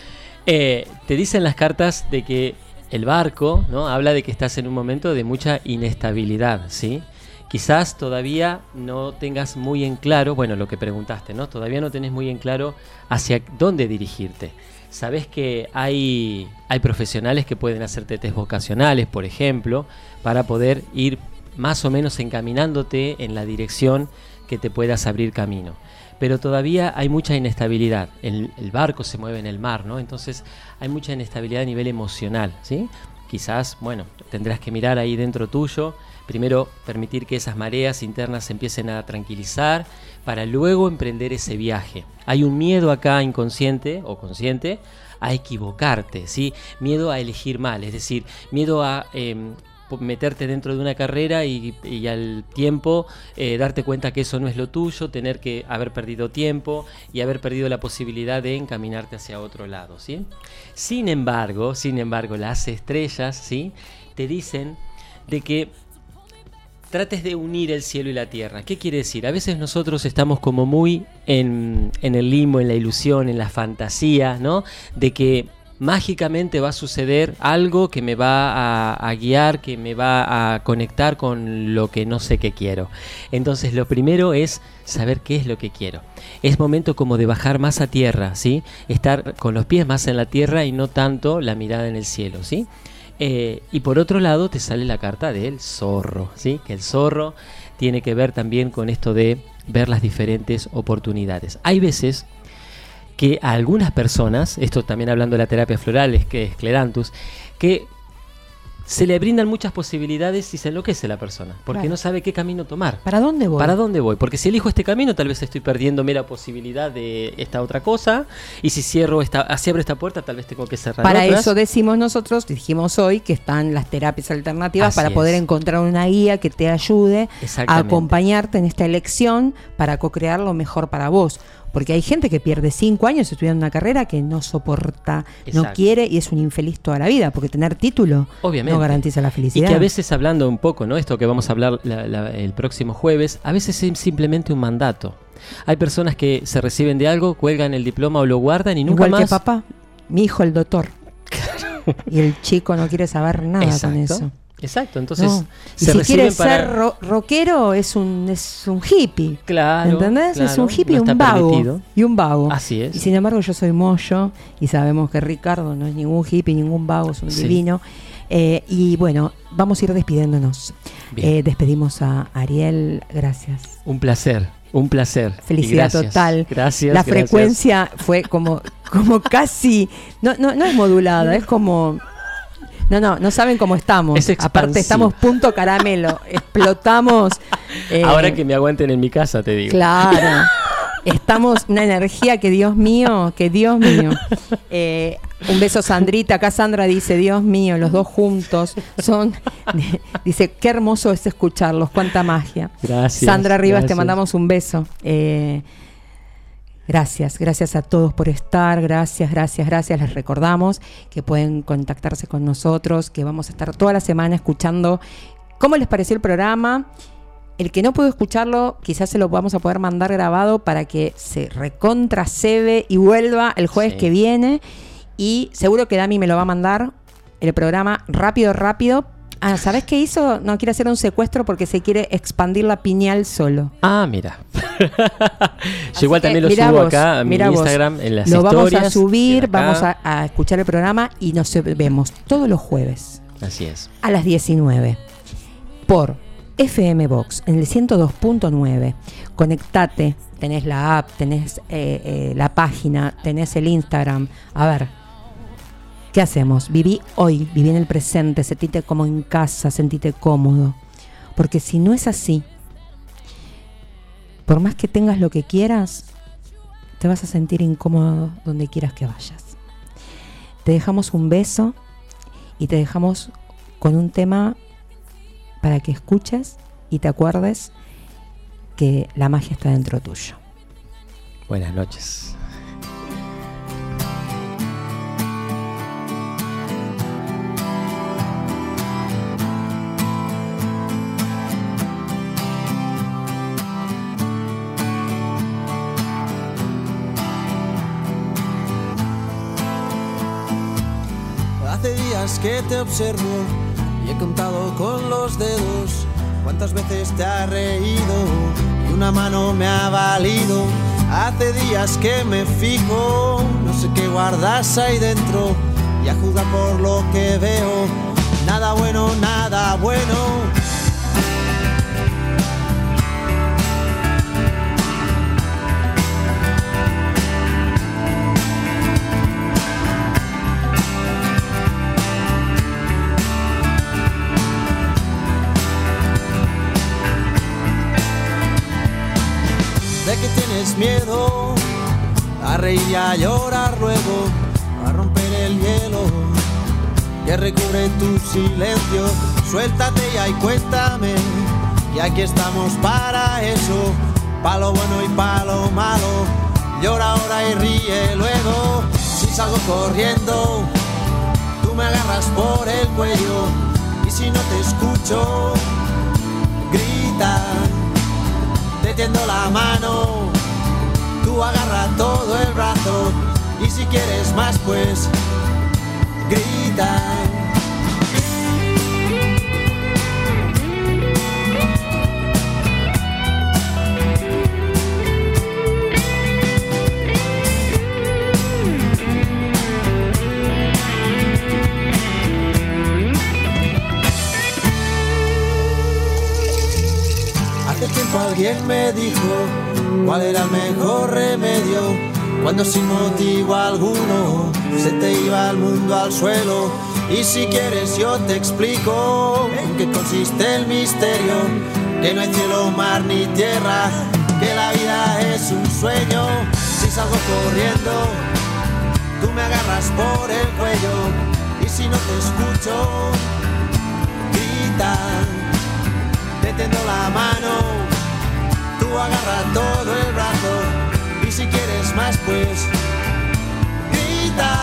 eh, te dicen las cartas de que el barco, ¿no? Habla de que estás en un momento de mucha inestabilidad, ¿sí? Quizás todavía no tengas muy en claro, bueno, lo que preguntaste, ¿no? Todavía no tenés muy en claro hacia dónde dirigirte. Sabés que hay, hay profesionales que pueden hacerte test vocacionales, por ejemplo, para poder ir más o menos encaminándote en la dirección que te puedas abrir camino. Pero todavía hay mucha inestabilidad. El, el barco se mueve en el mar, ¿no? Entonces hay mucha inestabilidad a nivel emocional, ¿sí? Quizás, bueno, tendrás que mirar ahí dentro tuyo. Primero, permitir que esas mareas internas se empiecen a tranquilizar para luego emprender ese viaje. Hay un miedo acá inconsciente o consciente a equivocarte, ¿sí? Miedo a elegir mal, es decir, miedo a eh, meterte dentro de una carrera y, y al tiempo eh, darte cuenta que eso no es lo tuyo, tener que haber perdido tiempo y haber perdido la posibilidad de encaminarte hacia otro lado, ¿sí? Sin embargo, sin embargo, las estrellas, ¿sí? Te dicen de que trates de unir el cielo y la tierra. ¿Qué quiere decir? A veces nosotros estamos como muy en, en el limbo, en la ilusión, en la fantasía, ¿no? De que mágicamente va a suceder algo que me va a, a guiar, que me va a conectar con lo que no sé qué quiero. Entonces lo primero es saber qué es lo que quiero. Es momento como de bajar más a tierra, ¿sí? Estar con los pies más en la tierra y no tanto la mirada en el cielo, ¿sí? Eh, y por otro lado te sale la carta del zorro, ¿sí? Que el zorro tiene que ver también con esto de ver las diferentes oportunidades. Hay veces que a algunas personas, esto también hablando de la terapia floral, es que es Clerantus, que se le brindan muchas posibilidades y se enloquece la persona, porque Claro. no sabe qué camino tomar. ¿Para dónde voy? ¿Para dónde voy? Porque si elijo este camino, tal vez estoy perdiéndome la posibilidad de esta otra cosa, y si cierro esta, si abro esta puerta, tal vez tengo que cerrar Para otras. eso decimos nosotros, dijimos hoy, que están las terapias alternativas Así para es. poder encontrar una guía que te ayude a Exactamente. acompañarte en esta elección para co-crear lo mejor para vos. Porque hay gente que pierde cinco años estudiando una carrera que no soporta, no Exacto. quiere y es un infeliz toda la vida, porque tener título Obviamente. no garantiza la Y felicidad. que a veces hablando un poco, ¿no? Esto que vamos a hablar la- la- el próximo jueves, a veces es simplemente un mandato. Hay personas que se reciben de algo, cuelgan el diploma o lo guardan y nunca Igual más. que papá, mi hijo el doctor. Y el chico no quiere saber nada Exacto. con eso. Exacto, entonces No. Y se si quiere reciben para- ser ro- rockero es un es un hippie. Claro, ¿Entendés? Es claro, un hippie y no un está vago. permitido. Y un vago. Así es. Y sin embargo yo soy mollo y sabemos que Ricardo no es ningún hippie, ningún vago, es un Sí. divino. Eh, y bueno, vamos a ir despidiéndonos. Eh, despedimos a Ariel, gracias. Un placer, un placer. Felicidad gracias. total. Gracias. La gracias. frecuencia fue como, como casi, no, no, no es modulada, es como... No, no, no saben cómo estamos. Es expansivo. Aparte estamos punto caramelo, explotamos. eh, Ahora que me aguanten en mi casa, te digo. Claro. Estamos una energía que Dios mío, que Dios mío. Eh, un beso Sandrita, acá Sandra dice, Dios mío, los dos juntos son, dice, qué hermoso es escucharlos, cuánta magia. Gracias. Sandra Rivas, gracias. te mandamos un beso. Eh, Gracias, gracias a todos por estar, gracias, gracias, gracias. Les recordamos que pueden contactarse con nosotros, que vamos a estar toda la semana escuchando cómo les pareció el programa. El que no pudo escucharlo, quizás se lo vamos a poder mandar grabado para que se recontra cebe y vuelva el jueves Sí. que viene. Y seguro que Dami me lo va a mandar el programa rápido, rápido. Ah, ¿sabés qué hizo? No quiere hacer un secuestro porque se quiere expandir la piñal solo. Ah, mira. Yo igual que, también lo mirá subo vos, acá a mi mirá vos, Instagram en las lo historias. vamos a subir, acá. vamos a, a escuchar el programa y nos vemos todos los jueves Así es. a las diecinueve por F M Box en el ciento dos punto nueve. Conectate, tenés la app, tenés eh, eh, la página, tenés el Instagram. A ver, ¿qué hacemos? Viví hoy, viví en el presente, sentite como en casa, sentite cómodo. Porque si no es así, por más que tengas lo que quieras, te vas a sentir incómodo donde quieras que vayas. Te dejamos un beso y te dejamos con un tema para que escuches y te acuerdes que la magia está dentro tuyo. Buenas noches. Hace días que te observo y he contado con los dedos cuántas veces te has reído y una mano me ha valido. Hace días que me fijo, no sé qué guardas ahí dentro y a juzgar por lo que veo, nada bueno, nada bueno. Que tienes miedo a reír y a llorar luego, a romper el hielo que recubre tu silencio. Suéltate ya y cuéntame, y aquí estamos para eso, pa' lo bueno y pa' lo malo. Llora ahora y ríe luego. Si salgo corriendo, tú me agarras por el cuello, y si no te escucho, grita. Te tiendo la mano, tú agarra todo el brazo, y si quieres más pues grita. Hace tiempo alguien me dijo cuál era el mejor remedio cuando sin motivo alguno se te iba el mundo al suelo. Y si quieres yo te explico en qué consiste el misterio, que no hay cielo, mar ni tierra, que la vida es un sueño. Si salgo corriendo, tú me agarras por el cuello, y si no te escucho, grita. Te tiendo la mano, tú agarra todo el brazo, y si quieres más pues grita.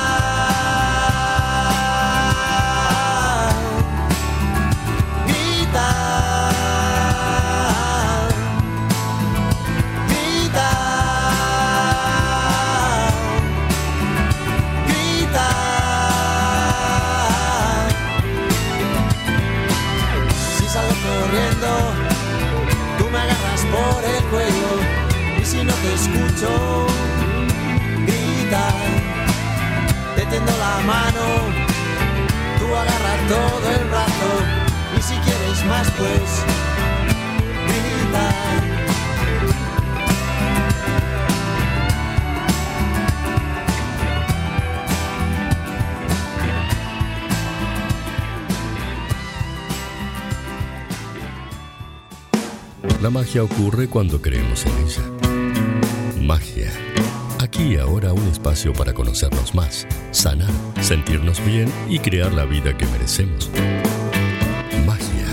Grita. Grita. Grita. Si salgo corriendo, tú me agarras por el cuello, y si no te escucho, grita. Te tiendo la mano, tú agarras todo el brazo, Y si quieres más pues grita. La magia ocurre cuando creemos en ella. Magia. Aquí y ahora un espacio para conocernos más, sanar, sentirnos bien y crear la vida que merecemos. Magia.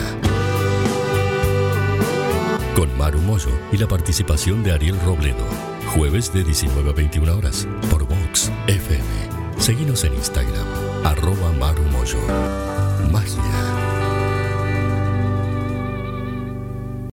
Con Maru Moyo y la participación de Ariel Robledo. Jueves de diecinueve a veintiuna horas por Vox F M. Seguinos en Instagram, arroba Maru Moyo. Magia.